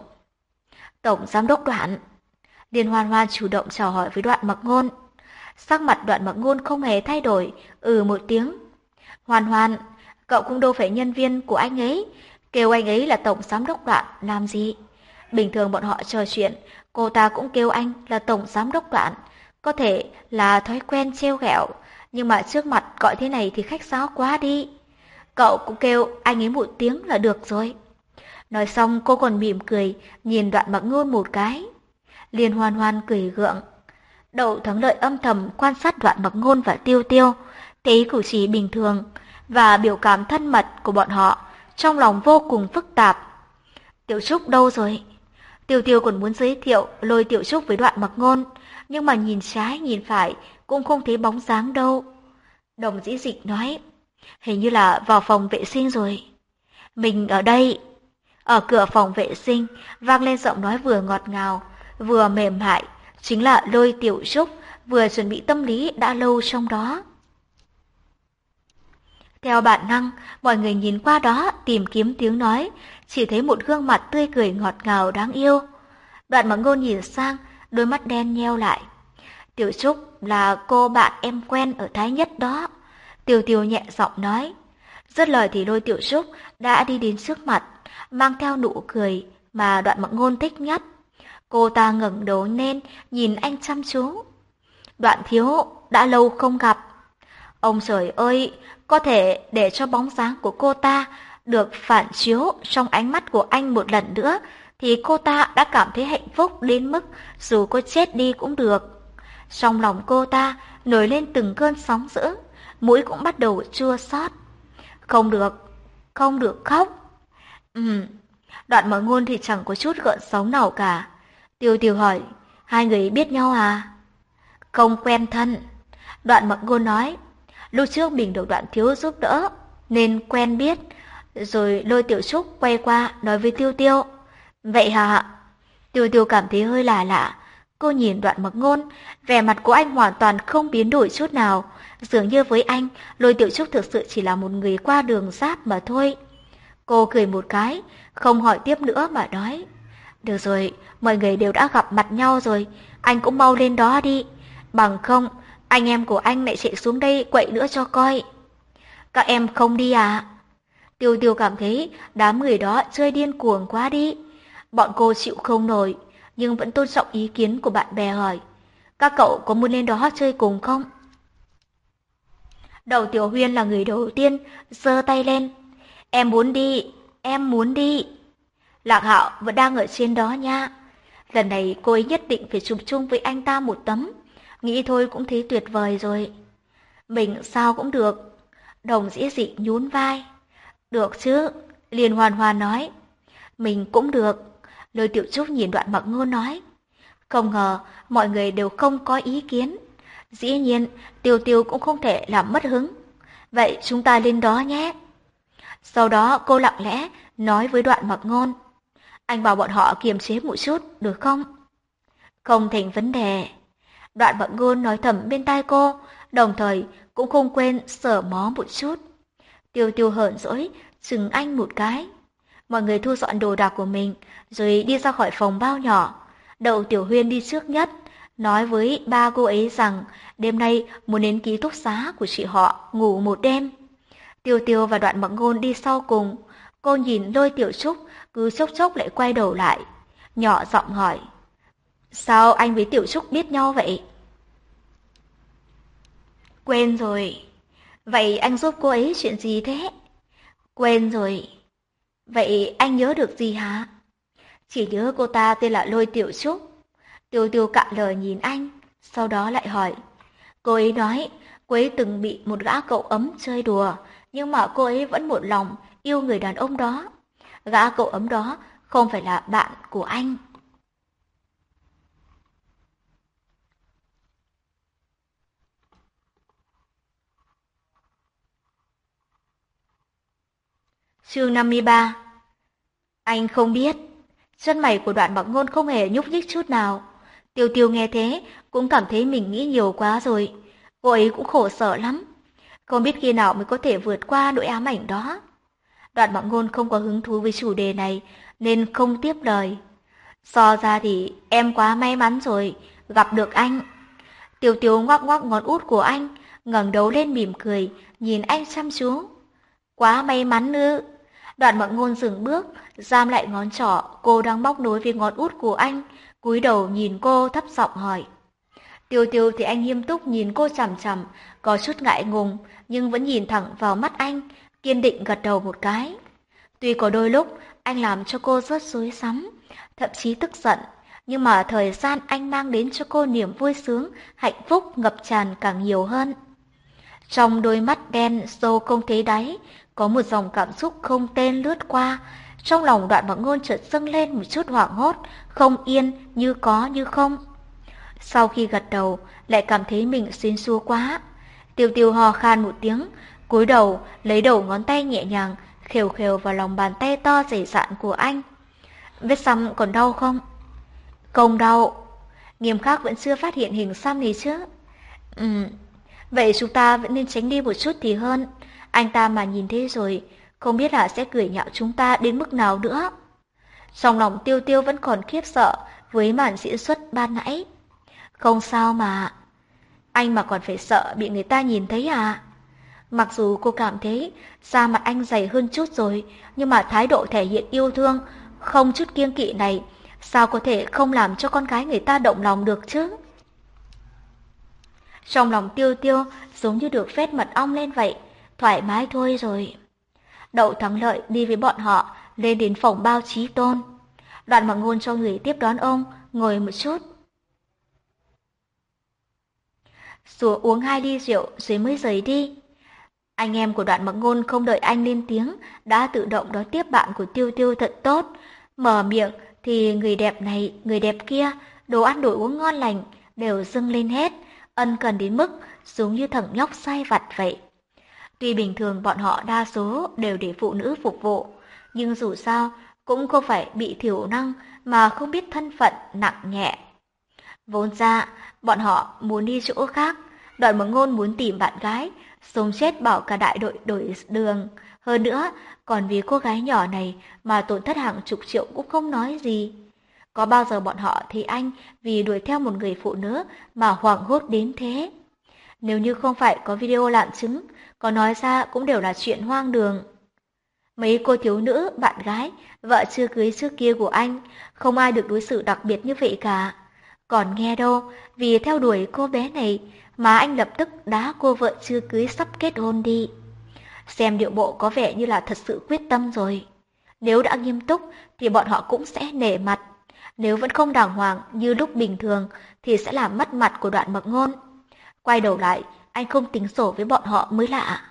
Tổng giám đốc Đoạn. Liên Hoan Hoan chủ động chào hỏi với Đoạn Mặc Ngôn. Sắc mặt Đoạn Mặc Ngôn không hề thay đổi, ừ một tiếng. Hoan Hoan, cậu cũng đâu phải nhân viên của anh ấy, kêu anh ấy là tổng giám đốc Đoạn làm gì? Bình thường bọn họ trò chuyện, cô ta cũng kêu anh là tổng giám đốc Đoạn, có thể là thói quen trêu ghẹo, nhưng mà trước mặt gọi thế này thì khách sáo quá đi. Cậu cũng kêu anh ấy một tiếng là được rồi. Nói xong cô còn mỉm cười, nhìn Đoạn Mặc Ngôn một cái. Liên Hoan Hoan cười gượng. Đậu Thắng Lợi âm thầm quan sát Đoạn Mặc Ngôn và Tiêu Tiêu, thấy cử chỉ bình thường và biểu cảm thân mật của bọn họ, trong lòng vô cùng phức tạp. Tiểu Trúc đâu rồi? Tiêu Tiêu còn muốn giới thiệu Lôi Tiểu Trúc với Đoạn Mặc Ngôn, nhưng mà nhìn trái nhìn phải cũng không thấy bóng dáng đâu. Đồng Dĩ Dịch nói, hình như là vào phòng vệ sinh rồi. Mình ở đây. Ở cửa phòng vệ sinh vang lên giọng nói vừa ngọt ngào, vừa mềm mại, chính là Lôi Tiểu Trúc vừa chuẩn bị tâm lý đã lâu trong đó. Theo bản năng, mọi người nhìn qua đó tìm kiếm tiếng nói, chỉ thấy một gương mặt tươi cười ngọt ngào đáng yêu. Đoạn Mặc Ngôn nhìn sang, đôi mắt đen nheo lại. Tiểu Trúc là cô bạn em quen ở Thái Nhất đó. Tiêu Tiêu nhẹ giọng nói. Dứt lời thì Lôi Tiểu Trúc đã đi đến trước mặt, mang theo nụ cười mà Đoạn Mặc Ngôn thích nhất. Cô ta ngẩng đầu lên, nhìn anh chăm chú. Đoạn thiếu, đã lâu không gặp. Ông trời ơi, có thể để cho bóng dáng của cô ta được phản chiếu trong ánh mắt của anh một lần nữa, thì cô ta đã cảm thấy hạnh phúc đến mức dù có chết đi cũng được. Trong lòng cô ta nổi lên từng cơn sóng dữ, mũi cũng bắt đầu chua xót. Không được, không được khóc. Ừm, Đoạn Mặc Ngôn thì chẳng có chút gợn sóng nào cả. Tiêu Tiêu hỏi, hai người biết nhau à? Không quen thân. Đoạn Mặc Ngôn nói, lúc trước mình được Đoạn thiếu giúp đỡ, nên quen biết. Rồi Lôi Tiểu Trúc quay qua nói với Tiêu Tiêu. Vậy hả? Tiêu Tiêu cảm thấy hơi lạ lạ. Cô nhìn Đoạn Mặc Ngôn, vẻ mặt của anh hoàn toàn không biến đổi chút nào. Dường như với anh, Lôi Tiểu Trúc thực sự chỉ là một người qua đường giáp mà thôi. Cô cười một cái, không hỏi tiếp nữa mà nói. Được rồi, mọi người đều đã gặp mặt nhau rồi, anh cũng mau lên đó đi. Bằng không, anh em của anh lại chạy xuống đây quậy nữa cho coi. Các em không đi à? Tiêu Tiêu cảm thấy đám người đó chơi điên cuồng quá đi. Bọn cô chịu không nổi, nhưng vẫn tôn trọng ý kiến của bạn bè hỏi. Các cậu có muốn lên đó chơi cùng không? Đầu Tiểu Huyên là người đầu tiên, giơ tay lên. Em muốn đi, em muốn đi. Lạc Hạo vẫn đang ở trên đó nha. Lần này cô ấy nhất định phải chụp chung với anh ta một tấm. Nghĩ thôi cũng thấy tuyệt vời rồi. Mình sao cũng được. Đồng Dĩ Dị nhún vai. Được chứ, Liên Hoàn Hoàn nói. Mình cũng được. Lôi Tiểu Trúc nhìn Đoạn Mặc Ngôn nói. Không ngờ mọi người đều không có ý kiến. Dĩ nhiên, Tiêu Tiêu cũng không thể làm mất hứng. Vậy chúng ta lên đó nhé. Sau đó cô lặng lẽ nói với Đoạn Mặc Ngôn. Anh bảo bọn họ kiềm chế một chút, được không? Không thành vấn đề. Đoạn Mặc Ngôn nói thầm bên tai cô, đồng thời cũng không quên sờ mó một chút. Tiêu Tiêu hờn dỗi, chừng anh một cái. Mọi người thu dọn đồ đạc của mình, rồi đi ra khỏi phòng bao nhỏ. Đậu Tiểu Huyên đi trước nhất, nói với ba cô ấy rằng đêm nay muốn đến ký túc xá của chị họ ngủ một đêm. Tiêu Tiêu và Đoạn Mặc Ngôn đi sau cùng. Cô nhìn Lôi Tiểu Trúc, cứ chốc chốc lại quay đầu lại, nhỏ giọng hỏi. Sao anh với Tiểu Trúc biết nhau vậy? Quên rồi. Vậy anh giúp cô ấy chuyện gì thế? Quên rồi. Vậy anh nhớ được gì hả? Chỉ nhớ cô ta tên là Lôi Tiểu Trúc. Tiêu Tiêu cạn lời nhìn anh, sau đó lại hỏi. Cô ấy nói cô ấy từng bị một gã cậu ấm chơi đùa, nhưng mà cô ấy vẫn một lòng yêu người đàn ông đó. Gã cậu ấm đó không phải là bạn của anh. Chương năm mươi ba. Anh không biết. Chân mày của Đoạn Mặc Ngôn không hề nhúc nhích chút nào. Tiêu Tiêu nghe thế cũng cảm thấy mình nghĩ nhiều quá rồi. Cô ấy cũng khổ sở lắm. Không biết khi nào mới có thể vượt qua nỗi ám ảnh đó. Đoạn Mặc Ngôn không có hứng thú với chủ đề này nên không tiếp lời. So ra thì em quá may mắn rồi, gặp được anh. Tiêu Tiêu ngoắc ngoắc ngón út của anh, ngẩng đầu lên mỉm cười, nhìn anh chăm chú. Quá may mắn ư? Đoạn Mặc Ngôn dừng bước, giam lại ngón trỏ cô đang móc nối với ngón út của anh, cúi đầu nhìn cô thấp giọng hỏi. Tiêu Tiêu thì anh nghiêm túc nhìn cô chằm chằm, có chút ngại ngùng nhưng vẫn nhìn thẳng vào mắt anh, kiên định gật đầu một cái. Tuy có đôi lúc anh làm cho cô rất rối rắm, thậm chí tức giận, nhưng mà thời gian anh mang đến cho cô niềm vui sướng, hạnh phúc ngập tràn càng nhiều hơn. Trong đôi mắt đen sâu không thấy đáy, có một dòng cảm xúc không tên lướt qua. Trong lòng Đoạn Mặc Ngôn chợt dâng lên một chút hoảng hốt, không yên, như có như không. Sau khi gật đầu, lại cảm thấy mình xuyên xua quá. Tiêu Tiêu hò khan một tiếng, cúi đầu, lấy đầu ngón tay nhẹ nhàng, khều khều vào lòng bàn tay to dày dạn của anh. Vết xăm còn đau không? Không đau. Nghiêm Khắc vẫn chưa phát hiện hình xăm này chứ? Ừm, vậy chúng ta vẫn nên tránh đi một chút thì hơn. Anh ta mà nhìn thế rồi, không biết là sẽ cười nhạo chúng ta đến mức nào nữa. Trong lòng Tiêu Tiêu vẫn còn khiếp sợ với màn diễn xuất ban nãy. Không sao mà. Anh mà còn phải sợ bị người ta nhìn thấy à? Mặc dù cô cảm thấy da mặt anh dày hơn chút rồi, nhưng mà thái độ thể hiện yêu thương, không chút kiêng kỵ này, sao có thể không làm cho con gái người ta động lòng được chứ? Trong lòng Tiêu Tiêu giống như được phết mật ong lên vậy, thoải mái thôi rồi. Đậu Thắng Lợi đi với bọn họ lên đến phòng bao Chí Tôn. Đoạn Mặc Ngôn cho người tiếp đón ông, ngồi một chút. Rồi uống hai ly rượu rồi mới rời đi. Anh em của Đoạn Mặc Ngôn không đợi anh lên tiếng, đã tự động đón tiếp bạn của Tiêu Tiêu thật tốt. Mở miệng thì người đẹp này, người đẹp kia, đồ ăn đồ uống ngon lành, đều dâng lên hết, ân cần đến mức giống như thằng nhóc sai vặt vậy. Tuy bình thường bọn họ đa số đều để phụ nữ phục vụ, nhưng dù sao cũng không phải bị thiểu năng mà không biết thân phận nặng nhẹ. Vốn ra, bọn họ muốn đi chỗ khác, Đoạn Mặc Ngôn muốn tìm bạn gái, sống chết bảo cả đại đội đổi đường. Hơn nữa, còn vì cô gái nhỏ này mà tổn thất hàng chục triệu cũng không nói gì. Có bao giờ bọn họ thấy anh vì đuổi theo một người phụ nữ mà hoảng hốt đến thế? Nếu như không phải có video lạm chứng, có nói ra cũng đều là chuyện hoang đường. Mấy cô thiếu nữ, bạn gái, vợ chưa cưới trước kia của anh, không ai được đối xử đặc biệt như vậy cả. Còn nghe đâu, vì theo đuổi cô bé này mà anh lập tức đá cô vợ chưa cưới sắp kết hôn đi. Xem điệu bộ có vẻ như là thật sự quyết tâm rồi. Nếu đã nghiêm túc thì bọn họ cũng sẽ nể mặt. Nếu vẫn không đàng hoàng như lúc bình thường thì sẽ làm mất mặt của Đoạn Mặc Ngôn. Quay đầu lại, anh không tính sổ với bọn họ mới lạ.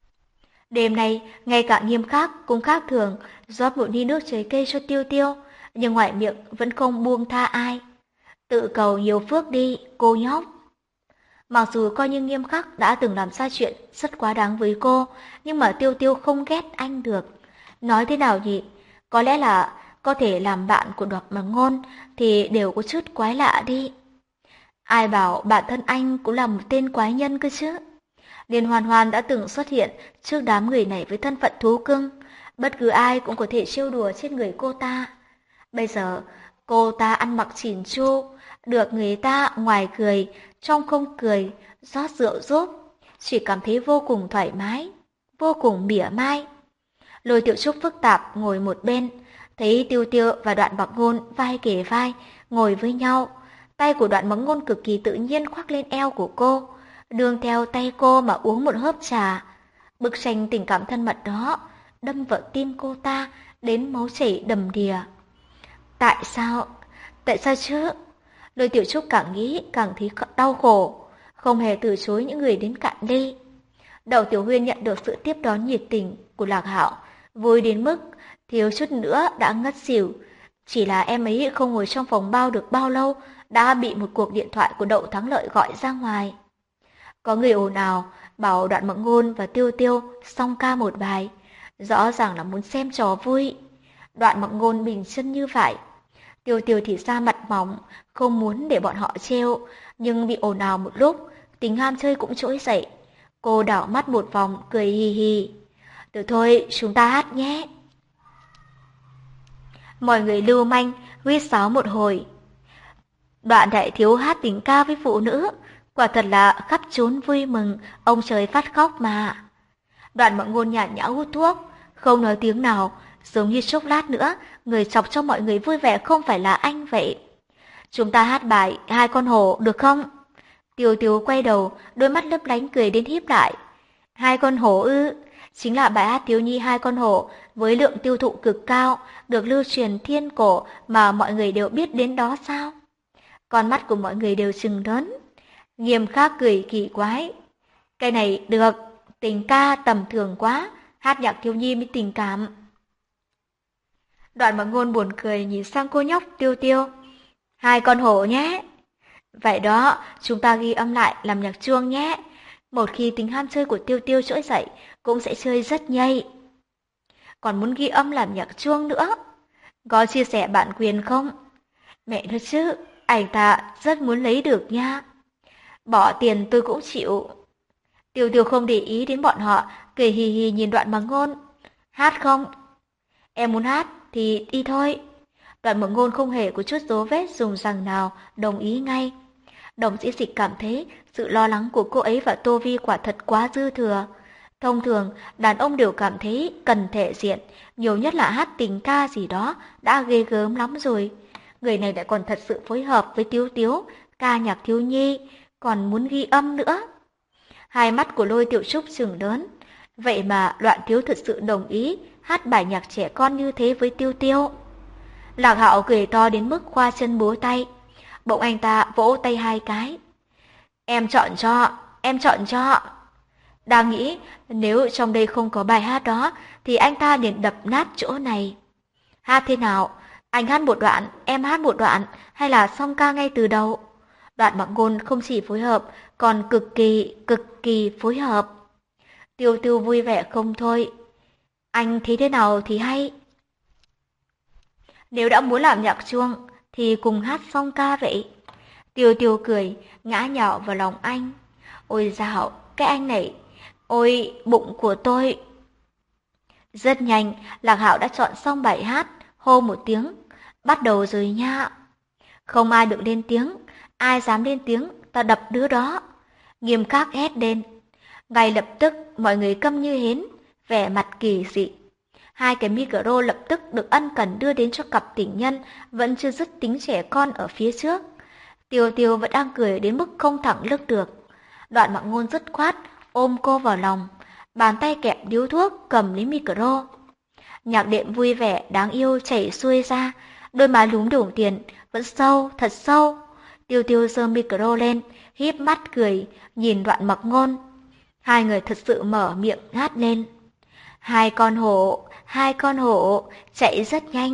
Đêm nay, ngay cả Nghiêm Khắc cũng khác thường, rót một ly nước trái cây cho Tiêu Tiêu, nhưng ngoài miệng vẫn không buông tha ai. Tự cầu nhiều phước đi, cô nhóc. Mặc dù coi như Nghiêm Khắc đã từng làm sai chuyện rất quá đáng với cô, nhưng mà Tiêu Tiêu không ghét anh được. Nói thế nào nhỉ? Có lẽ là có thể làm bạn của Đoạt Mặc Ngôn thì đều có chút quái lạ đi. Ai bảo bản thân anh cũng là một tên quái nhân cơ chứ? Liên Hoàn Hoàn đã từng xuất hiện trước đám người này với thân phận thú cưng. Bất cứ ai cũng có thể trêu đùa trên người cô ta. Bây giờ, cô ta ăn mặc chỉn chu, được người ta ngoài cười, trong không cười, rót rượu giúp. Chỉ cảm thấy vô cùng thoải mái, vô cùng mỉa mai. Lôi Tiểu Trúc phức tạp ngồi một bên, thấy Tiêu Tiêu và Đoạn Mặc Ngôn vai kề vai, ngồi với nhau. Tay của Đoạn Mặc Ngôn cực kỳ tự nhiên khoác lên eo của cô, đường theo tay cô mà uống một hớp trà. Bức tranh tình cảm thân mật đó đâm vào tim cô ta đến máu chảy đầm đìa. Tại sao? Tại sao chứ? Lôi Tiểu Trúc càng nghĩ càng thấy đau khổ, không hề từ chối những người đến cạnh đi. Đầu Tiểu Huyên nhận được sự tiếp đón nhiệt tình của Lạc Hạo, vui đến mức thiếu chút nữa đã ngất xỉu. Chỉ là em ấy không ngồi trong phòng bao được bao lâu đã bị một cuộc điện thoại của Đậu Thắng Lợi gọi ra ngoài. Có người ồn ào bảo Đoạn Mặc Ngôn và Tiêu Tiêu song ca một bài, rõ ràng là muốn xem trò vui. Đoạn Mặc Ngôn bình chân như vậy. Tiêu Tiêu thì ra mặt mỏng, không muốn để bọn họ trêu, nhưng bị ồn ào một lúc, tính ham chơi cũng trỗi dậy. Cô đảo mắt một vòng, cười hì hì. Được thôi, chúng ta hát nhé. Mọi người lưu manh, huýt sáo một hồi. Đoạn đại thiếu hát tình ca với phụ nữ, quả thật là khắp trốn vui mừng, ông trời phát khóc mà. Đoạn Mặc Ngôn nhàn nhã hút thuốc, không nói tiếng nào, giống như chốc lát nữa, người chọc cho mọi người vui vẻ không phải là anh vậy. Chúng ta hát bài Hai Con Hổ được không? Tiêu Tiêu quay đầu, đôi mắt lấp lánh cười đến híp lại. Hai Con Hổ ư? Chính là bài hát thiếu nhi Hai Con Hổ với lượng tiêu thụ cực cao, được lưu truyền thiên cổ mà mọi người đều biết đến đó sao? Con mắt của mọi người đều trừng lớn. Nghiêm Khắc cười kỳ quái. Cái này được, tình ca tầm thường quá, hát nhạc thiếu nhi mới tình cảm. Đoạn Mặc Ngôn buồn cười nhìn sang cô nhóc Tiêu Tiêu. Hai con hổ nhé. Vậy đó, chúng ta ghi âm lại làm nhạc chuông nhé. Một khi tính ham chơi của Tiêu Tiêu trỗi dậy, cũng sẽ chơi rất nhây. Còn muốn ghi âm làm nhạc chuông nữa. Có chia sẻ bản quyền không? Mẹ nói chứ, anh ta rất muốn lấy được nha. Bỏ tiền tôi cũng chịu. Tiêu Tiêu không để ý đến bọn họ, cười hì hì nhìn Đoạn Mặc Ngôn. Hát không? Em muốn hát thì đi thôi. Đoạn Mặc Ngôn không hề có chút dấu vết dùng rằng nào, đồng ý ngay. Đồng Dĩ Dịch cảm thấy sự lo lắng của cô ấy và Tô Vi quả thật quá dư thừa. Thông thường, đàn ông đều cảm thấy cần thể diện, nhiều nhất là hát tình ca gì đó, đã ghê gớm lắm rồi. Người này lại còn thật sự phối hợp với Tiếu Tiếu, ca nhạc thiếu nhi, còn muốn ghi âm nữa. Hai mắt của Lôi Tiểu Trúc trừng lớn. Vậy mà Đoạn Thiếu thật sự đồng ý hát bài nhạc trẻ con như thế với Tiêu Tiêu. Lạc Hạo cười to đến mức khoa chân búa tay. Bỗng anh ta vỗ tay hai cái. Em chọn cho, em chọn cho. Đang nghĩ nếu trong đây không có bài hát đó thì anh ta liền đập nát chỗ này. Hát thế nào? Anh hát một đoạn, em hát một đoạn, hay là song ca ngay từ đầu? Đoạn Mặc Ngôn không chỉ phối hợp, còn cực kỳ, cực kỳ phối hợp. Tiêu Tiêu vui vẻ không thôi. Anh thấy thế nào thì hay. Nếu đã muốn làm nhạc chuông, thì cùng hát song ca vậy. Tiêu Tiêu cười, ngã nhào vào lòng anh. Ôi dạo, cái anh này, ôi bụng của tôi. Rất nhanh, Lạc Hạo đã chọn xong bài hát, hô một tiếng, bắt đầu rồi nha. Không ai được lên tiếng, ai dám lên tiếng, ta đập đứa đó. Nghiêm Khắc hét lên. Ngay lập tức, mọi người câm như hến, vẻ mặt kỳ dị. Hai cái micro lập tức được ân cần đưa đến cho cặp tình nhân vẫn chưa dứt tính trẻ con ở phía trước. Tiêu Tiêu vẫn đang cười đến mức không thẳng lưng được. Đoạn Mặc Ngôn dứt khoát, ôm cô vào lòng, bàn tay kẹp điếu thuốc cầm lấy micro. Nhạc đệm vui vẻ đáng yêu chảy xuôi ra, đôi má lúm đồng tiền vẫn sâu, thật sâu. Tiêu Tiêu giơ micro lên, híp mắt cười, nhìn Đoạn Mặc Ngôn. Hai người thật sự mở miệng hát lên. Hai con hổ, hai con hổ, chạy rất nhanh,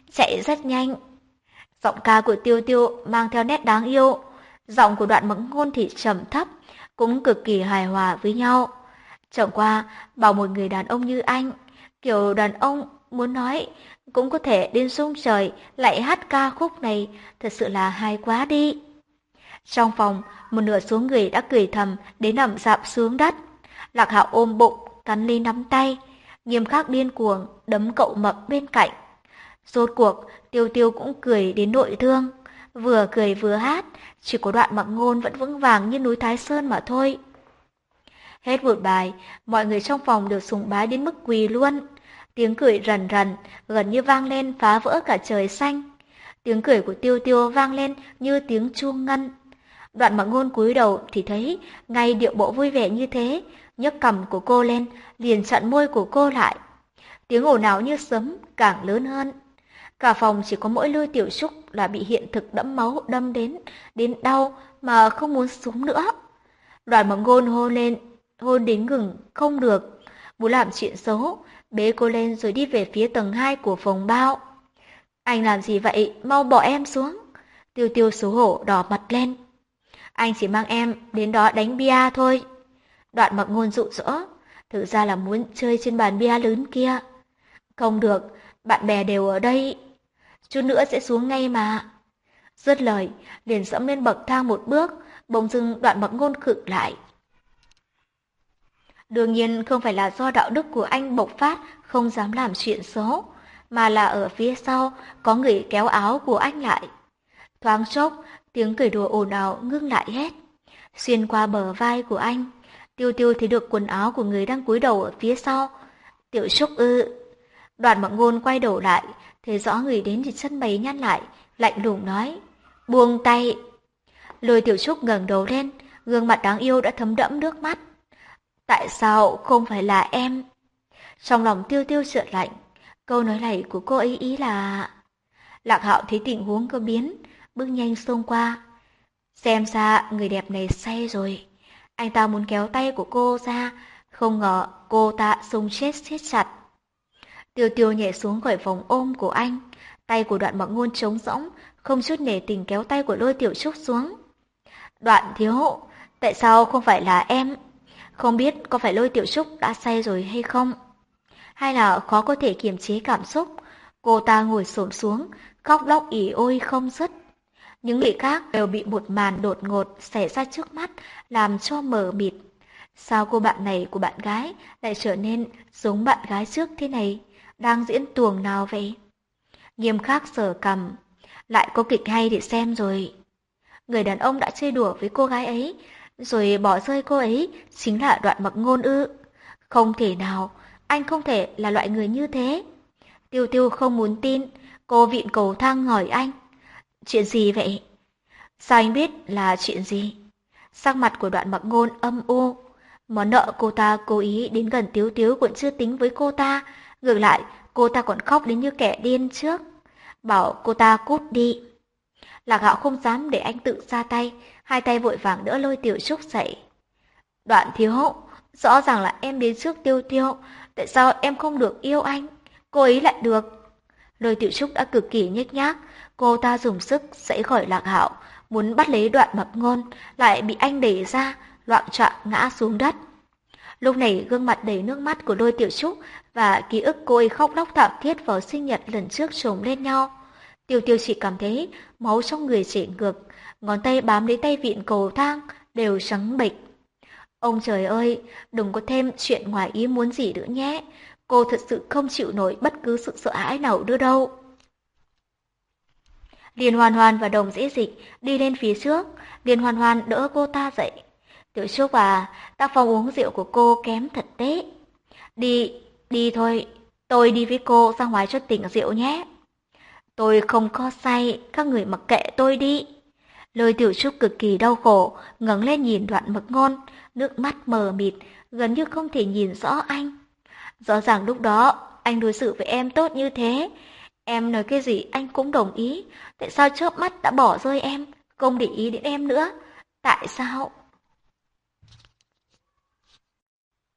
chạy rất nhanh. Giọng ca của Tiêu Tiêu mang theo nét đáng yêu, giọng của Đoạn Mặc Ngôn thì trầm thấp, cũng cực kỳ hài hòa với nhau. Chẳng qua, bảo một người đàn ông như anh, kiểu đàn ông muốn nói, cũng có thể đến rung trời lại hát ca khúc này, thật sự là hay quá đi. Trong phòng, một nửa số người đã cười thầm đến nằm dạp xuống đất. Lạc Hạo ôm bụng, cắn ly nắm tay, Nghiêm Khắc điên cuồng đấm cậu mập bên cạnh. Rốt cuộc, Tiêu Tiêu cũng cười đến nội thương, vừa cười vừa hát, chỉ có Đoạn Mặc Ngôn vẫn vững vàng như núi Thái Sơn mà thôi. Hết một bài, mọi người trong phòng được sùng bái đến mức quỳ luôn. Tiếng cười rần rần, gần như vang lên phá vỡ cả trời xanh. Tiếng cười của Tiêu Tiêu vang lên như tiếng chuông ngân. Đoạn Mặc Ngôn cúi đầu thì thấy ngay điệu bộ vui vẻ như thế, nhấc cằm của cô lên, liền chặn môi của cô lại. Tiếng ồn ào như sấm càng lớn hơn. Cả phòng chỉ có mỗi Lôi Tiểu Trúc là bị hiện thực đẫm máu đâm đến, đến đau mà không muốn sống nữa. Đoạn Mặc Ngôn hôn lên, hôn đến ngừng không được, muốn làm chuyện xấu, bế cô lên rồi đi về phía tầng hai của phòng bao. Anh làm gì vậy? Mau bỏ em xuống. Tiêu Tiêu xấu hổ đỏ mặt lên. Anh chỉ mang em đến đó đánh bia thôi. Đoạn Mặc Ngôn dụ dỗ, thực ra là muốn chơi trên bàn bia lớn kia. Không được, bạn bè đều ở đây. Chút nữa sẽ xuống ngay mà. Dứt lời, liền dẫm lên bậc thang một bước, bỗng dưng Đoạn Mặc Ngôn khựng lại. Đương nhiên không phải là do đạo đức của anh bộc phát không dám làm chuyện xấu, mà là ở phía sau có người kéo áo của anh lại. Thoáng chốc, tiếng cười đùa ồn ào ngưng lại hết. Xuyên qua bờ vai của anh, Tiêu Tiêu thấy được quần áo của người đang cúi đầu ở phía sau. Tiểu Trúc ư? Đoạn Mặc Ngôn quay đầu lại, thấy rõ người đến thì chân mày nhăn lại, lạnh lùng nói: buông tay. Lôi Tiểu Trúc ngẩng đầu lên, gương mặt đáng yêu đã thấm đẫm nước mắt. Tại sao không phải là em? Trong lòng Tiêu Tiêu chợt lạnh, câu nói này của cô ấy ý là... Lạc Hạo thấy tình huống có biến, bước nhanh xông qua. Xem ra người đẹp này say rồi. Anh ta muốn kéo tay của cô ra, không ngờ cô ta xông chết siết chặt. Tiêu Tiêu nhảy xuống khỏi vòng ôm của anh, tay của Đoạn Mặc Ngôn trống rỗng, không chút nể tình kéo tay của Lôi Tiểu Trúc xuống. Đoạn thiếu, tại sao không phải là em? Không biết có phải Lôi Tiểu Trúc đã say rồi hay không? Hay là khó có thể kiềm chế cảm xúc, cô ta ngồi xổm xuống, khóc lóc ỉ ôi không dứt. Những người khác đều bị một màn đột ngột xảy ra trước mắt làm cho mờ mịt. Sao cô bạn này của bạn gái lại trở nên giống bạn gái trước thế này? Đang diễn tuồng nào vậy? Nghiêm Khắc sờ cằm, lại có kịch hay để xem rồi. Người đàn ông đã chơi đùa với cô gái ấy, rồi bỏ rơi cô ấy, chính là Đoạn Mặc Ngôn ư? Không thể nào, anh không thể là loại người như thế. Tiêu Tiêu không muốn tin, cô vịn cầu thang hỏi anh. Chuyện gì vậy? Sao anh biết là chuyện gì? Sắc mặt của Đoạn Mặc Ngôn âm u. Món nợ cô ta cố ý đến gần Tiếu Tiếu còn chưa tính với cô ta. Ngược lại, cô ta còn khóc đến như kẻ điên trước. Bảo cô ta cút đi. Lạc Hạo không dám để anh tự ra tay, hai tay vội vàng đỡ Lôi Tiểu Trúc dậy. Đoạn thiếu, rõ ràng là em đến trước Tiêu Tiêu, tại sao em không được yêu anh? Cô ấy lại được. Lôi Tiểu Trúc đã cực kỳ nhếch nhác, cô ta dùng sức giãy khỏi Lạc Hạo, muốn bắt lấy Đoạn Mặc Ngôn, lại bị anh đẩy ra, loạng choạng ngã xuống đất. Lúc này gương mặt đầy nước mắt của Lôi Tiểu Trúc và ký ức cô ấy khóc lóc thảm thiết vào sinh nhật lần trước chồng lên nhau. Tiêu Tiêu chỉ cảm thấy máu trong người chảy ngược, ngón tay bám lấy tay vịn cầu thang đều trắng bệch. Ông trời ơi, đừng có thêm chuyện ngoài ý muốn gì nữa nhé. Cô thật sự không chịu nổi bất cứ sự sợ hãi nào nữa đâu. Liên Hoan Hoan và Đồng Dĩ Dịch đi lên phía trước, Liên Hoan Hoan đỡ cô ta dậy. Tiểu Trúc à, tác phong uống rượu của cô kém thật đấy. Đi, đi thôi, tôi đi với cô ra ngoài cho tỉnh rượu nhé. Tôi không có say, các người mặc kệ tôi đi. Lôi Tiểu Trúc cực kỳ đau khổ, ngẩng lên nhìn Đoạn Mặc Ngôn, nước mắt mờ mịt, gần như không thể nhìn rõ anh. Rõ ràng lúc đó, anh đối xử với em tốt như thế. Em nói cái gì anh cũng đồng ý. Tại sao chớp mắt đã bỏ rơi em, không để ý đến em nữa? Tại sao?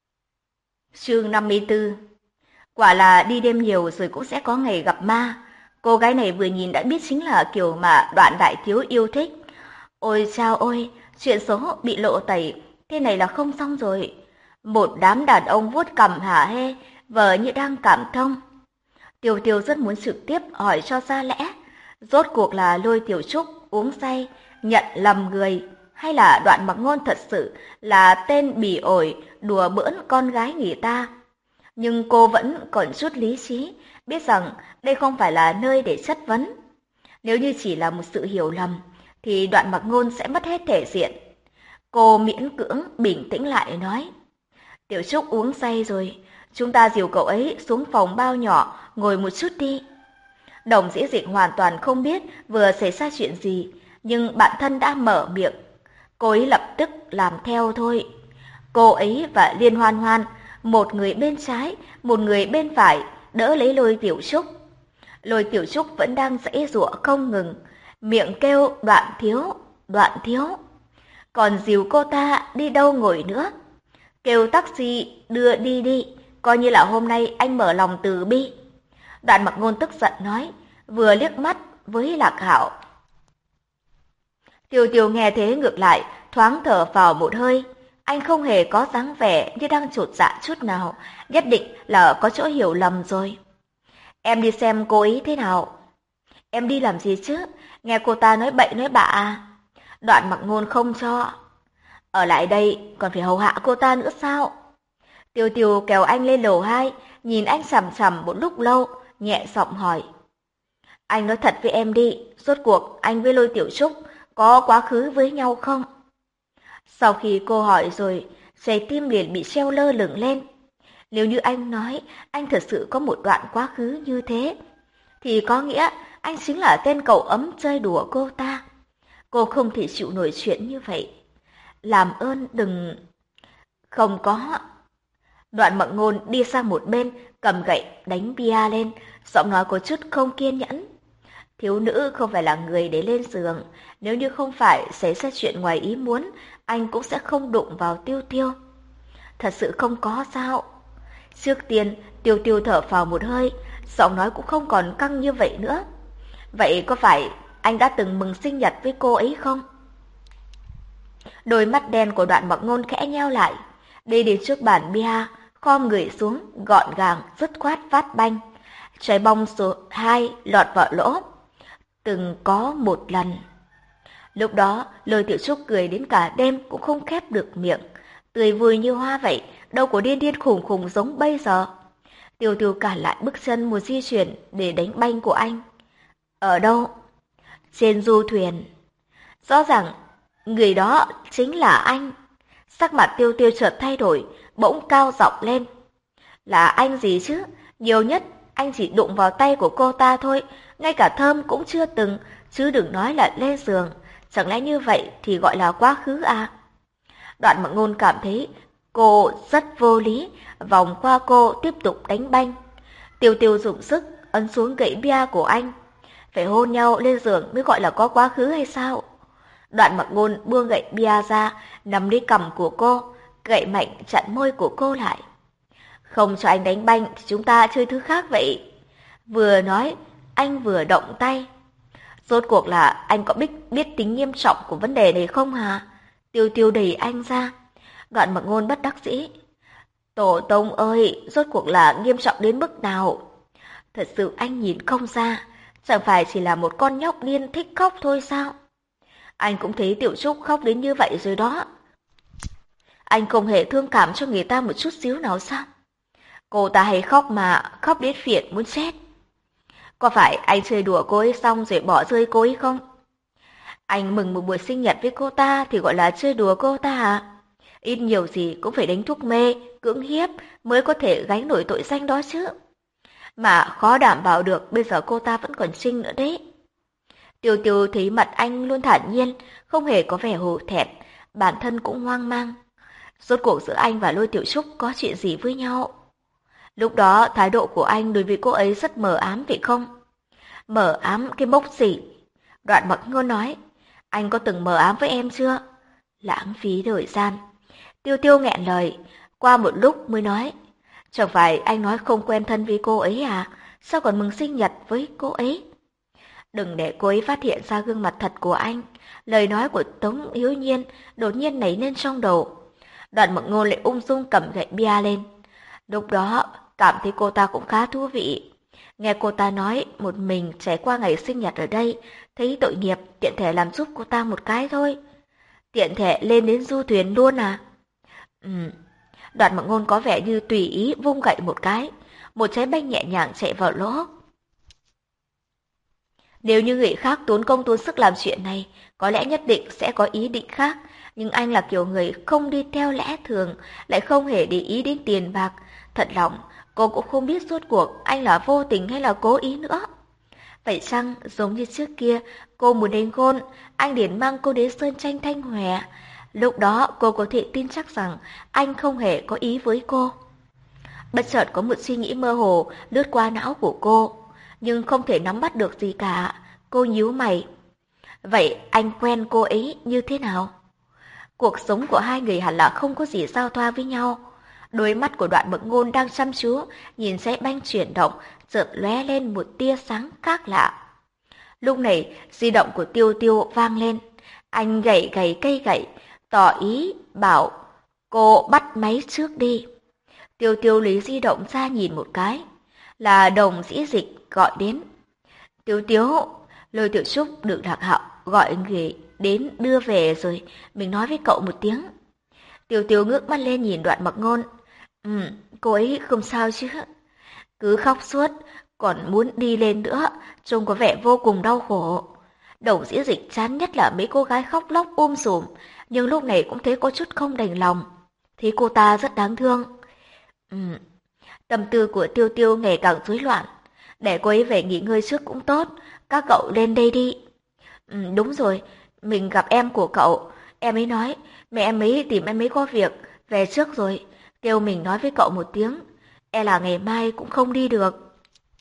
Chương năm mươi tư. Quả là đi đêm nhiều rồi cũng sẽ có ngày gặp ma. Cô gái này vừa nhìn đã biết chính là kiểu mà Đoạn đại thiếu yêu thích. Ôi chao ôi, chuyện xấu bị lộ tẩy, thế này là không xong rồi. Một đám đàn ông vuốt cằm hả hê, vờ như đang cảm thông. Tiêu Tiêu rất muốn trực tiếp hỏi cho ra lẽ, rốt cuộc là Lôi Tiểu Trúc uống say, nhận lầm người, hay là Đoạn Mặc Ngôn thật sự là tên bỉ ổi đùa bỡn con gái người ta. Nhưng cô vẫn còn chút lý trí, biết rằng đây không phải là nơi để chất vấn. Nếu như chỉ là một sự hiểu lầm, thì Đoạn Mặc Ngôn sẽ mất hết thể diện. Cô miễn cưỡng bình tĩnh lại nói, Tiểu Trúc uống say rồi, chúng ta dìu cậu ấy xuống phòng bao nhỏ ngồi một chút đi. Đồng Dĩ Dịch hoàn toàn không biết vừa xảy ra chuyện gì, nhưng bạn thân đã mở miệng. Cô ấy lập tức làm theo thôi. Cô ấy và Liên Hoan Hoan, một người bên trái, một người bên phải, đỡ lấy Lôi Tiểu Trúc. Lôi Tiểu Trúc vẫn đang giãy giụa không ngừng, miệng kêu Đoạn thiếu, Đoạn thiếu. Còn dìu cô ta đi đâu ngồi nữa. Kêu taxi đưa đi đi, coi như là hôm nay anh mở lòng từ bi. Đoạn Mặc Ngôn tức giận nói, vừa liếc mắt với Lạc Hạo. Tiêu Tiêu nghe thế ngược lại, thoáng thở vào một hơi. Anh không hề có dáng vẻ như đang chột dạ chút nào, nhất định là có chỗ hiểu lầm rồi. Em đi xem cô ấy thế nào? Em đi làm gì chứ? Nghe cô ta nói bậy nói bạ à? Đoạn Mặc Ngôn không cho. Ở lại đây còn phải hầu hạ cô ta nữa sao? Tiêu Tiêu kéo anh lên lầu hai, nhìn anh chằm chằm một lúc lâu, nhẹ giọng hỏi. Anh nói thật với em đi, rốt cuộc anh với Lôi Tiểu Trúc có quá khứ với nhau không? Sau khi cô hỏi rồi, trái tim liền bị treo lơ lửng lên. Nếu như anh nói anh thật sự có một đoạn quá khứ như thế, thì có nghĩa anh chính là tên cậu ấm chơi đùa cô ta. Cô không thể chịu nổi chuyện như vậy. Làm ơn đừng... Không có. Đoạn Mặc Ngôn đi sang một bên, cầm gậy đánh bia lên, giọng nói có chút không kiên nhẫn. Thiếu nữ không phải là người để lên giường, nếu như không phải xảy ra chuyện ngoài ý muốn, anh cũng sẽ không đụng vào Tiêu Tiêu. Thật sự không có sao. Trước tiên, Tiêu Tiêu thở phào một hơi, giọng nói cũng không còn căng như vậy nữa. Vậy có phải anh đã từng mừng sinh nhật với cô ấy không? Đôi mắt đen của Đoạn Mặc Ngôn khẽ nheo lại, đi đến trước bàn bia, khom người xuống, gọn gàng, dứt khoát phát banh. Trái bóng số hai lọt vào lỗ. Từng có một lần. Lúc đó, Lôi Tiểu Trúc cười đến cả đêm cũng không khép được miệng. Tươi vui như hoa vậy, đâu có điên điên khùng khùng giống bây giờ. Tiêu Tiêu cản lại bước chân một di chuyển để đánh banh của anh. Ở đâu? Trên du thuyền. Rõ ràng, người đó chính là anh. Sắc mặt Tiêu Tiêu chợt thay đổi, bỗng cao giọng lên. Là anh gì chứ? Nhiều nhất, anh chỉ đụng vào tay của cô ta thôi, ngay cả thơm cũng chưa từng, chứ đừng nói là lên giường. Chẳng lẽ như vậy thì gọi là quá khứ à? Đoạn Mặc Ngôn cảm thấy cô rất vô lý, vòng qua cô tiếp tục đánh banh. Tiêu Tiêu dùng sức ấn xuống gậy bia của anh. Phải hôn nhau lên giường mới gọi là có quá khứ hay sao? Đoạn Mặc Ngôn buông gậy bia ra, nắm lấy cằm của cô, gậy mạnh chặn môi của cô lại. Không cho anh đánh banh thì chúng ta chơi thứ khác vậy. Vừa nói, anh vừa động tay. Rốt cuộc là anh có biết, biết tính nghiêm trọng của vấn đề này không hả? Tiêu Tiêu đẩy anh ra. Đoạn Mặc Ngôn bất đắc dĩ. Tổ tông ơi, rốt cuộc là nghiêm trọng đến mức nào? Thật sự anh nhìn không ra, chẳng phải chỉ là một con nhóc điên thích khóc thôi sao? Anh cũng thấy Tiểu Trúc khóc đến như vậy rồi đó. Anh không hề thương cảm cho người ta một chút xíu nào sao? Cô ta hay khóc mà, khóc đến phiền muốn chết. Có phải anh chơi đùa cô ấy xong rồi bỏ rơi cô ấy không? Anh mừng một buổi sinh nhật với cô ta thì gọi là chơi đùa cô ta à? Ít nhiều gì cũng phải đánh thuốc mê, cưỡng hiếp mới có thể gánh nổi tội danh đó chứ. Mà khó đảm bảo được bây giờ cô ta vẫn còn sinh nữa đấy. Tiêu Tiêu thấy mặt anh luôn thản nhiên, không hề có vẻ hổ thẹn, bản thân cũng hoang mang. Rốt cuộc giữa anh và Lôi Tiểu Trúc có chuyện gì với nhau? Lúc đó thái độ của anh đối với cô ấy rất mờ ám vậy không? Mờ ám cái mốc gì? Đoạn Mặc Ngôn nói, anh có từng mờ ám với em chưa? Lãng phí thời gian. Tiêu Tiêu nghẹn lời, qua một lúc mới nói, chẳng phải anh nói không quen thân với cô ấy à? Sao còn mừng sinh nhật với cô ấy? Đừng để cô ấy phát hiện ra gương mặt thật của anh. Lời nói của Tống Hiếu Nhiên đột nhiên nảy lên trong đầu. Đoạn Mộng Ngôn lại ung dung cầm gậy bia lên. Lúc đó, cảm thấy cô ta cũng khá thú vị. Nghe cô ta nói một mình trải qua ngày sinh nhật ở đây, thấy tội nghiệp, tiện thể làm giúp cô ta một cái thôi. Tiện thể lên đến du thuyền luôn à? Ừ. Đoạn Mộng Ngôn có vẻ như tùy ý vung gậy một cái, một trái banh nhẹ nhàng chạy vào lỗ. Nếu như người khác tốn công tốn sức làm chuyện này, có lẽ nhất định sẽ có ý định khác, nhưng anh là kiểu người không đi theo lẽ thường, lại không hề để ý đến tiền bạc. Thật lòng, cô cũng không biết rốt cuộc anh là vô tình hay là cố ý nữa. Vậy chăng, giống như trước kia, cô muốn đến hôn, anh liền mang cô đến Sơn Tranh Thanh Hòe. Lúc đó cô có thể tin chắc rằng anh không hề có ý với cô. Bất chợt có một suy nghĩ mơ hồ lướt qua não của cô, nhưng không thể nắm bắt được gì cả. Cô nhíu mày. Vậy anh quen cô ấy như thế nào? Cuộc sống của hai người hẳn là không có gì giao thoa với nhau. Đôi mắt của Đoạn Mộng Ngôn đang chăm chú nhìn xe banh chuyển động, chợt lóe lên một tia sáng khác lạ. Lúc này, di động của Tiêu Tiêu vang lên. Anh gảy gảy cây gậy, tỏ ý bảo cô bắt máy trước đi. Tiêu Tiêu lấy di động ra nhìn một cái, là Đồng Dĩ Dịch gọi đến. Tiêu Tiêu, Lôi Tiểu Trúc được Đặng Hạo gọi người đến đưa về rồi, mình nói với cậu một tiếng. Tiêu Tiêu ngước mắt lên nhìn Đoạn Mộng Ngôn. Ừ, cô ấy không sao chứ? Cứ khóc suốt, còn muốn đi lên nữa, trông có vẻ vô cùng đau khổ. Đồng Dĩ Dịch chán nhất là mấy cô gái khóc lóc um sùm, nhưng lúc này cũng thấy có chút không đành lòng. Thấy cô ta rất đáng thương. Ừ, tâm tư của Tiêu Tiêu ngày càng rối loạn. Để cô ấy về nghỉ ngơi trước cũng tốt, các cậu lên đây đi. Ừ, đúng rồi, mình gặp em của cậu. Em ấy nói, mẹ em ấy tìm em ấy có việc, về trước rồi. Kêu mình nói với cậu một tiếng, e là ngày mai cũng không đi được.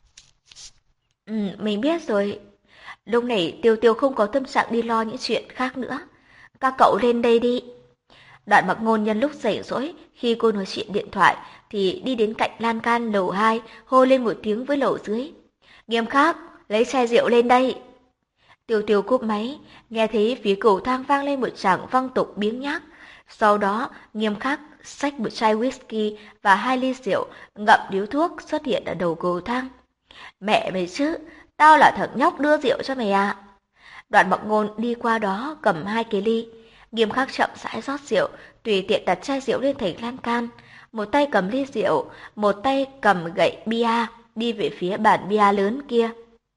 Ừ, mình biết rồi. Lúc này Tiêu Tiêu không có tâm trạng đi lo những chuyện khác nữa. Các cậu lên đây đi. Đoạn Mặc Ngôn nhân lúc rảnh rỗi, khi cô nói chuyện điện thoại, thì đi đến cạnh lan can lầu hai, hô lên một tiếng với lầu dưới. Nghiêm Khắc, lấy chai rượu lên đây. Tiêu Tiêu cúp máy, nghe thấy phía cầu thang vang lên một tràng văng tục biếng nhác. Sau đó, Nghiêm Khắc xách một chai whisky và hai ly rượu, ngậm điếu thuốc xuất hiện ở đầu cầu thang. Mẹ mày chứ, tao là thằng nhóc đưa rượu cho mày à? Đoạn Mặc Ngôn đi qua đó cầm hai cái ly. Nghiêm Khắc chậm rãi rót rượu, tùy tiện đặt chai rượu lên thành lan can. Một tay cầm ly rượu, một tay cầm gậy bia, đi về phía bàn bia lớn kia.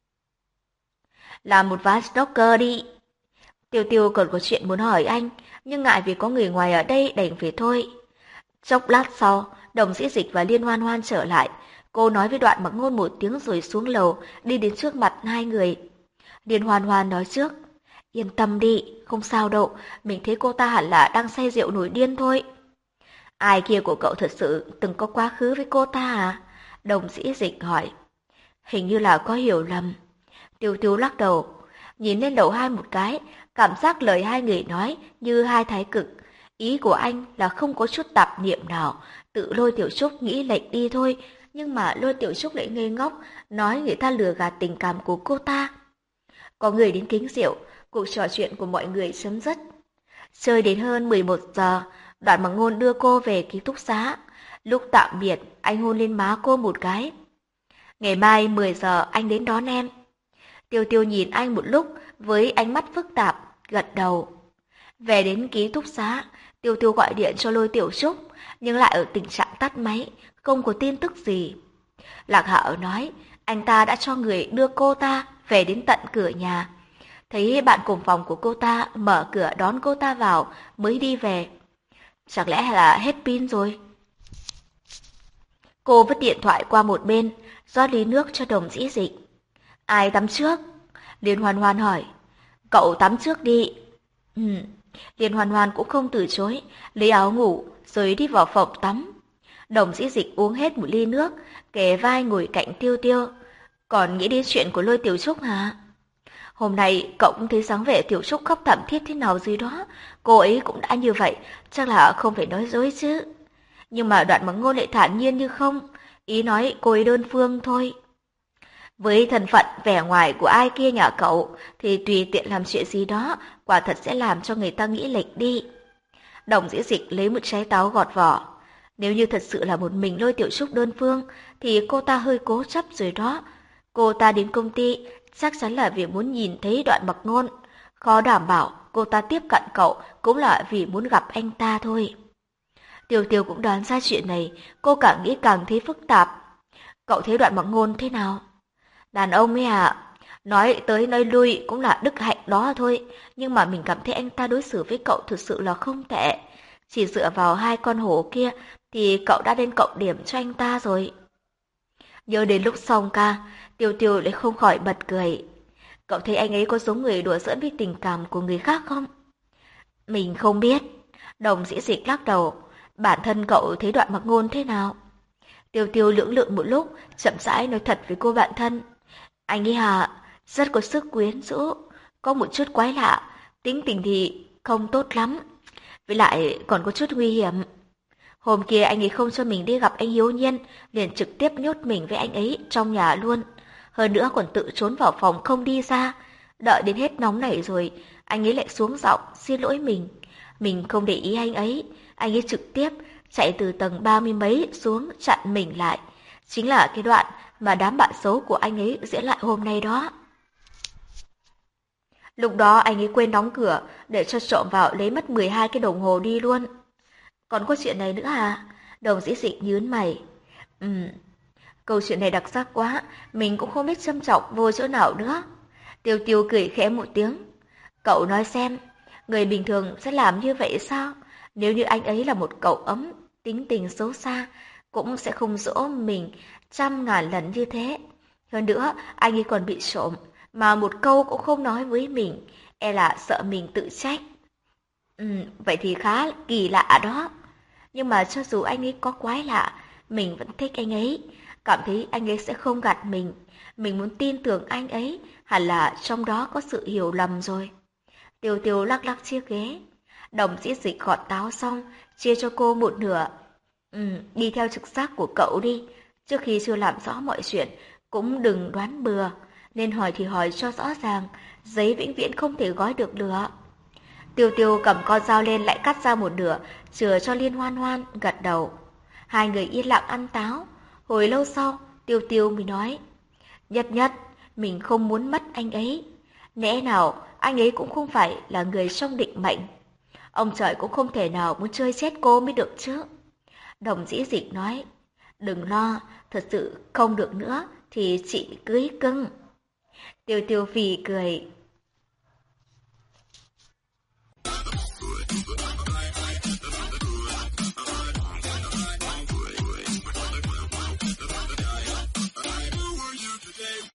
Làm một ván snooker đi. Tiêu Tiêu còn có chuyện muốn hỏi anh, nhưng ngại vì có người ngoài ở đây đành phải thôi. Chốc lát sau, Đồng Dĩ Dịch và Liên Hoan Hoan trở lại. Cô nói với Đoạn Mặc Ngôn một tiếng rồi xuống lầu, đi đến trước mặt hai người. Liên Hoan Hoan nói trước, yên tâm đi, không sao đâu, mình thấy cô ta hẳn là đang say rượu nổi điên thôi. Ai kia của cậu thật sự từng có quá khứ với cô ta à? Đồng Dĩ Dịch hỏi. Hình như là có hiểu lầm. Tiêu Tiêu lắc đầu, nhìn lên lầu hai một cái, cảm giác lời hai người nói như hai thái cực. Ý của anh là không có chút tạp niệm nào, tự Lôi Tiểu Trúc nghĩ lệnh đi thôi, nhưng mà Lôi Tiểu Trúc lại ngây ngốc, nói người ta lừa gạt tình cảm của cô ta. Có người đến kính rượu, cuộc trò chuyện của mọi người chấm dứt. Chơi đến hơn mười một giờ, Đoạn Mặc Ngôn đưa cô về ký túc xá. Lúc tạm biệt, anh hôn lên má cô một cái. Ngày mai mười giờ anh đến đón em. Tiêu Tiêu nhìn anh một lúc với ánh mắt phức tạp, gật đầu. Về đến ký túc xá, Tiêu Tiêu gọi điện cho Lôi Tiểu Trúc, nhưng lại ở tình trạng tắt máy, không có tin tức gì. Lạc Hạo nói, anh ta đã cho người đưa cô ta về đến tận cửa nhà. Thấy bạn cùng phòng của cô ta mở cửa đón cô ta vào mới đi về. Chẳng lẽ là hết pin rồi? Cô vứt điện thoại qua một bên, rót ly nước cho Đồng Dĩ Dịch. Ai tắm trước? Liên Hoan Hoan hỏi. Cậu tắm trước đi. Ừ. Liên Hoan Hoan cũng không từ chối, lấy áo ngủ rồi đi vào phòng tắm. Đồng Dĩ Dịch uống hết một ly nước, kề vai ngồi cạnh Tiêu Tiêu. Còn nghĩ đến chuyện của Lôi Tiểu Trúc hả? Hôm nay cậu cũng thấy dáng vẻ Tiểu Trúc khóc thảm thiết thế nào gì đó. Cô ấy cũng đã như vậy, chắc là không phải nói dối chứ. Nhưng mà Đoạn Mặc Ngôn lại thản nhiên như không, ý nói cô ấy đơn phương thôi. Với thân phận vẻ ngoài của ai kia nhà cậu thì tùy tiện làm chuyện gì đó, quả thật sẽ làm cho người ta nghĩ lệch đi. Đồng Dĩ Dịch lấy một trái táo gọt vỏ. Nếu như thật sự là một mình Lôi Tiểu Trúc đơn phương thì cô ta hơi cố chấp rồi đó. Cô ta đến công ty chắc chắn là vì muốn nhìn thấy Đoạn Mặc Ngôn. Khó đảm bảo cô ta tiếp cận cậu cũng là vì muốn gặp anh ta thôi. Tiêu Tiêu cũng đoán ra chuyện này, cô càng nghĩ càng thấy phức tạp. Cậu thấy Đoạn Mặc Ngôn thế nào? Đàn ông ấy à, nói tới nói lui cũng là đức hạnh đó thôi, nhưng mà mình cảm thấy anh ta đối xử với cậu thực sự là không tệ. Chỉ dựa vào hai con hổ kia thì cậu đã lên cộng điểm cho anh ta rồi. Nhớ đến lúc xong ca, Tiêu Tiêu lại không khỏi bật cười. Cậu thấy anh ấy có giống người đùa giỡn với tình cảm của người khác không? Mình không biết. Đồng Dĩ Dịch lắc đầu. Bản thân cậu thấy Đoạn Mặc Ngôn thế nào? Tiêu Tiêu lưỡng lự một lúc, chậm rãi nói thật với cô bạn thân. Anh ấy hả, rất có sức quyến rũ, có một chút quái lạ, tính tình thì không tốt lắm. Với lại còn có chút nguy hiểm. Hôm kia anh ấy không cho mình đi gặp anh Hiếu Nhiên, liền trực tiếp nhốt mình với anh ấy trong nhà luôn. Hơn nữa còn tự trốn vào phòng không đi ra. Đợi đến hết nóng nảy rồi, anh ấy lại xuống giọng xin lỗi mình. Mình không để ý anh ấy, anh ấy trực tiếp chạy từ tầng ba mươi mấy xuống chặn mình lại. Chính là cái đoạn mà đám bạn xấu của anh ấy diễn lại hôm nay đó. Lúc đó anh ấy quên đóng cửa để cho trộm vào lấy mất mười hai cái đồng hồ đi luôn. Còn có chuyện này nữa à? Đồng Dĩ Dịch nhướng mày. Ừm, câu chuyện này đặc sắc quá, mình cũng không biết châm trọng vô chỗ nào nữa. Tiêu Tiêu cười khẽ một tiếng. Cậu nói xem, người bình thường sẽ làm như vậy sao? Nếu như anh ấy là một cậu ấm, tính tình xấu xa, cũng sẽ không dỗ mình trăm ngàn lần như thế. Hơn nữa, anh ấy còn bị trộm, mà một câu cũng không nói với mình, e là sợ mình tự trách. Ừ, vậy thì khá kỳ lạ đó. Nhưng mà cho dù anh ấy có quái lạ, mình vẫn thích anh ấy, cảm thấy anh ấy sẽ không gạt mình. Mình muốn tin tưởng anh ấy, hẳn là trong đó có sự hiểu lầm rồi. Tiêu Tiêu lắc lắc chiếc ghế. Đồng Dĩ Dịch gọt táo xong, chia cho cô một nửa. Ừ, đi theo trực giác của cậu đi. Trước khi chưa làm rõ mọi chuyện, cũng đừng đoán bừa. Nên hỏi thì hỏi cho rõ ràng, giấy vĩnh viễn không thể gói được lửa. Tiêu Tiêu cầm con dao lên lại cắt ra một nửa, chừa cho Liên Hoan Hoan, gật đầu. Hai người yên lặng ăn táo. Hồi lâu sau, Tiêu Tiêu mới nói. Nhất nhất, mình không muốn mất anh ấy. Lẽ nào anh ấy cũng không phải là người trong định mệnh. Ông trời cũng không thể nào muốn chơi chết cô mới được chứ. Đồng Dĩ Dịch nói. Đừng lo, thật sự không được nữa thì chị cưới cưng. Tiêu Tiêu phì cười.